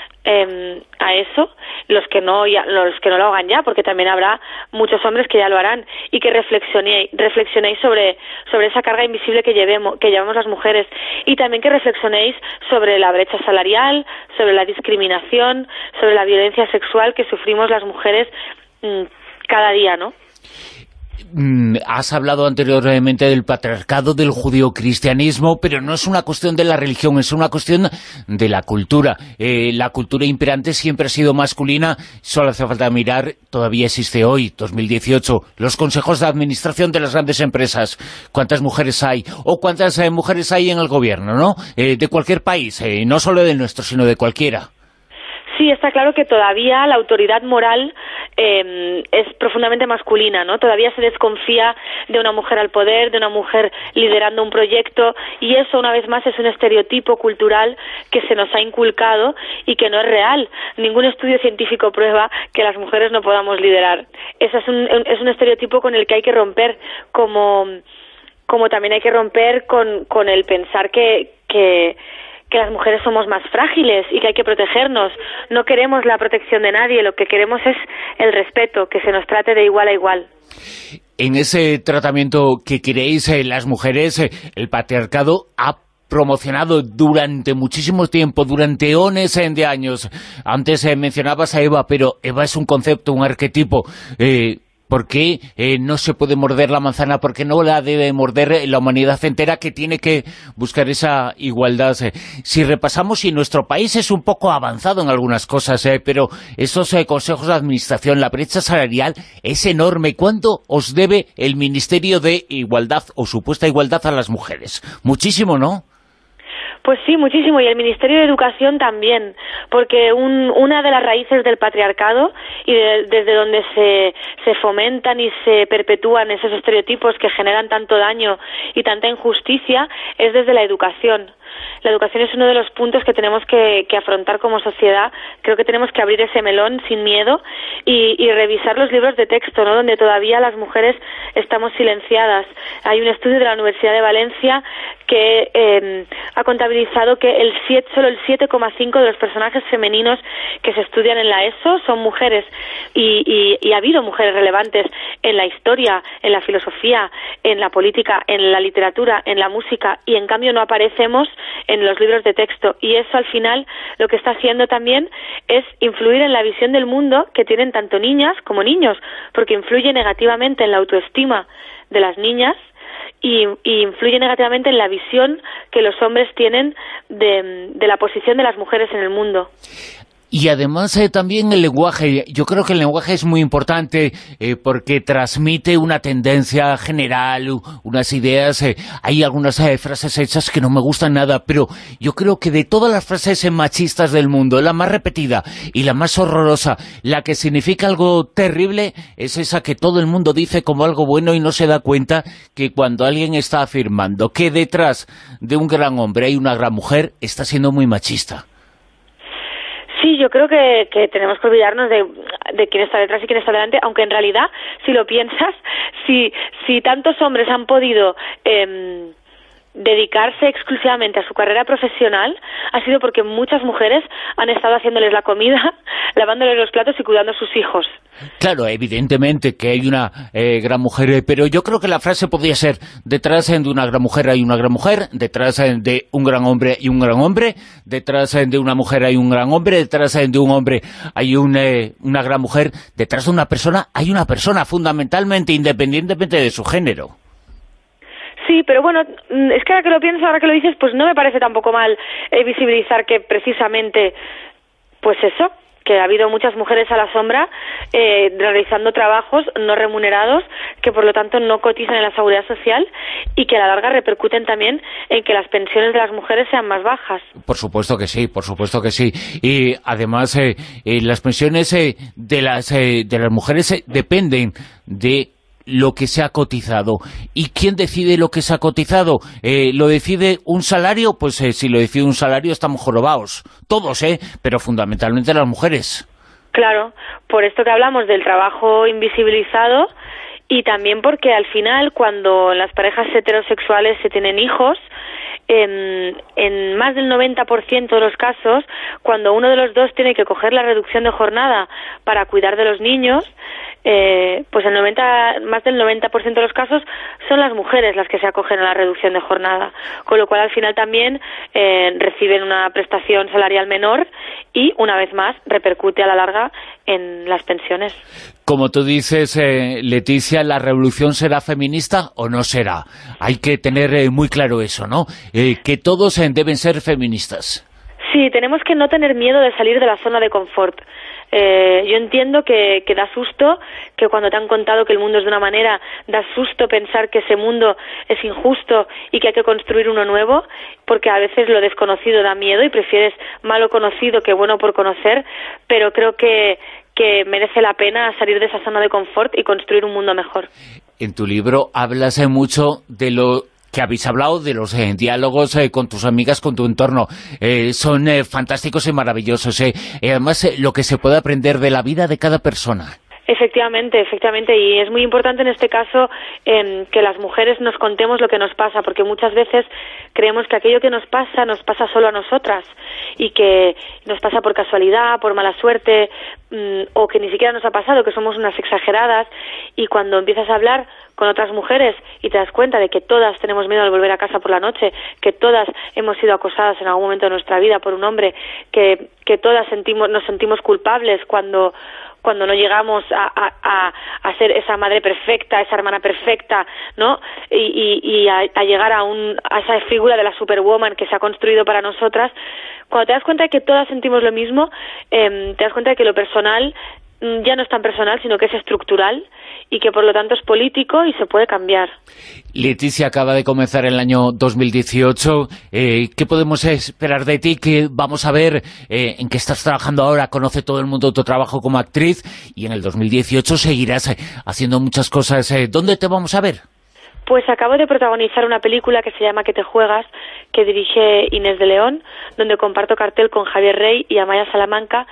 a eso, los que no lo hagan ya, porque también habrá muchos hombres que ya lo harán, y que reflexionéis sobre esa carga invisible que llevamos las mujeres, y también que reflexionéis sobre la brecha salarial, sobre la discriminación, sobre la violencia sexual que sufrimos las mujeres cada día, ¿no? Has hablado anteriormente del patriarcado, del judeocristianismo, pero no es una cuestión de la religión, es una cuestión de la cultura. La cultura imperante siempre ha sido masculina, solo hace falta mirar, todavía existe hoy, 2018, los consejos de administración de las grandes empresas. ¿Cuántas mujeres hay? ¿O cuántas mujeres hay en el gobierno, no? De cualquier país, no solo del nuestro, sino de cualquiera. Sí, está claro que todavía la autoridad moral es profundamente masculina, ¿no? Todavía se desconfía de una mujer al poder, de una mujer liderando un proyecto, y eso, una vez más, es un estereotipo cultural que se nos ha inculcado y que no es real. Ningún estudio científico prueba que las mujeres no podamos liderar. Ese es un estereotipo con el que hay que romper, como también hay que romper con el pensar que las mujeres somos más frágiles y que hay que protegernos. No queremos la protección de nadie, lo que queremos es el respeto, que se nos trate de igual a igual. En ese tratamiento que queréis las mujeres, el patriarcado ha promocionado durante muchísimo tiempo, durante eones de años. Antes mencionabas a Eva, pero Eva es un concepto, un arquetipo. ¿Por qué no se puede morder la manzana? ¿Por qué no la debe morder la humanidad entera, que tiene que buscar esa igualdad? Si repasamos, y nuestro país es un poco avanzado en algunas cosas, pero esos consejos de administración, la brecha salarial es enorme. ¿Cuánto os debe el Ministerio de Igualdad o supuesta igualdad a las mujeres? Muchísimo, ¿no? Pues sí, muchísimo, y el Ministerio de Educación también, porque una de las raíces del patriarcado y desde donde se fomentan y se perpetúan esos estereotipos que generan tanto daño y tanta injusticia es desde la educación. La educación es uno de los puntos que tenemos que afrontar como sociedad. Creo que tenemos que abrir ese melón sin miedo y revisar los libros de texto, ¿no?, donde todavía las mujeres estamos silenciadas. Hay un estudio de la Universidad de Valencia que ha contabilizado que solo el 7,5% de los personajes femeninos que se estudian en la ESO son mujeres, y ha habido mujeres relevantes en la historia, en la filosofía, en la política, en la literatura, en la música, y en cambio no aparecemos en los libros de texto, y eso al final lo que está haciendo también es influir en la visión del mundo que tienen tanto niñas como niños, porque influye negativamente en la autoestima de las niñas y influye negativamente en la visión que los hombres tienen de la posición de las mujeres en el mundo. Y además también el lenguaje. Yo creo que el lenguaje es muy importante porque transmite una tendencia general, unas ideas. Hay algunas frases hechas que no me gustan nada, pero yo creo que de todas las frases machistas del mundo, la más repetida y la más horrorosa, la que significa algo terrible, es esa que todo el mundo dice como algo bueno y no se da cuenta que cuando alguien está afirmando que detrás de un gran hombre hay una gran mujer, está siendo muy machista. Sí, yo creo que tenemos que olvidarnos de quién está detrás y quién está delante, aunque en realidad, si lo piensas, si tantos hombres han podido dedicarse exclusivamente a su carrera profesional ha sido porque muchas mujeres han estado haciéndoles la comida, lavándoles los platos y cuidando a sus hijos. Claro, evidentemente que hay una gran mujer, pero yo creo que la frase podría ser: detrás de una gran mujer hay una gran mujer, detrás de un gran hombre hay un gran hombre, detrás de una mujer hay un gran hombre, detrás de un hombre hay una gran mujer, detrás de una persona hay una persona, fundamentalmente, independientemente de su género. Sí, pero bueno, es que ahora que lo pienso, ahora que lo dices, pues no me parece tampoco mal visibilizar que precisamente, pues eso, que ha habido muchas mujeres a la sombra realizando trabajos no remunerados, que por lo tanto no cotizan en la seguridad social y que a la larga repercuten también en que las pensiones de las mujeres sean más bajas. Por supuesto que sí, por supuesto que sí. Y además las pensiones de las mujeres dependen de lo que se ha cotizado. ¿Y quién decide lo que se ha cotizado? ¿Lo decide un salario? Pues si lo decide un salario estamos jorobados. Todos, pero fundamentalmente las mujeres. Claro, por esto que hablamos del trabajo invisibilizado y también porque al final cuando las parejas heterosexuales se tienen hijos, en más del 90% de los casos, cuando uno de los dos tiene que coger la reducción de jornada para cuidar de los niños, pues más del 90% de los casos son las mujeres las que se acogen a la reducción de jornada, con lo cual al final también reciben una prestación salarial menor y una vez más repercute a la larga en las pensiones. Como tú dices, Leticia, ¿la revolución será feminista o no será? Hay que tener muy claro eso, ¿no? Que todos deben ser feministas. Sí, tenemos que no tener miedo de salir de la zona de confort. Yo entiendo que da susto, que cuando te han contado que el mundo es de una manera, da susto pensar que ese mundo es injusto y que hay que construir uno nuevo, porque a veces lo desconocido da miedo y prefieres malo conocido que bueno por conocer, pero creo que merece la pena salir de esa zona de confort y construir un mundo mejor. En tu libro hablas mucho de lo que habéis hablado, de los diálogos con tus amigas, con tu entorno. Son fantásticos y maravillosos. Además, lo que se puede aprender de la vida de cada persona. Efectivamente, y es muy importante en este caso que las mujeres nos contemos lo que nos pasa, porque muchas veces creemos que aquello que nos pasa solo a nosotras y que nos pasa por casualidad, por mala suerte o que ni siquiera nos ha pasado, que somos unas exageradas, y cuando empiezas a hablar con otras mujeres y te das cuenta de que todas tenemos miedo al volver a casa por la noche, que todas hemos sido acosadas en algún momento de nuestra vida por un hombre, que todas nos sentimos culpables cuando no llegamos a ser esa madre perfecta, esa hermana perfecta, ¿no? Y a llegar a esa figura de la superwoman que se ha construido para nosotras. Cuando te das cuenta de que todas sentimos lo mismo, te das cuenta de que lo personal ya no es tan personal, sino que es estructural y que por lo tanto es político y se puede cambiar. Leticia, acaba de comenzar el año 2018. ¿Qué podemos esperar de ti? ¿Qué vamos a ver? ¿En qué estás trabajando ahora? Conoce todo el mundo tu trabajo como actriz y en el 2018 seguirás haciendo muchas cosas. ¿Dónde te vamos a ver? Pues acabo de protagonizar una película que se llama ¿Qué te juegas?, que dirige Inés de León, donde comparto cartel con Javier Rey y Amaya Salamanca.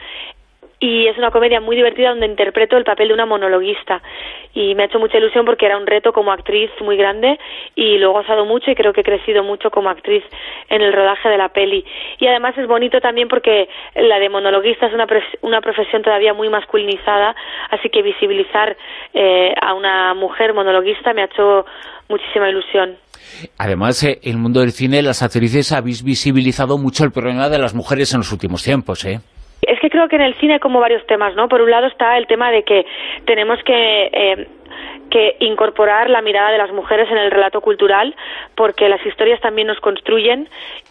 Y es una comedia muy divertida donde interpreto el papel de una monologuista. Y me ha hecho mucha ilusión porque era un reto como actriz muy grande y lo he gozado mucho y creo que he crecido mucho como actriz en el rodaje de la peli. Y además es bonito también porque la de monologuista es una profesión todavía muy masculinizada, así que visibilizar a una mujer monologuista me ha hecho muchísima ilusión. Además, el mundo del cine, las actrices habéis visibilizado mucho el problema de las mujeres en los últimos tiempos, Es que creo que en el cine hay como varios temas, ¿no? Por un lado está el tema de que tenemos que incorporar la mirada de las mujeres en el relato cultural, porque las historias también nos construyen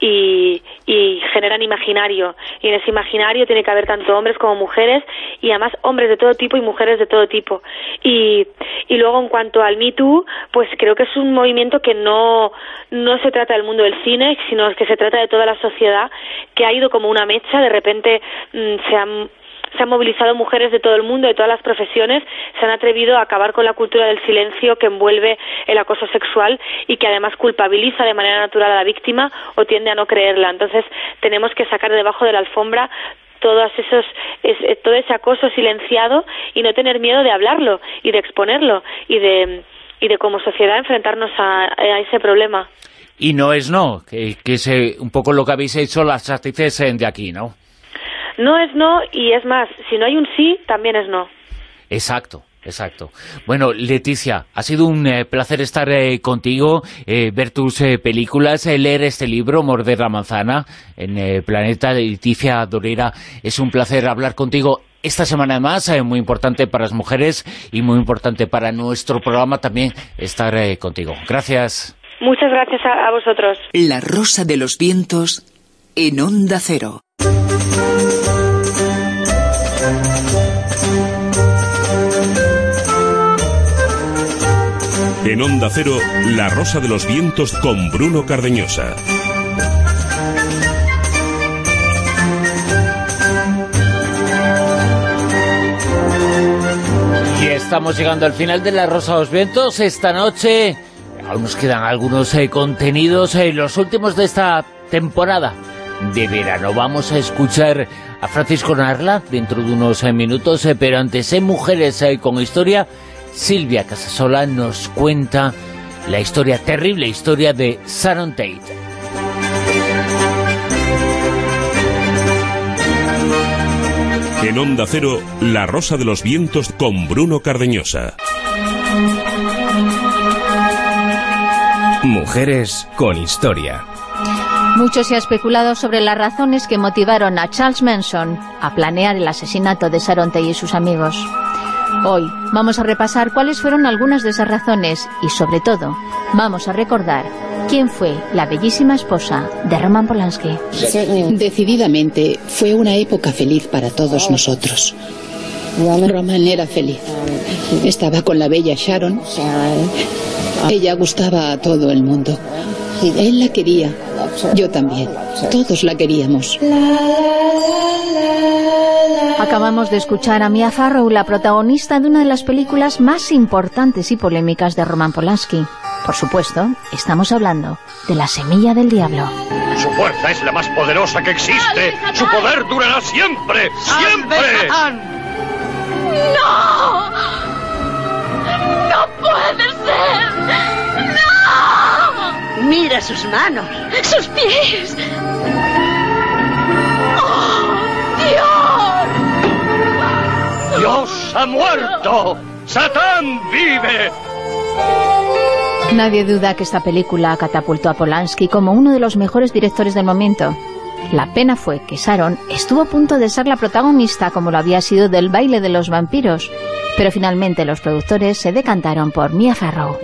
y generan imaginario, y en ese imaginario tiene que haber tanto hombres como mujeres, y además hombres de todo tipo y mujeres de todo tipo. Y luego en cuanto al Me Too, pues creo que es un movimiento que no se trata del mundo del cine, sino que se trata de toda la sociedad, que ha ido como una mecha. De repente se han movilizado mujeres de todo el mundo, de todas las profesiones, se han atrevido a acabar con la cultura del silencio que envuelve el acoso sexual y que además culpabiliza de manera natural a la víctima o tiende a no creerla. Entonces tenemos que sacar debajo de la alfombra todo ese acoso silenciado y no tener miedo de hablarlo y de exponerlo y de como sociedad enfrentarnos a ese problema. Y no es no, que es un poco lo que habéis hecho las actrices de aquí, ¿no? No es no, y es más, si no hay un sí, también es no. Exacto. Bueno, Leticia, ha sido un placer estar contigo, ver tus películas, leer este libro, Morder la manzana, en Planeta. Leticia Dolera, es un placer hablar contigo esta semana más, muy importante para las mujeres y muy importante para nuestro programa también estar contigo. Gracias. Muchas gracias a vosotros. La Rosa de los Vientos en Onda Cero. En Onda Cero, La Rosa de los Vientos con Bruno Cardeñosa. Y estamos llegando al final de La Rosa de los Vientos. Esta noche aún nos quedan algunos contenidos, los últimos de esta temporada de verano. Vamos a escuchar a Francisco Narla dentro de unos minutos, pero antes, en Mujeres con Historia, Silvia Casasola nos cuenta la historia, terrible historia de Sharon Tate. En Onda Cero, La Rosa de los Vientos con Bruno Cardeñosa. Mujeres con Historia. Mucho se ha especulado sobre las razones que motivaron a Charles Manson a planear el asesinato de Sharon Tate y sus amigos. Hoy vamos a repasar cuáles fueron algunas de esas razones y, sobre todo, vamos a recordar quién fue la bellísima esposa de Roman Polanski. Decididamente, fue una época feliz para todos nosotros. Roman era feliz. Estaba con la bella Sharon. Ella gustaba a todo el mundo. Él la quería. Yo también. Todos la queríamos. Acabamos de escuchar a Mia Farrow, la protagonista de una de las películas más importantes y polémicas de Roman Polanski. Por supuesto, estamos hablando de La semilla del diablo. Su fuerza es la más poderosa que existe. Su poder durará siempre, siempre. ¡No! ¡No puede ser! ¡No! Mira sus manos, sus pies. ¡Oh, Dios! ¡Dios ha muerto! ¡Satán vive! Nadie duda que esta película catapultó a Polanski como uno de los mejores directores del momento. La pena fue que Sharon estuvo a punto de ser la protagonista, como lo había sido del Baile de los vampiros, pero finalmente los productores se decantaron por Mia Farrow.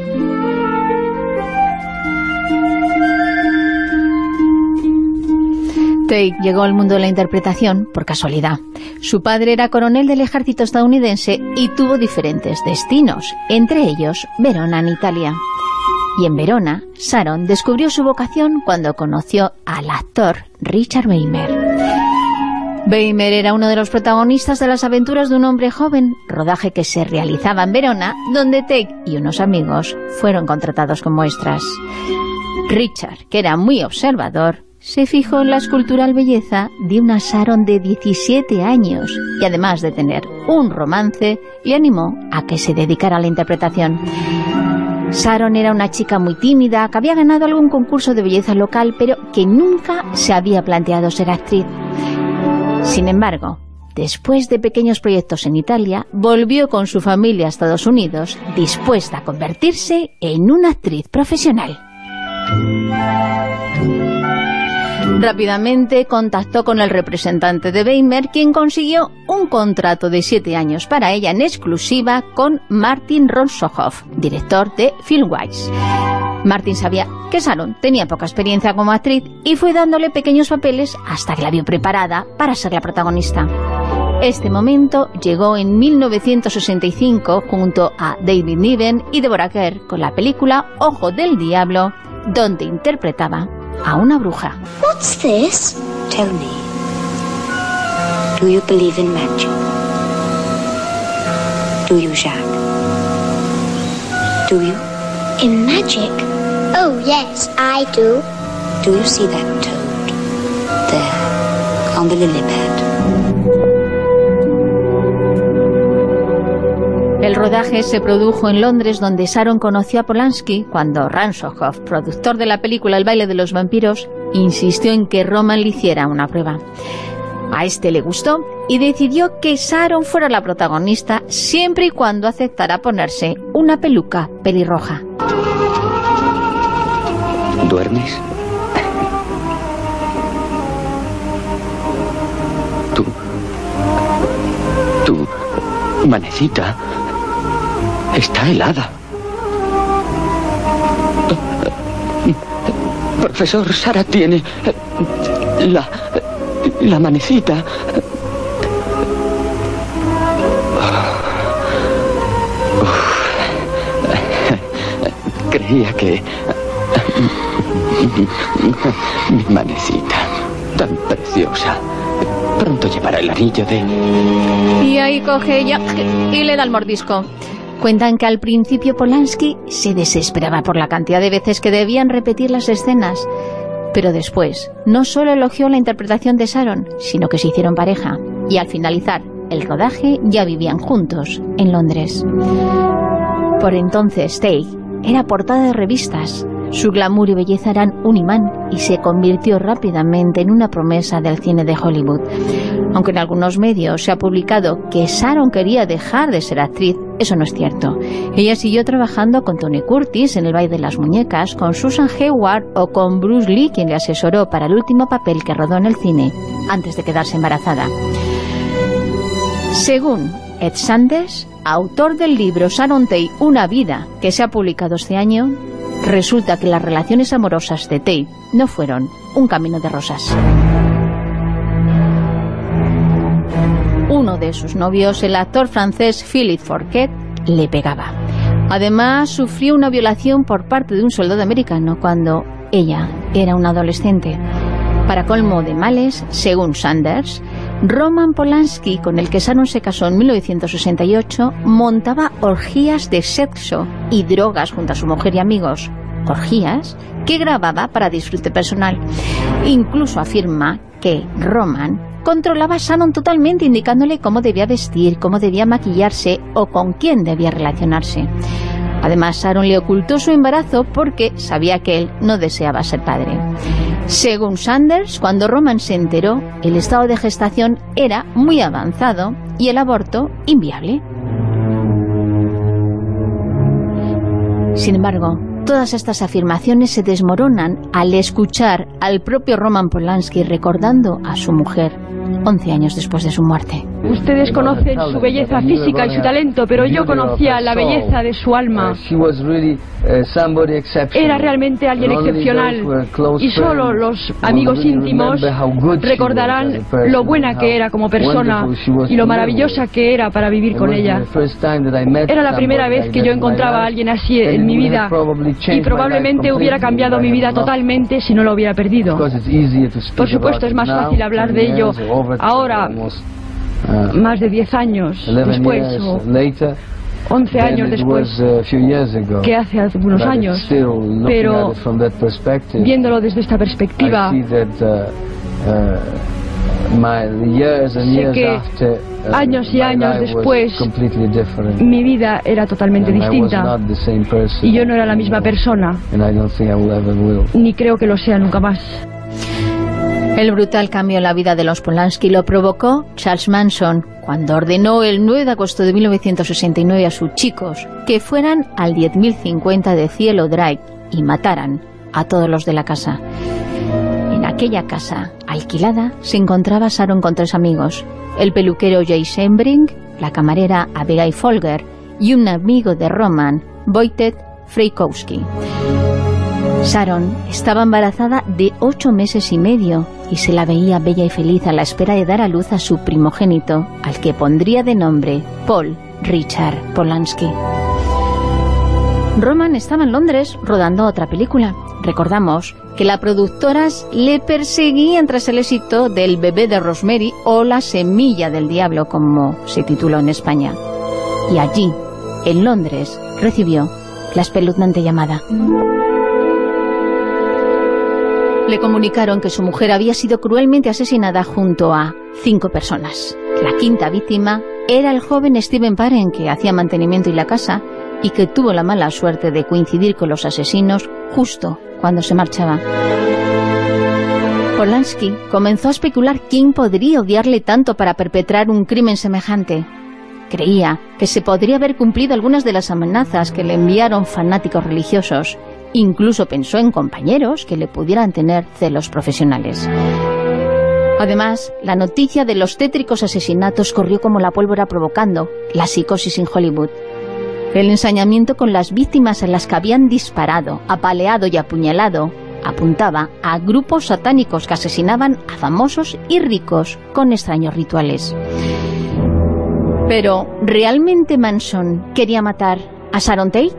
Tate llegó al mundo de la interpretación por casualidad. Su padre era coronel del ejército estadounidense y tuvo diferentes destinos, entre ellos Verona, en Italia. Y en Verona, Sharon descubrió su vocación cuando conoció al actor Richard Weimer. Weimer era uno de los protagonistas de Las aventuras de un hombre joven, rodaje que se realizaba en Verona, donde Tate y unos amigos fueron contratados como extras. Richard, que era muy observador, se fijó en la escultural belleza de una Sharon de 17 años y, además de tener un romance, le animó a que se dedicara a la interpretación. Sharon era una chica muy tímida, que había ganado algún concurso de belleza local, pero que nunca se había planteado ser actriz. Sin embargo, después de pequeños proyectos en Italia, volvió con su familia a Estados Unidos, dispuesta a convertirse en una actriz profesional. Rápidamente contactó con el representante de Weimer, quien consiguió un contrato de 7 años para ella en exclusiva con Martin Ronshohoff, director de Filmwise. Martin sabía que Sharon tenía poca experiencia como actriz y fue dándole pequeños papeles hasta que la vio preparada para ser la protagonista. Este momento llegó en 1965 junto a David Niven y Deborah Kerr con la película Ojo del Diablo, donde interpretaba a una bruja. What's this? Tell me. Do you believe in magic? Do you, Jacques? Do you? In magic? Oh, yes, I do. Do you see that toad? There, on the lily pad. El rodaje se produjo en Londres, donde Sharon conoció a Polanski cuando Ransohoff, productor de la película El baile de los vampiros, insistió en que Roman le hiciera una prueba. A este le gustó y decidió que Sharon fuera la protagonista siempre y cuando aceptara ponerse una peluca pelirroja. ¿Duermes? Tu manecita está helada. Profesor, Sara tiene la manecita. Creía que mi manecita, tan preciosa, pronto llevará el anillo de... Y ahí coge ella y le da el mordisco. Cuentan que al principio Polanski se desesperaba por la cantidad de veces que debían repetir las escenas, pero después no solo elogió la interpretación de Sharon, sino que se hicieron pareja, y al finalizar el rodaje ya vivían juntos en Londres. Por entonces Tate era portada de revistas. Su glamour y belleza eran un imán y se convirtió rápidamente en una promesa del cine de Hollywood. Aunque en algunos medios se ha publicado que Sharon quería dejar de ser actriz, eso no es cierto. Ella siguió trabajando con Tony Curtis en El baile de las muñecas, con Susan Hayward o con Bruce Lee, quien le asesoró para el último papel que rodó en el cine antes de quedarse embarazada. Según Ed Sanders, autor del libro Sharon Tate, una vida, que se ha publicado este año, resulta que las relaciones amorosas de Tate no fueron un camino de rosas. Uno de sus novios, el actor francés Philippe Forquet, le pegaba. Además, sufrió una violación por parte de un soldado americano cuando ella era una adolescente. Para colmo de males, según Sanders, Roman Polanski, con el que Sharon se casó en 1968, montaba orgías de sexo y drogas junto a su mujer y amigos. Orgías que grababa para disfrute personal. Incluso afirma que Roman controlaba a Sharon totalmente, indicándole cómo debía vestir, cómo debía maquillarse o con quién debía relacionarse. Además, Sharon le ocultó su embarazo porque sabía que él no deseaba ser padre. Según Sanders, cuando Roman se enteró, el estado de gestación era muy avanzado y el aborto inviable. Sin embargo, todas estas afirmaciones se desmoronan al escuchar al propio Roman Polanski recordando a su mujer 11 años después de su muerte. Ustedes conocen su belleza física y su talento, pero yo conocía la belleza de su alma. Era realmente alguien excepcional y solo los amigos íntimos recordarán lo buena que era como persona y lo maravillosa que era para vivir con ella. Era la primera vez que yo encontraba a alguien así en mi vida y probablemente hubiera cambiado mi vida totalmente si no lo hubiera perdido. Por supuesto, es más fácil hablar de ello ahora, más de 10 años después, o 11 años después, que hace algunos años, pero viéndolo desde esta perspectiva, sé que años y años después mi vida era totalmente distinta y yo no era la misma persona, ni creo que lo sea nunca más. El brutal cambio en la vida de los Polanski lo provocó Charles Manson cuando ordenó el 9 de agosto de 1969 a sus chicos que fueran al 10.050 de Cielo Drive y mataran a todos los de la casa. En aquella casa alquilada se encontraba Sharon con 3 amigos, el peluquero Jay Sembring, la camarera Abigail Folger y un amigo de Roman, Wojtek Frykowski. Sharon estaba embarazada de 8 meses y medio y se la veía bella y feliz a la espera de dar a luz a su primogénito, al que pondría de nombre Paul Richard Polanski. Roman estaba en Londres rodando otra película. Recordamos que las productoras le perseguían tras el éxito del Bebé de Rosemary o La semilla del diablo, como se tituló en España. Y allí, en Londres, recibió la espeluznante llamada. Le comunicaron que su mujer había sido cruelmente asesinada junto a 5 personas. La quinta víctima era el joven Steven Parent, que hacía mantenimiento y la casa, y que tuvo la mala suerte de coincidir con los asesinos justo cuando se marchaba. Polanski comenzó a especular quién podría odiarle tanto para perpetrar un crimen semejante. Creía que se podría haber cumplido algunas de las amenazas que le enviaron fanáticos religiosos. Incluso pensó en compañeros que le pudieran tener celos profesionales. Además, la noticia de los tétricos asesinatos corrió como la pólvora, provocando la psicosis en Hollywood. El ensañamiento con las víctimas a las que habían disparado, apaleado y apuñalado apuntaba a grupos satánicos que asesinaban a famosos y ricos con extraños rituales. Pero, ¿realmente Manson quería matar a Sharon Tate?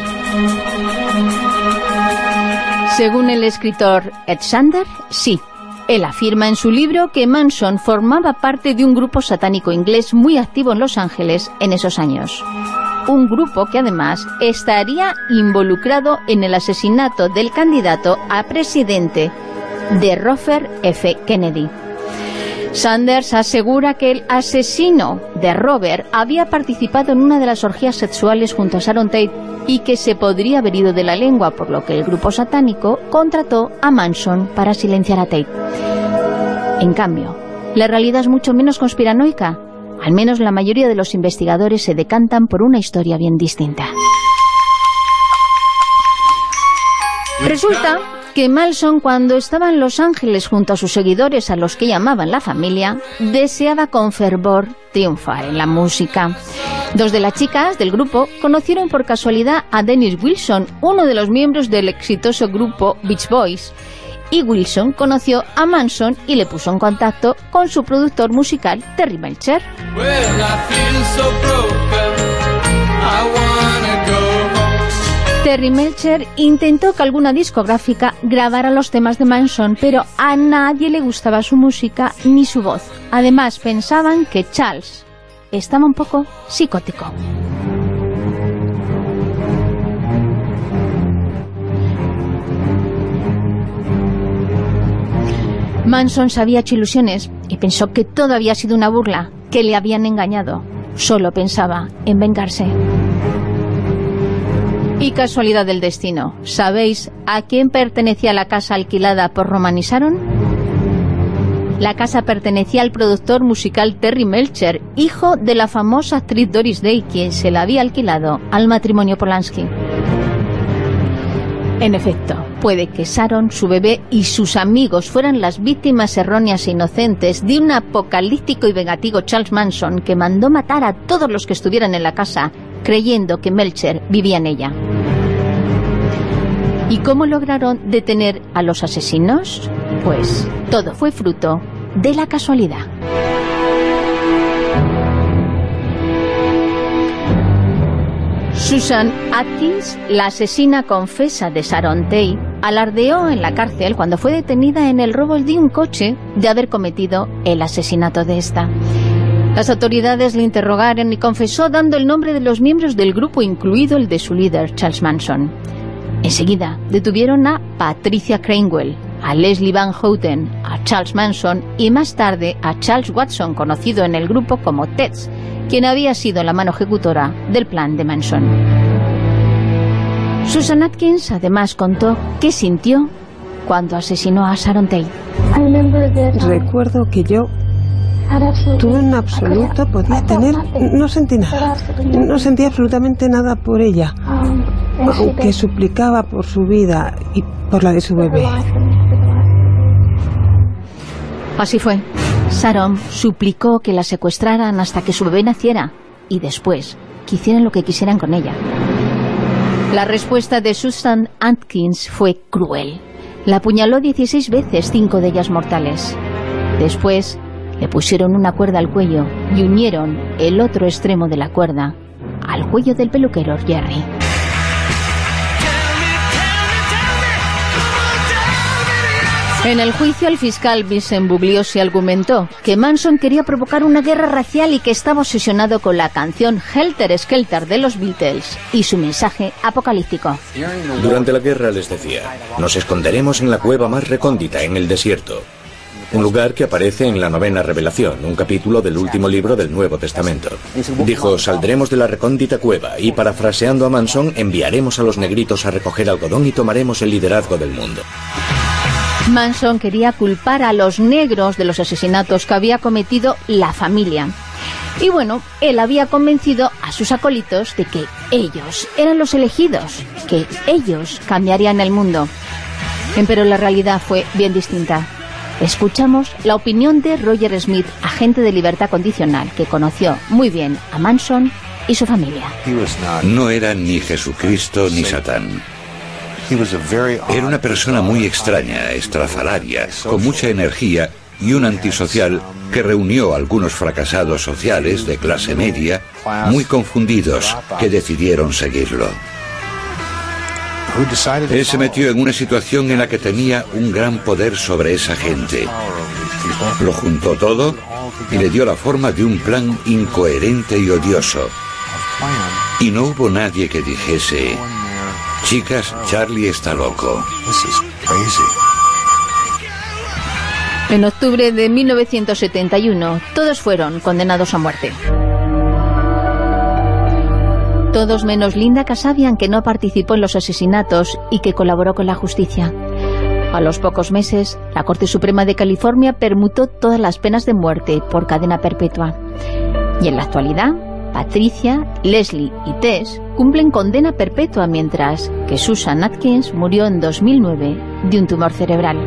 Según el escritor Ed Sander, sí. Él afirma en su libro que Manson formaba parte de un grupo satánico inglés muy activo en Los Ángeles en esos años. Un grupo que además estaría involucrado en el asesinato del candidato a presidente de Robert F. Kennedy. Sanders asegura que el asesino de Robert había participado en una de las orgías sexuales junto a Sharon Tate y que se podría haber ido de la lengua, por lo que el grupo satánico contrató a Manson para silenciar a Tate. En cambio, la realidad es mucho menos conspiranoica. Al menos la mayoría de los investigadores se decantan por una historia bien distinta. Resulta que Manson, cuando estaba en Los Ángeles junto a sus seguidores, a los que llamaban la familia, deseaba con fervor triunfar en la música. Dos de las chicas del grupo conocieron por casualidad a Dennis Wilson, uno de los miembros del exitoso grupo Beach Boys, y Wilson conoció a Manson y le puso en contacto con su productor musical, Terry Melcher. Terry Melcher intentó que alguna discográfica grabara los temas de Manson, pero a nadie le gustaba su música ni su voz. Además, pensaban que Charles estaba un poco psicótico. Manson se había hecho ilusiones y pensó que todo había sido una burla, que le habían engañado. Solo pensaba en vengarse. Y casualidad del destino, ¿sabéis a quién pertenecía la casa alquilada por Roman y Sharon? La casa pertenecía al productor musical Terry Melcher, hijo de la famosa actriz Doris Day, quien se la había alquilado al matrimonio Polanski. En efecto, puede que Sharon, su bebé y sus amigos fueran las víctimas erróneas e inocentes de un apocalíptico y vengativo Charles Manson que mandó matar a todos los que estuvieran en la casa, creyendo que Melcher vivía en ella. ¿Y cómo lograron detener a los asesinos? Pues todo fue fruto de la casualidad. Susan Atkins, la asesina confesa de Sharon Tate, alardeó en la cárcel cuando fue detenida en el robo de un coche de haber cometido el asesinato de esta. Las autoridades le interrogaron y confesó dando el nombre de los miembros del grupo, incluido el de su líder, Charles Manson. Enseguida detuvieron a Patricia Cranwell, a Leslie Van Houten, a Charles Manson y más tarde a Charles Watson, conocido en el grupo como Teds, quien había sido la mano ejecutora del plan de Manson. Susan Atkins además contó qué sintió cuando asesinó a Sharon Tate. Recuerdo que yo tuve un absoluto, podía tener, no sentí nada, no sentí absolutamente nada por ella, aunque suplicaba por su vida y por la de su bebé. Así fue. Sharon suplicó que la secuestraran hasta que su bebé naciera y después que hicieran lo que quisieran con ella. La respuesta de Susan Atkins fue cruel. La apuñaló 16 veces, 5 de ellas mortales. Después le pusieron una cuerda al cuello y unieron el otro extremo de la cuerda al cuello del peluquero Jerry. En el juicio, el fiscal Vincent Bugliosi argumentó que Manson quería provocar una guerra racial y que estaba obsesionado con la canción Helter Skelter de los Beatles y su mensaje apocalíptico. Durante la guerra les decía, nos esconderemos en la cueva más recóndita en el desierto. un lugar que aparece en la 9ª revelación, un capítulo del último libro del Nuevo Testamento. Dijo, saldremos de la recóndita cueva y, parafraseando a Manson, enviaremos a los negritos a recoger algodón y tomaremos el liderazgo del mundo. Manson quería culpar a los negros de los asesinatos que había cometido la familia. Y bueno, él había convencido a sus acólitos de que ellos eran los elegidos, que ellos cambiarían el mundo. Pero la realidad fue bien distinta. Escuchamos la opinión de Roger Smith, agente de libertad condicional, que conoció muy bien a Manson y su familia. No era ni Jesucristo ni Satán. Era una persona muy extraña, estrafalaria, con mucha energía y un antisocial que reunió a algunos fracasados sociales de clase media, muy confundidos, que decidieron seguirlo. Él se metió en una situación en la que tenía un gran poder sobre esa gente. Lo juntó todo y le dio la forma de un plan incoherente y odioso. Y no hubo nadie que dijese: chicas, Charlie está loco. En octubre de 1971, todos fueron condenados a muerte. Todos menos Linda Kasabian, que no participó en los asesinatos y que colaboró con la justicia. A los pocos meses, la Corte Suprema de California permutó todas las penas de muerte por cadena perpetua. Y en la actualidad, Patricia, Leslie y Tess cumplen condena perpetua, mientras que Susan Atkins murió en 2009 de un tumor cerebral.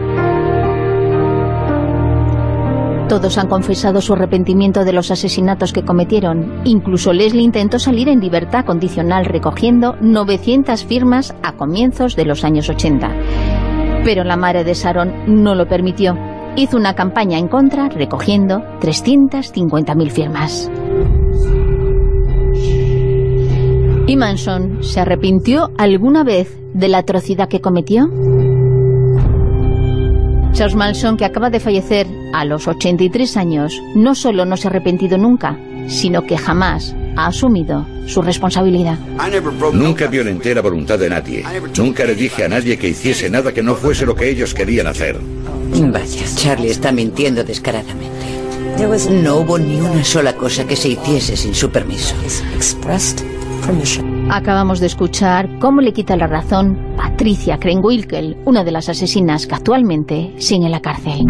Todos han confesado su arrepentimiento de los asesinatos que cometieron. Incluso Leslie intentó salir en libertad condicional recogiendo 900 firmas a comienzos de los años 80. Pero la madre de Sharon no lo permitió. Hizo una campaña en contra recogiendo 350.000 firmas. ¿Y Manson se arrepintió alguna vez de la atrocidad que cometió? Charles Manson, que acaba de fallecer a los 83 años, no solo no se ha arrepentido nunca, sino que jamás ha asumido su responsabilidad. Nunca violenté la voluntad de nadie. Nunca le dije a nadie que hiciese nada que no fuese lo que ellos querían hacer. Vaya, Charlie está mintiendo descaradamente. No hubo ni una sola cosa que se hiciese sin su permiso. Acabamos de escuchar cómo le quita la razón Patricia Krenwinkel, una de las asesinas que actualmente sigue en la cárcel.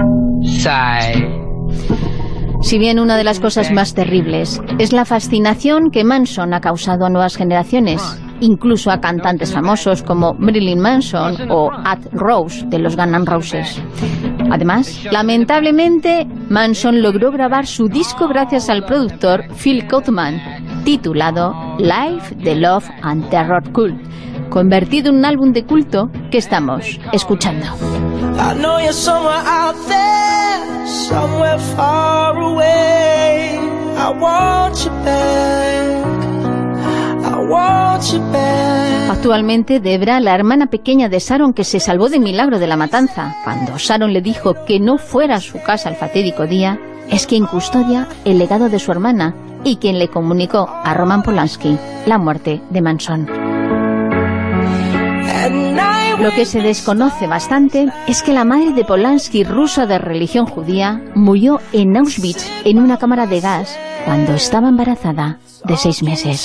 Si bien una de las cosas más terribles es la fascinación que Manson ha causado a nuevas generaciones, incluso a cantantes famosos como Marilyn Manson o Ed Rose de los Guns N' Roses. Además, lamentablemente, Manson logró grabar su disco gracias al productor Phil Kaufman, titulado Life, the Love and Terror Cult, convertido en un álbum de culto que estamos escuchando. I know you're somewhere out there, somewhere far away. I want you back, I want you back. Actualmente Debra, la hermana pequeña de Sharon, que se salvó de milagro de la matanza, cuando Sharon le dijo que no fuera a su casa el fatídico día, es quien custodia el legado de su hermana y quien le comunicó a Roman Polanski la muerte de Manson. Lo que se desconoce bastante es que la madre de Polanski, rusa de religión judía, murió en Auschwitz en una cámara de gas cuando estaba embarazada de 6 meses.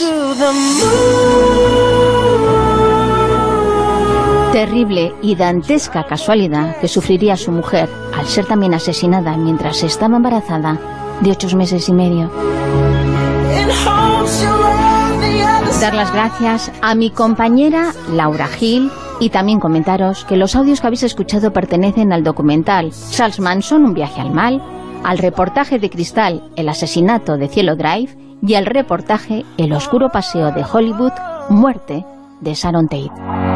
Terrible y dantesca casualidad que sufriría su mujer al ser también asesinada mientras estaba embarazada de 8 meses y medio. Dar las gracias a mi compañera Laura Gil y también comentaros que los audios que habéis escuchado pertenecen al documental Charles Manson, un viaje al mal, al reportaje de Cristal, el asesinato de Cielo Drive, y al reportaje El oscuro paseo de Hollywood, muerte de Sharon Tate.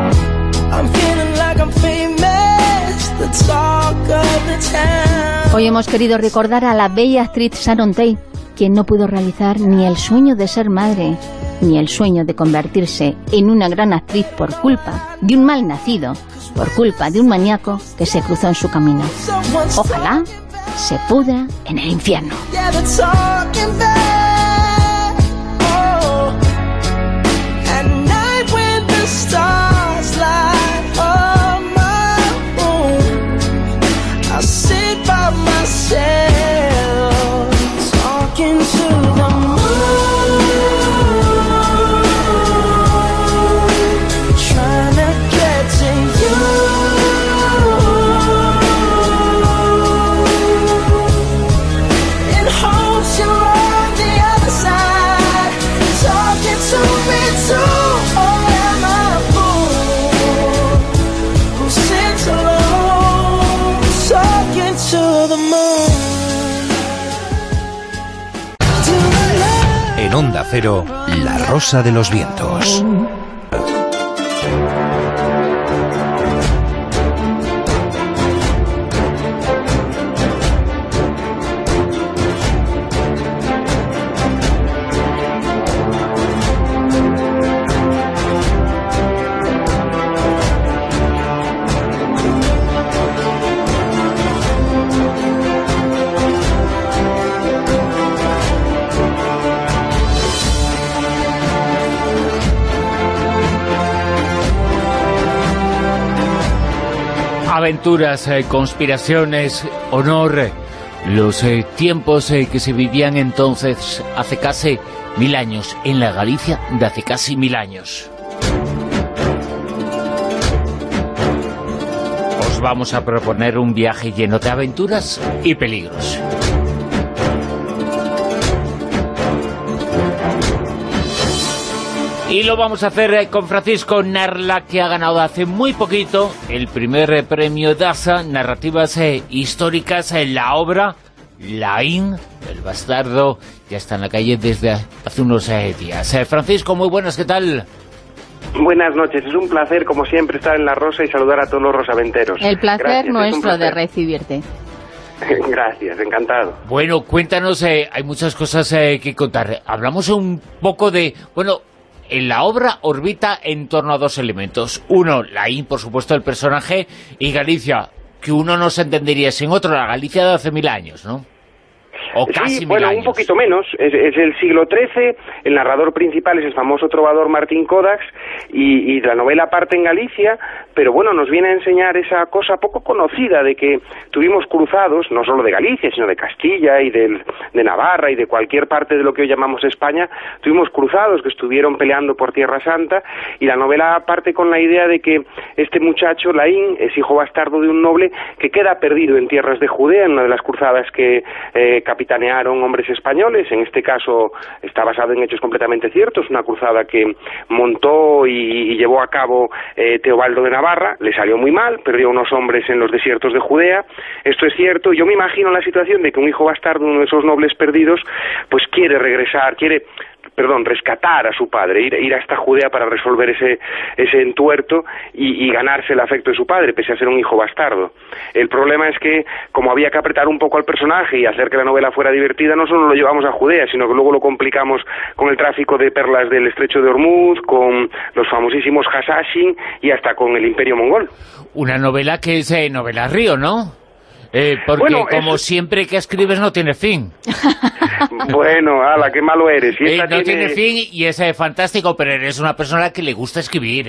Hoy hemos querido recordar a la bella actriz Sharon Tate, quien no pudo realizar ni el sueño de ser madre, ni el sueño de convertirse en una gran actriz por culpa de un mal nacido, por culpa de un maníaco que se cruzó en su camino. Ojalá se pudra en el infierno. I sit by myself. to the moon. En Onda Cero, La Rosa de los Vientos. Aventuras, conspiraciones, honor, los tiempos que se vivían entonces hace casi 1000 años, en la Galicia de hace casi 1000 años. Os vamos a proponer un viaje lleno de aventuras y peligros. Y lo vamos a hacer con Francisco Narla, que ha ganado hace muy poquito el primer premio DASA, Narrativas Históricas, en la obra Laín, el bastardo, ya está en la calle desde hace unos días. Francisco, muy buenas, ¿qué tal? Buenas noches, es un placer, como siempre, estar en La Rosa y saludar a todos los rosaventeros. El placer Gracias, nuestro de recibirte. Gracias, encantado. Bueno, cuéntanos, hay muchas cosas que contar. Hablamos un poco de... Bueno, en la obra orbita en torno a dos elementos. Uno, Laín, por supuesto, el personaje, y Galicia, que uno no se entendería sin otro, la Galicia de hace 1000 años, ¿no? O casi 1000 años. Un poquito menos, es el siglo XIII, el narrador principal es el famoso trovador Martín Codax, y la novela parte en Galicia, pero bueno, nos viene a enseñar esa cosa poco conocida de que tuvimos cruzados, no solo de Galicia, sino de Castilla y de Navarra y de cualquier parte de lo que hoy llamamos España, tuvimos cruzados que estuvieron peleando por Tierra Santa, y la novela parte con la idea de que este muchacho, Laín, es hijo bastardo de un noble que queda perdido en tierras de Judea, en una de las cruzadas que capitanearon hombres españoles. En este caso está basado en hechos completamente ciertos, una cruzada que montó y llevó a cabo Teobaldo de Navarra. Le salió muy mal, perdió unos hombres en los desiertos de Judea, esto es cierto. Yo me imagino la situación de que un hijo bastardo, uno de esos nobles perdidos, pues quiere rescatar a su padre, ir hasta Judea para resolver ese entuerto y ganarse el afecto de su padre, pese a ser un hijo bastardo. El problema es que, como había que apretar un poco al personaje y hacer que la novela fuera divertida, no solo lo llevamos a Judea, sino que luego lo complicamos con el tráfico de perlas del estrecho de Hormuz, con los famosísimos Hasashin y hasta con el Imperio Mongol. Una novela que es novela río, ¿no? Porque bueno, como siempre que escribes no tiene fin. Bueno, ala, qué malo eres. No tiene fin y es fantástico, pero eres una persona que le gusta escribir,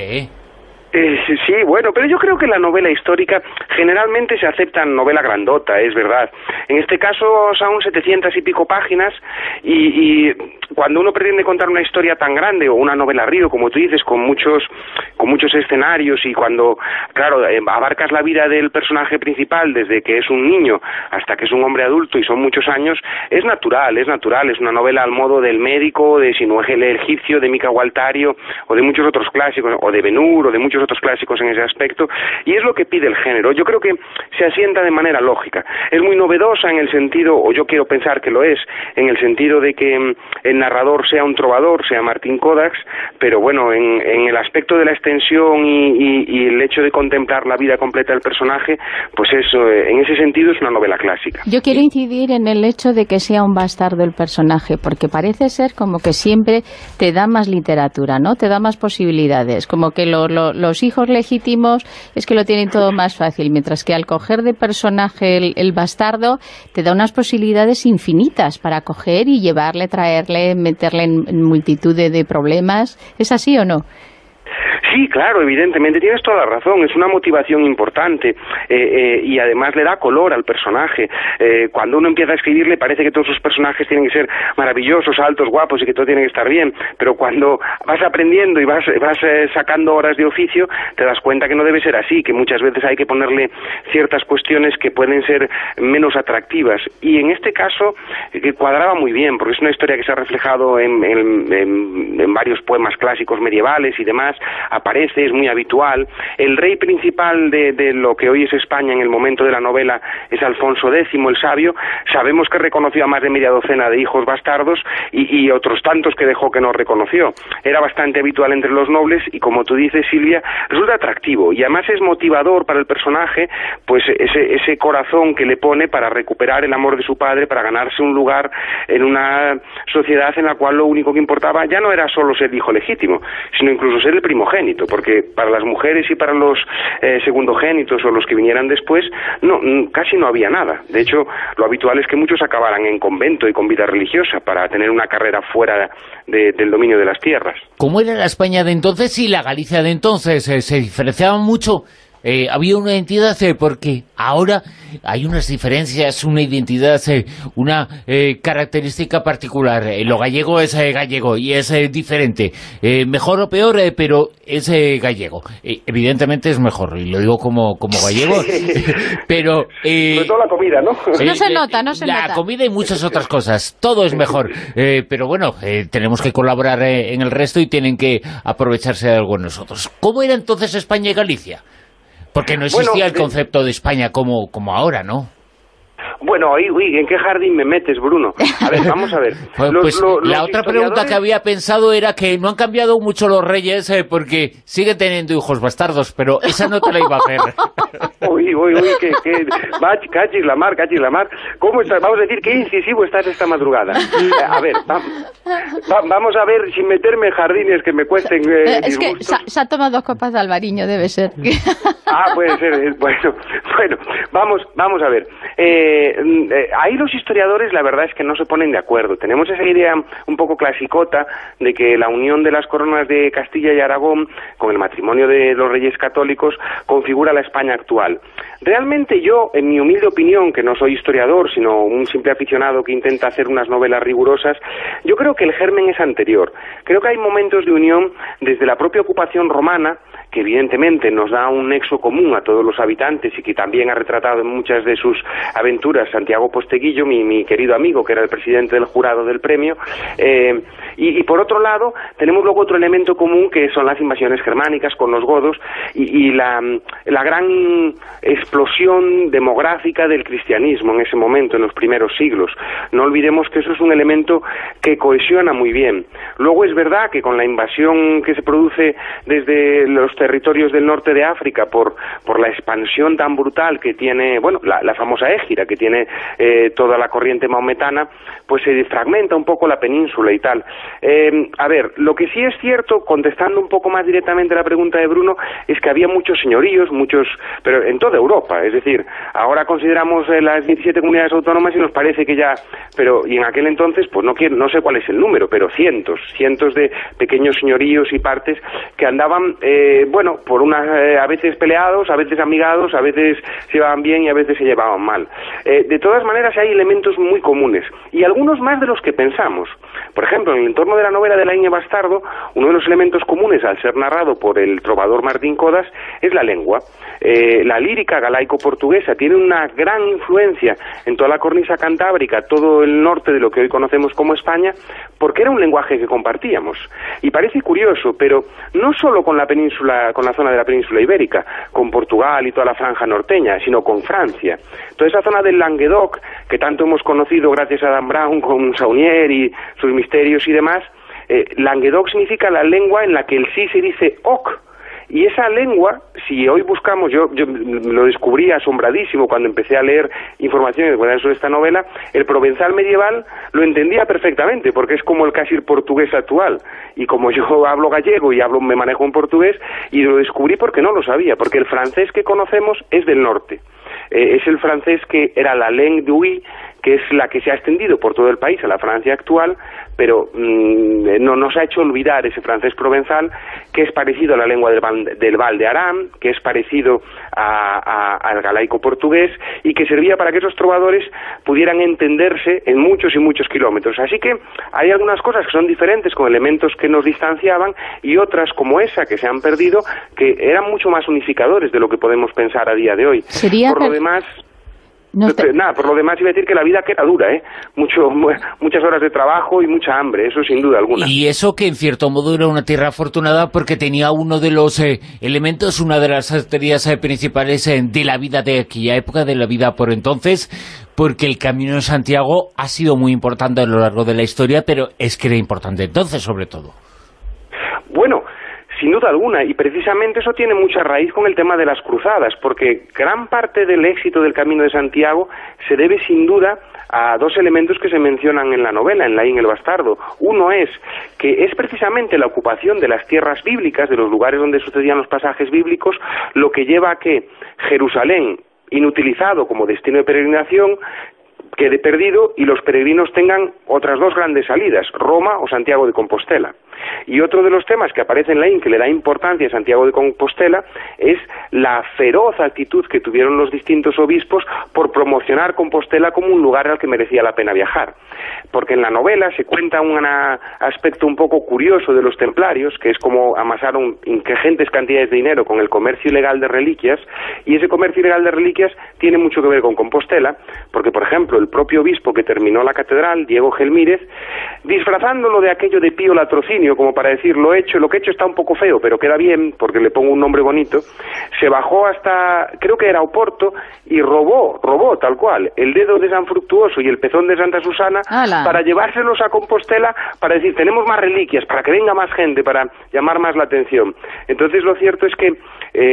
Sí, bueno, pero yo creo que la novela histórica generalmente se acepta en novela grandota, es verdad. En este caso son 700 y pico páginas y cuando uno pretende contar una historia tan grande o una novela río, como tú dices, con muchos escenarios, y cuando, claro, abarcas la vida del personaje principal desde que es un niño hasta que es un hombre adulto y son muchos años, es natural, es una novela al modo del Médico, de Sinuhe el egipcio, de Mica Gualtario o de muchos otros clásicos, o de Ben-Hur o de muchos otros clásicos en ese aspecto, y es lo que pide el género. Yo creo que se asienta de manera lógica. Es muy novedosa en el sentido, o yo quiero pensar que lo es, en el sentido de que el narrador sea un trovador, sea Martín Codax, pero bueno, en el aspecto de la extensión y el hecho de contemplar la vida completa del personaje, pues eso, en ese sentido es una novela clásica. Yo quiero incidir en el hecho de que sea un bastardo el personaje, porque parece ser como que siempre te da más literatura, ¿no? Te da más posibilidades, como que los hijos legítimos es que lo tienen todo más fácil, mientras que al coger de personaje el bastardo te da unas posibilidades infinitas para coger y llevarle, traerle, meterle en multitud de problemas. ¿Es así o no? Sí, claro, evidentemente, tienes toda la razón, es una motivación importante y además le da color al personaje. Cuando uno empieza a escribir le parece que todos sus personajes tienen que ser maravillosos, altos, guapos y que todo tiene que estar bien, pero cuando vas aprendiendo y vas sacando horas de oficio te das cuenta que no debe ser así, que muchas veces hay que ponerle ciertas cuestiones que pueden ser menos atractivas, y en este caso cuadraba muy bien, porque es una historia que se ha reflejado en varios poemas clásicos medievales y demás. aparece, es muy habitual. El rey principal de lo que hoy es España en el momento de la novela es Alfonso X, el Sabio. Sabemos que reconoció a más de media docena de hijos bastardos y otros tantos que dejó que no reconoció. Era bastante habitual entre los nobles y, como tú dices, Silvia, resulta atractivo y además es motivador para el personaje, pues ese corazón que le pone para recuperar el amor de su padre, para ganarse un lugar en una sociedad en la cual lo único que importaba ya no era solo ser hijo legítimo, sino incluso ser el primogénito, porque para las mujeres y para los segundogénitos o los que vinieran después, casi no había nada. De hecho, lo habitual es que muchos acabaran en convento y con vida religiosa para tener una carrera fuera del dominio de las tierras. ¿Cómo era la España de entonces y la Galicia de entonces? ¿Se diferenciaban mucho? ¿Había una identidad? Porque ahora hay unas diferencias, una identidad, una característica particular. Lo gallego es gallego y es diferente. Mejor o peor, pero es gallego. Evidentemente es mejor, y lo digo como gallego. Pero sobre todo la comida, ¿no? No se nota. La comida y muchas otras cosas. Todo es mejor. Pero bueno, tenemos que colaborar en el resto y tienen que aprovecharse de algo en nosotros. ¿Cómo era entonces España y Galicia? Porque no existía el concepto de España como ahora, ¿no? Bueno, uy, ¿en qué jardín me metes, Bruno? A ver, vamos a ver. La otra pregunta que había pensado era que no han cambiado mucho los reyes porque siguen teniendo hijos bastardos, pero esa no te la iba a hacer. Uy, que cachis la mar. ¿Cómo estás? Vamos a decir, qué incisivo estás esta madrugada. A ver, vamos a ver, sin meterme en jardines que me cuesten es que se ha tomado 2 copas de albariño, debe ser. Puede ser. Bueno, vamos a ver. Ahí los historiadores la verdad es que no se ponen de acuerdo. Tenemos esa idea un poco clasicota de que la unión de las coronas de Castilla y Aragón con el matrimonio de los reyes católicos configura la España actual. Realmente yo, en mi humilde opinión, que no soy historiador, sino un simple aficionado que intenta hacer unas novelas rigurosas, yo creo que el germen es anterior. Creo que hay momentos de unión desde la propia ocupación romana, que evidentemente nos da un nexo común a todos los habitantes y que también ha retratado en muchas de sus aventuras Santiago Posteguillo, mi querido amigo, que era el presidente del jurado del premio, y por otro lado tenemos luego otro elemento común que son las invasiones germánicas con los godos y la gran explosión demográfica del cristianismo en ese momento, en los primeros siglos. No olvidemos que eso es un elemento que cohesiona muy bien. Luego es verdad que con la invasión que se produce desde los territorios del norte de África por la expansión tan brutal que tiene, la famosa Égira, que tiene toda la corriente maometana, pues se fragmenta un poco la península y tal. A ver, lo que sí es cierto, contestando un poco más directamente a la pregunta de Bruno, es que había muchos señoríos, pero en toda Europa, es decir, ahora consideramos las 17 comunidades autónomas y nos parece que ya, y en aquel entonces, pues no sé cuál es el número, pero cientos de pequeños señoríos y partes que andaban, por a veces peleados, a veces amigados, a veces se llevaban bien y a veces se llevaban mal. De todas maneras hay elementos muy comunes y algunos más de los que pensamos. Por ejemplo, en el entorno de la novela de Laínez Bastardo, uno de los elementos comunes al ser narrado por el trovador Martín Codas es la lengua. La lírica galaico-portuguesa tiene una gran influencia en toda la cornisa cantábrica, todo el norte de lo que hoy conocemos como España, porque era un lenguaje que compartíamos. Y parece curioso, pero no solo con la zona de la península ibérica, con Portugal y toda la franja norteña, sino con Francia. Toda esa zona del Languedoc, que tanto hemos conocido gracias a Dan Brown con Saunier y sus misterios y demás, Languedoc significa la lengua en la que el sí se dice oc. Y esa lengua, si hoy buscamos, yo lo descubrí asombradísimo cuando empecé a leer información sobre esta novela, el provenzal medieval lo entendía perfectamente, porque es como el casi el portugués actual. Y como yo hablo gallego y me manejo en portugués, y lo descubrí porque no lo sabía, porque el francés que conocemos es del norte. Es el francés que era la langue d'Oui, que es la que se ha extendido por todo el país, a la Francia actual, pero no nos ha hecho olvidar ese francés provenzal, que es parecido a la lengua del Val de Aran, que es parecido al galaico portugués, y que servía para que esos trovadores pudieran entenderse en muchos y muchos kilómetros. Así que hay algunas cosas que son diferentes, con elementos que nos distanciaban, y otras como esa, que se han perdido, que eran mucho más unificadores de lo que podemos pensar a día de hoy. Por lo demás... Nada, por lo demás iba a decir que la vida queda dura, muchas horas de trabajo y mucha hambre, eso sin duda alguna. Y eso que en cierto modo era una tierra afortunada porque tenía uno de los elementos, una de las arterias principales de la vida de aquella época, de la vida por entonces, porque el Camino de Santiago ha sido muy importante a lo largo de la historia, pero es que era importante entonces, sobre todo. Bueno, sin duda alguna, y precisamente eso tiene mucha raíz con el tema de las cruzadas, porque gran parte del éxito del Camino de Santiago se debe sin duda a dos elementos que se mencionan en la novela, en Laín el Bastardo. Uno es que es precisamente la ocupación de las tierras bíblicas, de los lugares donde sucedían los pasajes bíblicos, lo que lleva a que Jerusalén, inutilizado como destino de peregrinación, quede perdido y los peregrinos tengan otras dos grandes salidas, Roma o Santiago de Compostela. Y otro de los temas que aparece en Laín, que le da importancia a Santiago de Compostela, es la feroz actitud que tuvieron los distintos obispos por promocionar Compostela como un lugar al que merecía la pena viajar. Porque en la novela se cuenta un aspecto un poco curioso de los templarios, que es como amasaron ingentes cantidades de dinero con el comercio ilegal de reliquias, y ese comercio ilegal de reliquias tiene mucho que ver con Compostela, porque, por ejemplo, el propio obispo que terminó la catedral, Diego Gelmírez, disfrazándolo de aquello de Pío Latrocinio, como para decir, lo que he hecho está un poco feo, pero queda bien, porque le pongo un nombre bonito, se bajó hasta, creo que era Oporto, y robó tal cual, el dedo de San Fructuoso y el pezón de Santa Susana, para llevárselos a Compostela, para decir, tenemos más reliquias, para que venga más gente, para llamar más la atención. Entonces lo cierto es que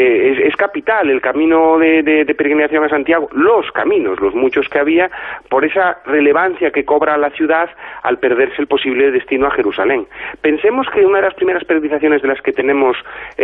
es capital el camino de peregrinación a Santiago, los caminos, los muchos que había, por esa relevancia que cobra la ciudad al perderse el posible destino a Jerusalén. Pensemos que una de las primeras peregrinaciones de las que tenemos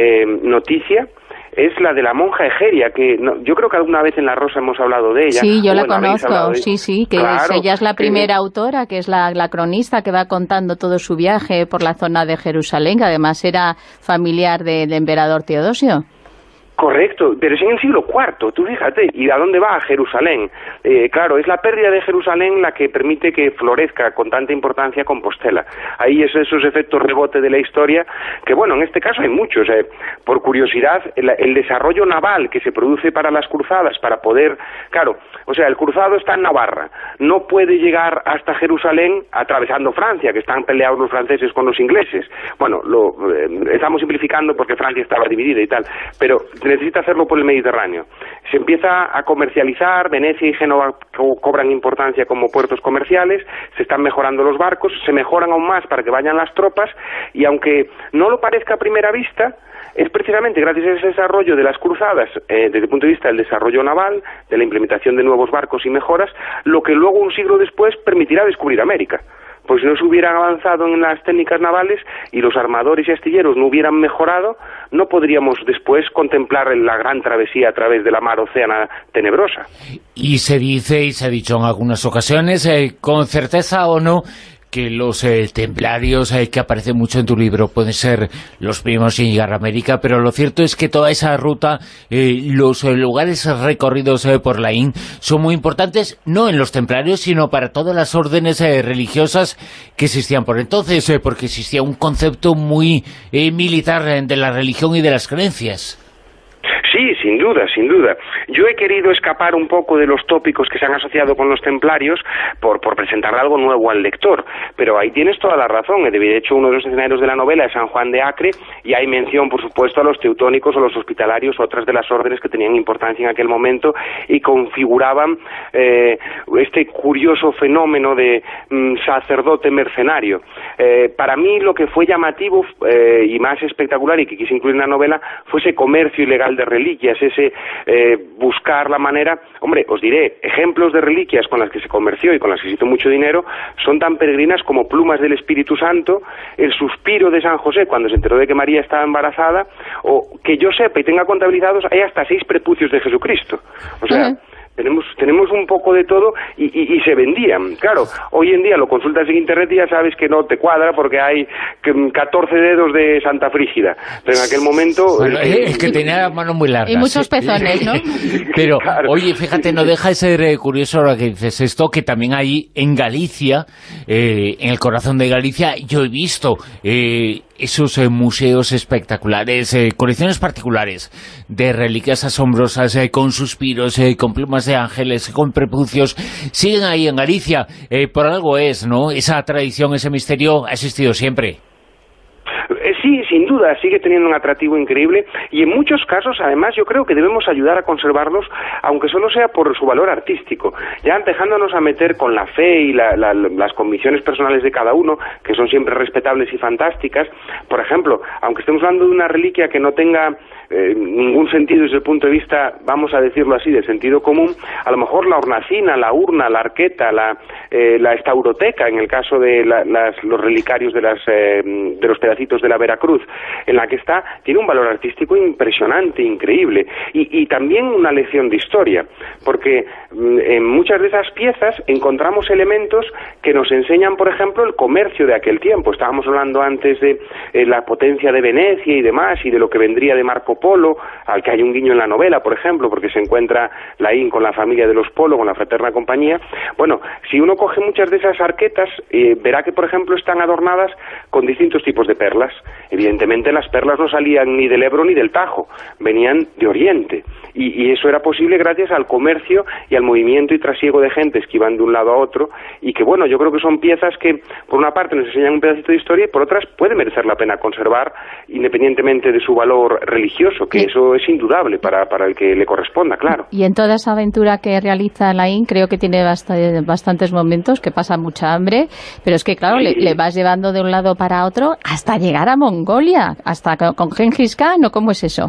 noticia es la de la monja Egeria, que yo creo que alguna vez en La Rosa hemos hablado de ella. Sí, yo la conozco, sí, que claro, ella es la primera autora, que es la cronista que va contando todo su viaje por la zona de Jerusalén, que además era familiar del emperador Teodosio. Correcto, pero es en el siglo IV, tú fíjate, ¿y a dónde va? A Jerusalén. Claro, es la pérdida de Jerusalén la que permite que florezca con tanta importancia Compostela. Ahí es esos efectos rebote de la historia, que bueno, en este caso hay muchos. Por curiosidad, el desarrollo naval que se produce para las cruzadas, para poder... Claro, o sea, el cruzado está en Navarra, no puede llegar hasta Jerusalén atravesando Francia, que están peleados los franceses con los ingleses. Bueno, estamos simplificando porque Francia estaba dividida y tal, pero necesita hacerlo por el Mediterráneo. Se empieza a comercializar, Venecia y Génova cobran importancia como puertos comerciales, se están mejorando los barcos, se mejoran aún más para que vayan las tropas, y aunque no lo parezca a primera vista, es precisamente gracias a ese desarrollo de las cruzadas, desde el punto de vista del desarrollo naval, de la implementación de nuevos barcos y mejoras, lo que luego un siglo después permitirá descubrir América. Pues si no se hubieran avanzado en las técnicas navales y los armadores y astilleros no hubieran mejorado, no podríamos después contemplar la gran travesía a través de la mar Océana tenebrosa. Y se dice, y se ha dicho en algunas ocasiones, con certeza o no, que los templarios, que aparecen mucho en tu libro, pueden ser los primeros en llegar a América, pero lo cierto es que toda esa ruta, los lugares recorridos por Laín, son muy importantes, no en los templarios, sino para todas las órdenes religiosas que existían por entonces, porque existía un concepto muy militar de la religión y de las creencias. Sí, sin duda, sin duda. Yo he querido escapar un poco de los tópicos que se han asociado con los templarios por presentar algo nuevo al lector, pero ahí tienes toda la razón. De hecho, uno de los escenarios de la novela es San Juan de Acre, y hay mención, por supuesto, a los teutónicos o los hospitalarios, otras de las órdenes que tenían importancia en aquel momento y configuraban este curioso fenómeno de sacerdote mercenario. Para mí lo que fue llamativo y más espectacular, y que quise incluir en la novela, fue ese comercio ilegal de reliquias, ese buscar la manera. Hombre, os diré, ejemplos de reliquias con las que se comerció y con las que se hizo mucho dinero son tan peregrinas como plumas del Espíritu Santo, el suspiro de San José cuando se enteró de que María estaba embarazada, o que yo sepa y tenga contabilizados, hay hasta 6 prepucios de Jesucristo. O sea, tenemos un poco de todo y se vendían. Claro, hoy en día lo consultas en internet y ya sabes que no te cuadra porque hay 14 dedos de Santa Frígida. Pero en aquel momento... Bueno, es que tenía manos muy largas. Y muchos pezones, ¿no? Pero, claro. Oye, fíjate, no deja de ser curioso ahora que dices esto, que también hay en Galicia, en el corazón de Galicia, yo he visto esos museos espectaculares, colecciones particulares de reliquias asombrosas, con suspiros, con plumas formas de ángeles con prepucios siguen ahí en Galicia. Por algo es, ¿no? Esa tradición, ese misterio ha existido siempre. Sí, sin duda, sigue teniendo un atractivo increíble y en muchos casos, además, yo creo que debemos ayudar a conservarlos, aunque solo sea por su valor artístico, ya dejándonos a meter con la fe y las convicciones personales de cada uno, que son siempre respetables y fantásticas. Por ejemplo, aunque estemos hablando de una reliquia que no tenga ningún sentido desde el punto de vista, vamos a decirlo así, del sentido común, a lo mejor la hornacina, la urna, la arqueta, la estauroteca, en el caso de los relicarios de los pedacitos de la Veracruz, en la que está, tiene un valor artístico impresionante, increíble, y también una lección de historia, porque en muchas de esas piezas encontramos elementos que nos enseñan, por ejemplo, el comercio de aquel tiempo. Estábamos hablando antes de la potencia de Venecia y demás, y de lo que vendría de Marco Polo, al que hay un guiño en la novela, por ejemplo, porque se encuentra Laín con la familia de los Polo, con la fraterna compañía. Bueno, si uno coge muchas de esas arquetas, verá que, por ejemplo, están adornadas con distintos tipos de perlas. Evidentemente las perlas no salían ni del Ebro ni del Tajo, venían de Oriente, y eso era posible gracias al comercio y al movimiento y trasiego de gentes que iban de un lado a otro, y que, bueno, yo creo que son piezas que por una parte nos enseñan un pedacito de historia y por otras puede merecer la pena conservar independientemente de su valor religioso, que eso es indudable para el que le corresponda, claro. Y en toda esa aventura que realiza Laín, creo que tiene bastantes momentos, que pasa mucha hambre, pero es que claro, sí, le vas llevando de un lado para otro hasta llegar a Mongolia, hasta con Gengis Khan, ¿o cómo es eso?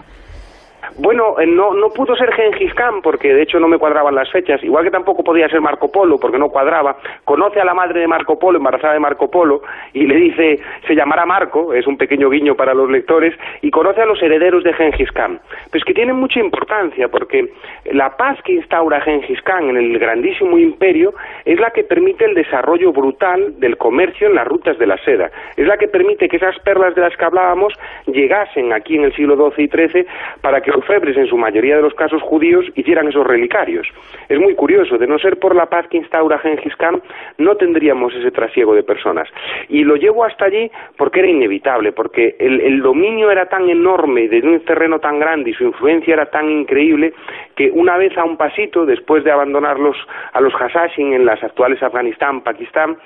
Bueno, no pudo ser Gengis Khan porque de hecho no me cuadraban las fechas, igual que tampoco podía ser Marco Polo porque no cuadraba. Conoce a la madre de Marco Polo, embarazada de Marco Polo, y le dice, se llamará Marco, es un pequeño guiño para los lectores, y conoce a los herederos de Gengis Khan. Pues que tienen mucha importancia porque la paz que instaura Gengis Khan en el grandísimo imperio es la que permite el desarrollo brutal del comercio en las rutas de la seda, es la que permite que esas perlas de las que hablábamos llegasen aquí en el siglo XII y XIII para que orfebres, en su mayoría de los casos judíos, hicieran esos relicarios. Es muy curioso, de no ser por la paz que instaura Gengis Khan, no tendríamos ese trasiego de personas. Y lo llevo hasta allí porque era inevitable, porque el dominio era tan enorme de un terreno tan grande y su influencia era tan increíble que una vez a un pasito, después de abandonarlos a los Hasashin en las actuales Afganistán, Pakistán,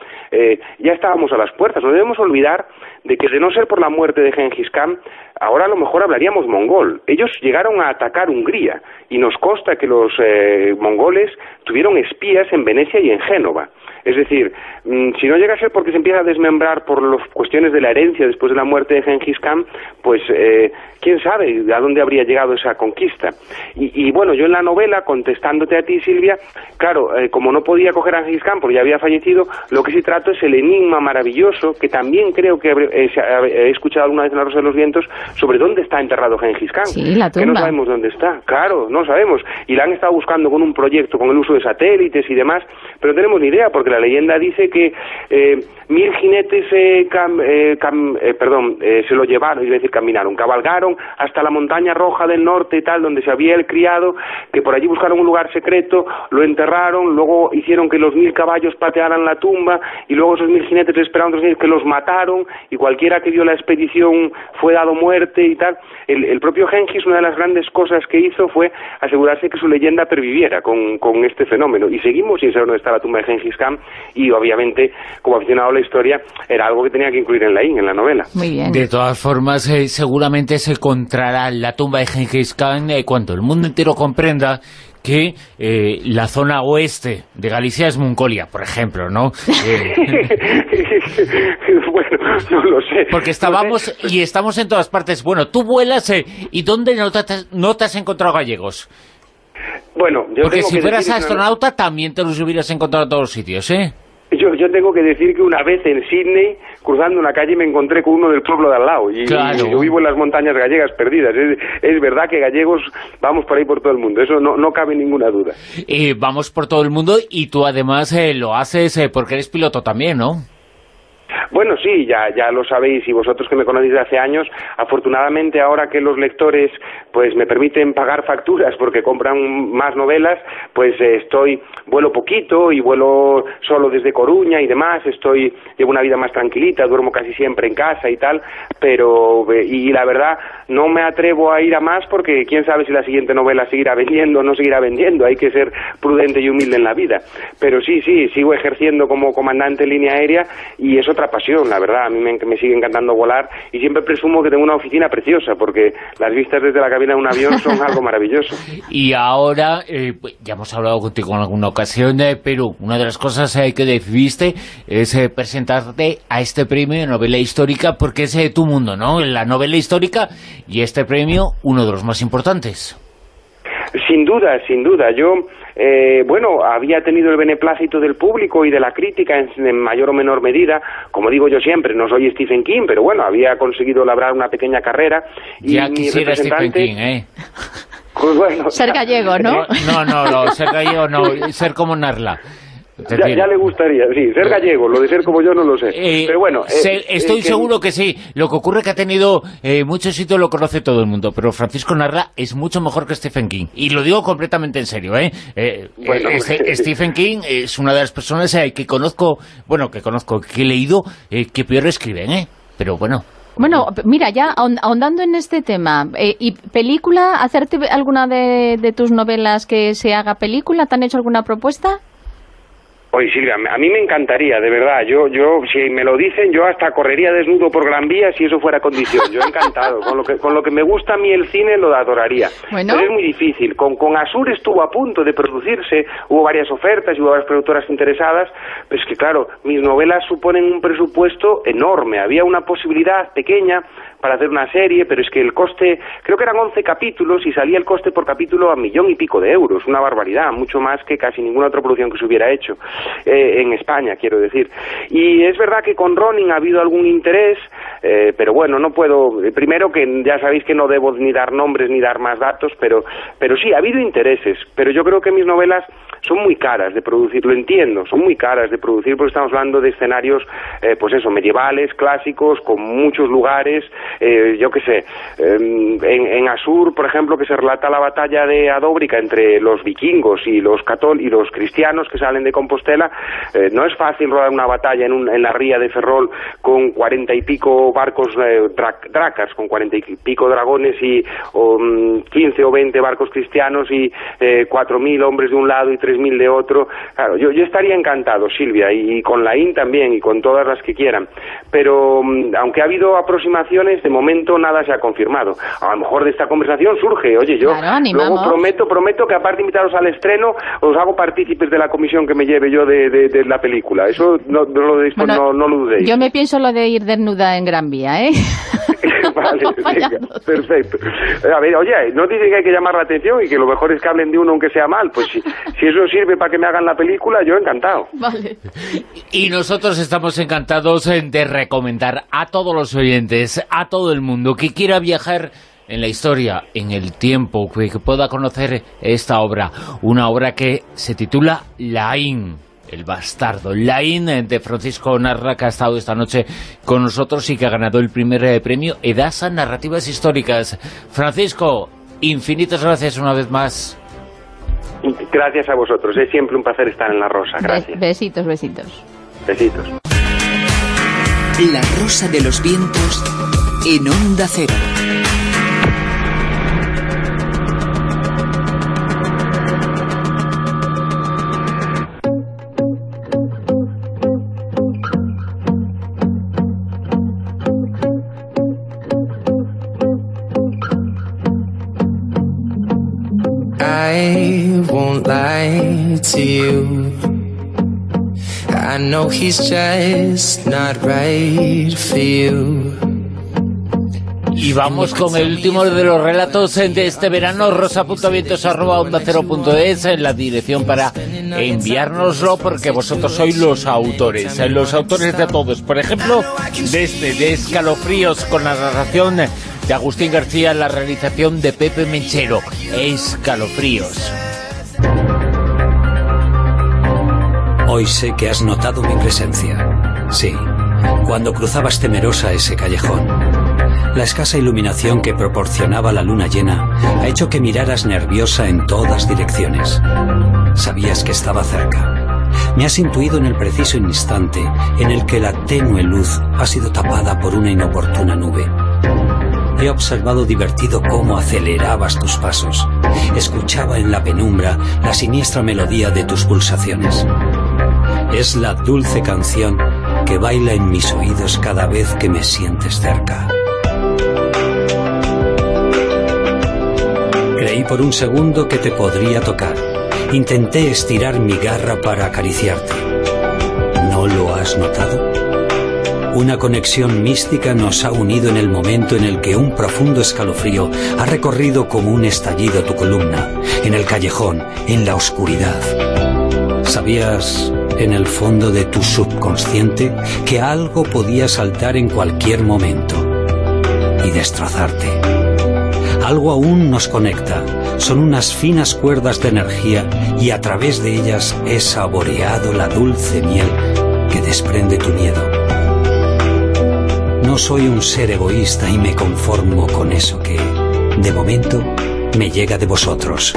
ya estábamos a las puertas. No debemos olvidar de que de no ser por la muerte de Gengis Khan, ahora a lo mejor hablaríamos mongol. Ellos llegaron a atacar Hungría y nos consta que los mongoles tuvieron espías en Venecia y en Génova. Es decir, si no llega a ser porque se empieza a desmembrar por las cuestiones de la herencia después de la muerte de Gengis Khan, pues quién sabe a dónde habría llegado esa conquista. Y bueno, yo en la novela, contestándote a ti, Silvia, claro, como no podía coger a Gengis Khan porque ya había fallecido, lo que sí trato es el enigma maravilloso, que también creo que he escuchado alguna vez en La Rosa de los Vientos, sobre dónde está enterrado Gengis Khan. Sí, la tumba. Que no sabemos dónde está, claro, no sabemos. Y la han estado buscando con un proyecto, con el uso de satélites y demás, pero no tenemos ni idea, porque la leyenda dice que 1000 jinetes se lo llevaron, es decir, caminaron, cabalgaron hasta la montaña roja del norte y tal, donde se había él criado, que por allí buscaron un lugar secreto, lo enterraron, luego hicieron que los 1000 caballos patearan la tumba, y luego esos 1000 jinetes esperaron que los mataron, y cualquiera que vio la expedición fue dado muerte y tal. El propio Gengis, una de las grandes cosas que hizo fue asegurarse que su leyenda perviviera con este fenómeno, y seguimos sin saber dónde está la tumba de Gengis Khan, y obviamente, como aficionado a la historia, era algo que tenía que incluir en la novela. Muy bien. De todas formas, seguramente se encontrará la tumba de Gengis Khan cuando el mundo entero comprenda que la zona oeste de Galicia es Mongolia, por ejemplo, ¿no? Bueno, no lo sé. Porque estábamos y estamos en todas partes. Bueno, tú vuelas ¿y dónde no te has encontrado gallegos? Bueno, porque si fueras astronauta también te los hubieras encontrado en todos los sitios, ¿eh? Yo tengo que decir que una vez en Sydney, cruzando una calle, me encontré con uno del pueblo de al lado. Y yo vivo en las montañas gallegas perdidas. Es verdad que gallegos vamos por ahí por todo el mundo. Eso no cabe ninguna duda. Vamos por todo el mundo y tú además lo haces porque eres piloto también, ¿no? Bueno, sí, ya lo sabéis, y vosotros que me conocéis de hace años, afortunadamente ahora que los lectores pues me permiten pagar facturas porque compran más novelas, pues vuelo poquito y vuelo solo desde Coruña y demás, llevo una vida más tranquilita, duermo casi siempre en casa y tal, y la verdad no me atrevo a ir a más porque quién sabe si la siguiente novela seguirá vendiendo o no seguirá vendiendo, hay que ser prudente y humilde en la vida, pero sí, sigo ejerciendo como comandante en línea aérea y es otra pasión, la verdad, a mí me sigue encantando volar y siempre presumo que tengo una oficina preciosa porque las vistas desde la cabina de un avión son algo maravilloso. Y ahora, ya hemos hablado contigo en alguna ocasión, pero una de las cosas que decidiste es presentarte a este premio de novela histórica porque es tu mundo, ¿no? La novela histórica y este premio, uno de los más importantes. Sin duda. Yo, había tenido el beneplácito del público y de la crítica en mayor o menor medida. Como digo yo siempre, no soy Stephen King, pero bueno, había conseguido labrar una pequeña carrera. Y ya quisiera Stephen King, Pues bueno, ser gallego, ¿no? No, ser gallego no, ser como Narla. Ya le gustaría, sí, ser gallego, lo de ser como yo no lo sé. Pero bueno, estoy seguro que sí. Lo que ocurre es que ha tenido mucho éxito, lo conoce todo el mundo, pero Francisco Narla es mucho mejor que Stephen King. Y lo digo completamente en serio, Stephen King es una de las personas que he leído, que peor escriben, pero bueno. Bueno, mira, ya ahondando en este tema, ¿y película? ¿Hacerte alguna de tus novelas que se haga película? ¿Te han hecho alguna propuesta? Oye, Silvia, a mí me encantaría, de verdad, yo si me lo dicen, yo hasta correría desnudo por Gran Vía si eso fuera condición, yo encantado, con lo que me gusta a mí el cine lo adoraría, bueno. Pero es muy difícil, con Asur estuvo a punto de producirse, hubo varias ofertas y hubo varias productoras interesadas, pero es que claro, mis novelas suponen un presupuesto enorme, había una posibilidad pequeña para hacer una serie, pero es que el coste, creo que eran 11 capítulos y salía el coste por capítulo a 1,000,000 y pico de euros, una barbaridad, mucho más que casi ninguna otra producción que se hubiera hecho. En España, quiero decir. Y es verdad que con Ronin ha habido algún interés, pero bueno, no puedo... Primero que ya sabéis que no debo ni dar nombres ni dar más datos, pero sí, ha habido intereses. Pero yo creo que mis novelas son muy caras de producir, lo entiendo, son muy caras de producir porque estamos hablando de escenarios, medievales, clásicos, con muchos lugares, yo qué sé, en Asur, por ejemplo, que se relata la batalla de Adóbrica entre los vikingos y los cristianos que salen de Compostela, no es fácil rodar una batalla en la ría de Ferrol con 40 y pico barcos dracars, con 40 y pico dragones y 15 o 20 barcos cristianos y 4.000 hombres de un lado y 3.000 de otro. Claro, yo estaría encantado, Silvia, y con la IN también, y con todas las que quieran, pero aunque ha habido aproximaciones, de momento nada se ha confirmado. A lo mejor de esta conversación surge, oye, yo luego prometo que aparte de invitaros al estreno, os hago partícipes de la comisión que me lleve yo de la película. Eso no lo dudéis. Yo me pienso lo de ir desnuda en Gran Vía, ¿eh? Vale, venga, perfecto. A ver, oye, no dicen que hay que llamar la atención y que lo mejor es que hablen de uno aunque sea mal. Pues si eso sirve para que me hagan la película, yo encantado. Vale. Y nosotros estamos encantados de recomendar a todos los oyentes, a todo el mundo que quiera viajar en la historia, en el tiempo, que pueda conocer esta obra. Una obra que se titula Laín, el bastardo. Laín, de Francisco Narla, que ha estado esta noche con nosotros y que ha ganado el primer premio Edasa Narrativas Históricas. Francisco, infinitas gracias una vez más. Gracias a vosotros, es siempre un placer estar en La Rosa. Gracias. Besitos. Besitos. La Rosa de los Vientos en Onda Cero. I won't lie to you. I know he's just not right for you. Y vamos con el último de los relatos de este verano, rosa.vientos@ondacero.es, en la dirección para enviárnoslo, porque vosotros sois los autores de todos. Por ejemplo, de Escalofríos, con la narración de Agustín García, la realización de Pepe Menchero. Escalofríos. Hoy sé que has notado mi presencia. Sí, Cuando cruzabas temerosa ese callejón, la escasa iluminación que proporcionaba la luna llena ha hecho que miraras nerviosa en todas direcciones. Sabías que estaba cerca. Me has intuido en el preciso instante en el que la tenue luz ha sido tapada por una inoportuna nube. He observado divertido cómo acelerabas tus pasos. Escuchaba en la penumbra la siniestra melodía de tus pulsaciones. Es la dulce canción que baila en mis oídos cada vez que me sientes cerca. Creí por un segundo que te podría tocar. Intenté estirar mi garra para acariciarte. ¿No lo has notado? Una conexión mística nos ha unido en el momento en el que un profundo escalofrío ha recorrido como un estallido tu columna, en el callejón, en la oscuridad. ¿Sabías, en el fondo de tu subconsciente, que algo podía saltar en cualquier momento y destrozarte? Algo aún nos conecta. Son unas finas cuerdas de energía y a través de ellas he saboreado la dulce miel que desprende tu miedo. No soy un ser egoísta y me conformo con eso que, de momento, me llega de vosotros.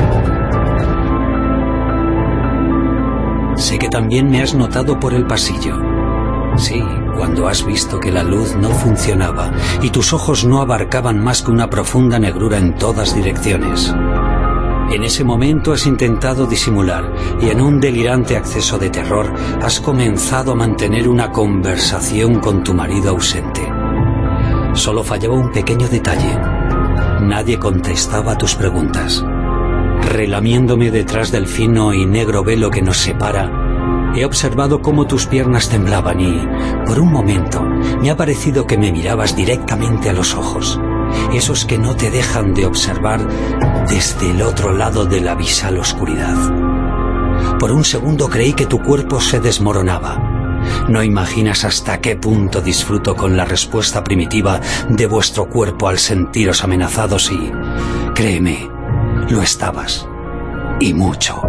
Sé que también me has notado por el pasillo. Sí, cuando has visto que la luz no funcionaba y tus ojos no abarcaban más que una profunda negrura en todas direcciones. En ese momento has intentado disimular y en un delirante acceso de terror has comenzado a mantener una conversación con tu marido ausente. Solo fallaba un pequeño detalle. Nadie contestaba a tus preguntas. Relamiéndome detrás del fino y negro velo que nos separa, he observado cómo tus piernas temblaban y, por un momento, me ha parecido que me mirabas directamente a los ojos. Esos que no te dejan de observar desde el otro lado de la abisal oscuridad. Por un segundo creí que tu cuerpo se desmoronaba. No imaginas hasta qué punto disfruto con la respuesta primitiva de vuestro cuerpo al sentiros amenazados y, créeme, lo estabas. Y mucho.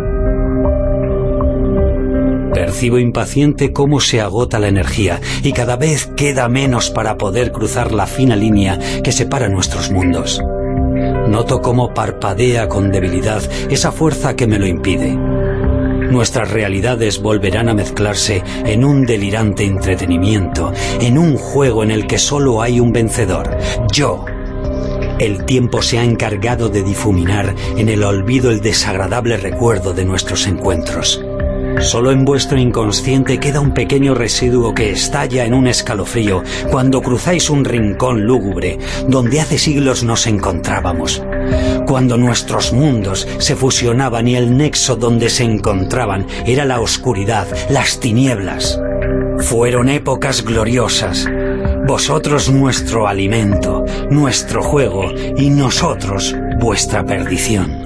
Percibo impaciente cómo se agota la energía y cada vez queda menos para poder cruzar la fina línea que separa nuestros mundos. Noto cómo parpadea con debilidad esa fuerza que me lo impide. Nuestras realidades volverán a mezclarse en un delirante entretenimiento, en un juego en el que solo hay un vencedor, yo. El tiempo se ha encargado de difuminar en el olvido el desagradable recuerdo de nuestros encuentros. Solo en vuestro inconsciente queda un pequeño residuo que estalla en un escalofrío cuando cruzáis un rincón lúgubre donde hace siglos nos encontrábamos. Cuando nuestros mundos se fusionaban y el nexo donde se encontraban era la oscuridad, las tinieblas. Fueron épocas gloriosas. Vosotros nuestro alimento, nuestro juego y nosotros vuestra perdición.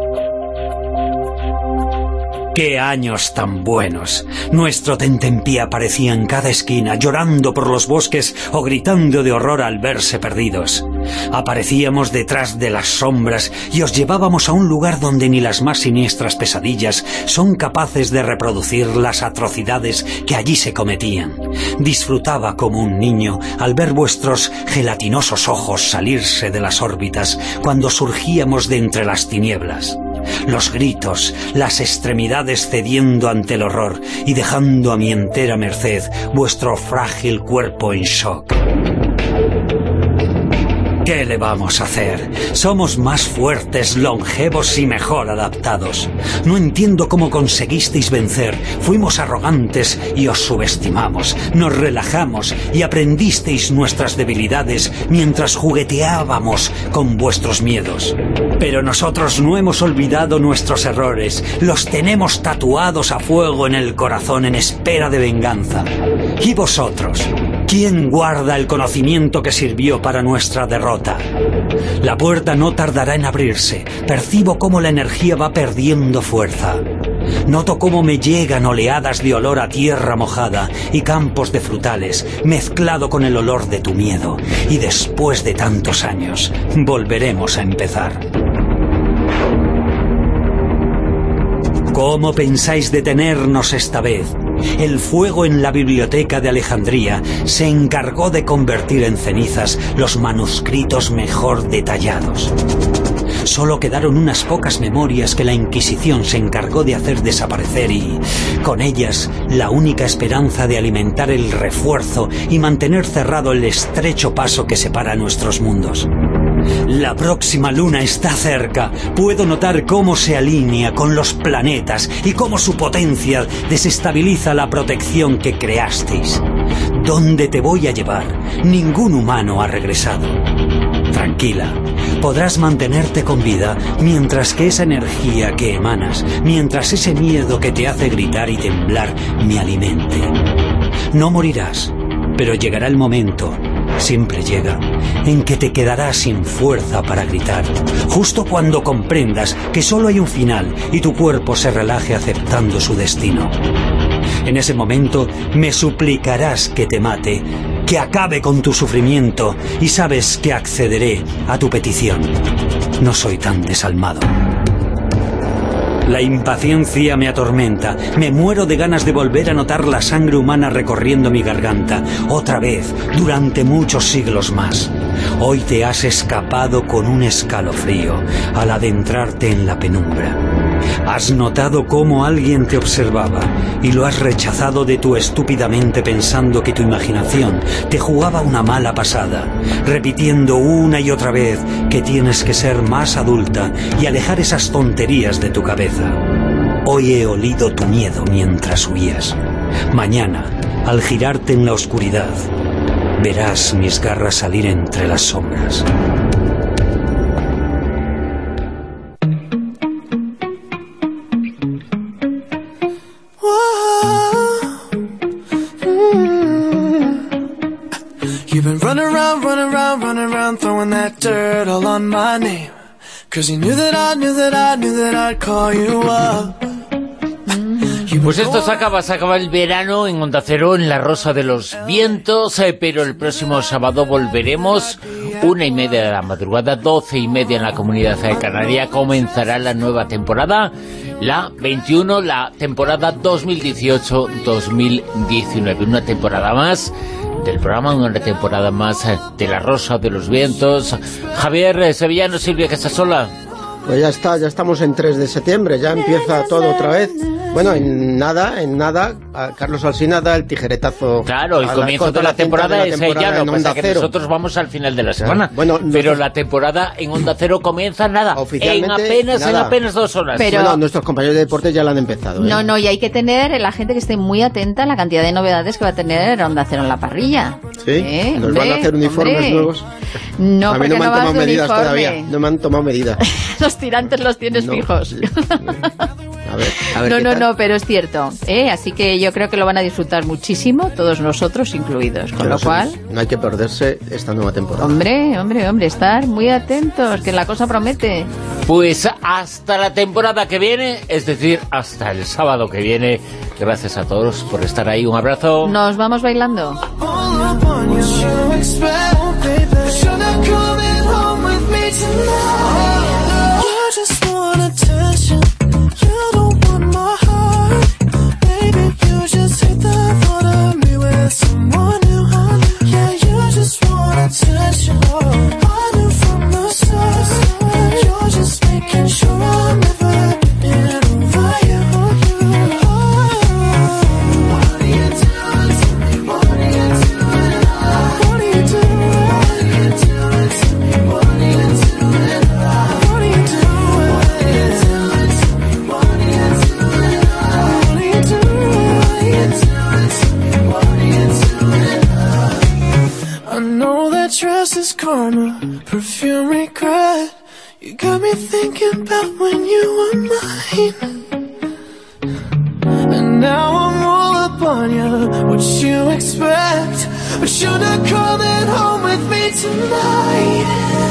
¡Qué años tan buenos! Nuestro tentempié aparecía en cada esquina, llorando por los bosques o gritando de horror al verse perdidos. Aparecíamos detrás de las sombras y os llevábamos a un lugar donde ni las más siniestras pesadillas son capaces de reproducir las atrocidades que allí se cometían. Disfrutaba como un niño al ver vuestros gelatinosos ojos salirse de las órbitas cuando surgíamos de entre las tinieblas. Los gritos, las extremidades cediendo ante el horror y dejando a mi entera merced vuestro frágil cuerpo en shock. ¿Qué le vamos a hacer? Somos más fuertes, longevos y mejor adaptados. No entiendo cómo conseguisteis vencer. Fuimos arrogantes y os subestimamos. Nos relajamos y aprendisteis nuestras debilidades mientras jugueteábamos con vuestros miedos. Pero nosotros no hemos olvidado nuestros errores. Los tenemos tatuados a fuego en el corazón en espera de venganza. ¿Y vosotros? ¿Quién guarda el conocimiento que sirvió para nuestra derrota? La puerta no tardará en abrirse. Percibo cómo la energía va perdiendo fuerza. Noto cómo me llegan oleadas de olor a tierra mojada y campos de frutales, mezclado con el olor de tu miedo. Y después de tantos años, volveremos a empezar. ¿Cómo pensáis detenernos esta vez? El fuego en la biblioteca de Alejandría se encargó de convertir en cenizas los manuscritos mejor detallados. Solo quedaron unas pocas memorias que la Inquisición se encargó de hacer desaparecer y, con ellas, la única esperanza de alimentar el refuerzo y mantener cerrado el estrecho paso que separa nuestros mundos. La próxima luna está cerca. Puedo notar cómo se alinea con los planetas y cómo su potencia desestabiliza la protección que creasteis. ¿Dónde te voy a llevar? Ningún humano ha regresado. Tranquila, podrás mantenerte con vida mientras que esa energía que emanas, mientras ese miedo que te hace gritar y temblar me alimente. No morirás, pero llegará el momento, siempre llega, en que te quedarás sin fuerza para gritar, justo cuando comprendas que solo hay un final y tu cuerpo se relaje aceptando su destino. En ese momento me suplicarás que te mate, que acabe con tu sufrimiento, y sabes que accederé a tu petición. No soy tan desalmado. La impaciencia me atormenta. Me muero de ganas de volver a notar la sangre humana recorriendo mi garganta, otra vez, durante muchos siglos más. Hoy te has escapado con un escalofrío al adentrarte en la penumbra. Has notado cómo alguien te observaba y lo has rechazado de tu estúpida mente pensando que tu imaginación te jugaba una mala pasada, repitiendo una y otra vez que tienes que ser más adulta y alejar esas tonterías de tu cabeza. Hoy he olido tu miedo mientras huías. Mañana, al girarte en la oscuridad, verás mis garras salir entre las sombras. Running around, throwing that dirt all on my name. 'Cause you knew that I'd call you up. Pues esto se acaba el verano en Onda Cero, en La Rosa de los Vientos, pero el próximo sábado volveremos, 1:30 de la madrugada, 12:30 en la Comunidad Canaria, comenzará la nueva temporada, la 21, la temporada 2018-2019, una temporada más del programa, una temporada más de La Rosa de los Vientos. Javier Sevillano, Silvia Casasola. Pues ya está, ya estamos en 3 de septiembre, ya empieza todo otra vez. Bueno, en nada, a Carlos Alsina da el tijeretazo. Claro, el comienzo de la temporada es ya, lo que pasa que nosotros vamos al final de la semana. Bueno, pero la temporada en Onda Cero comienza oficialmente en apenas 2 horas. Pero bueno, nuestros compañeros de deportes ya la han empezado. No, y hay que tener la gente que esté muy atenta a la cantidad de novedades que va a tener Onda Cero en la parrilla. Sí, nos van a hacer uniformes nuevos. No, a mí no me han tomado medidas todavía, no me han tomado medidas. Los tirantes los tienes fijos. Sí. A ver, no, pero es cierto, así que yo creo que lo van a disfrutar muchísimo, todos nosotros incluidos, con lo cual no hay que perderse esta nueva temporada. Hombre, estar muy atentos, que la cosa promete. Pues hasta la temporada que viene, es decir, hasta el sábado que viene. Gracias a todos por estar ahí, un abrazo. Nos vamos bailando. Karma, perfume, regret. You got me thinking about when you were mine. And now I'm all up on you. What you expect? But you're not coming home with me tonight.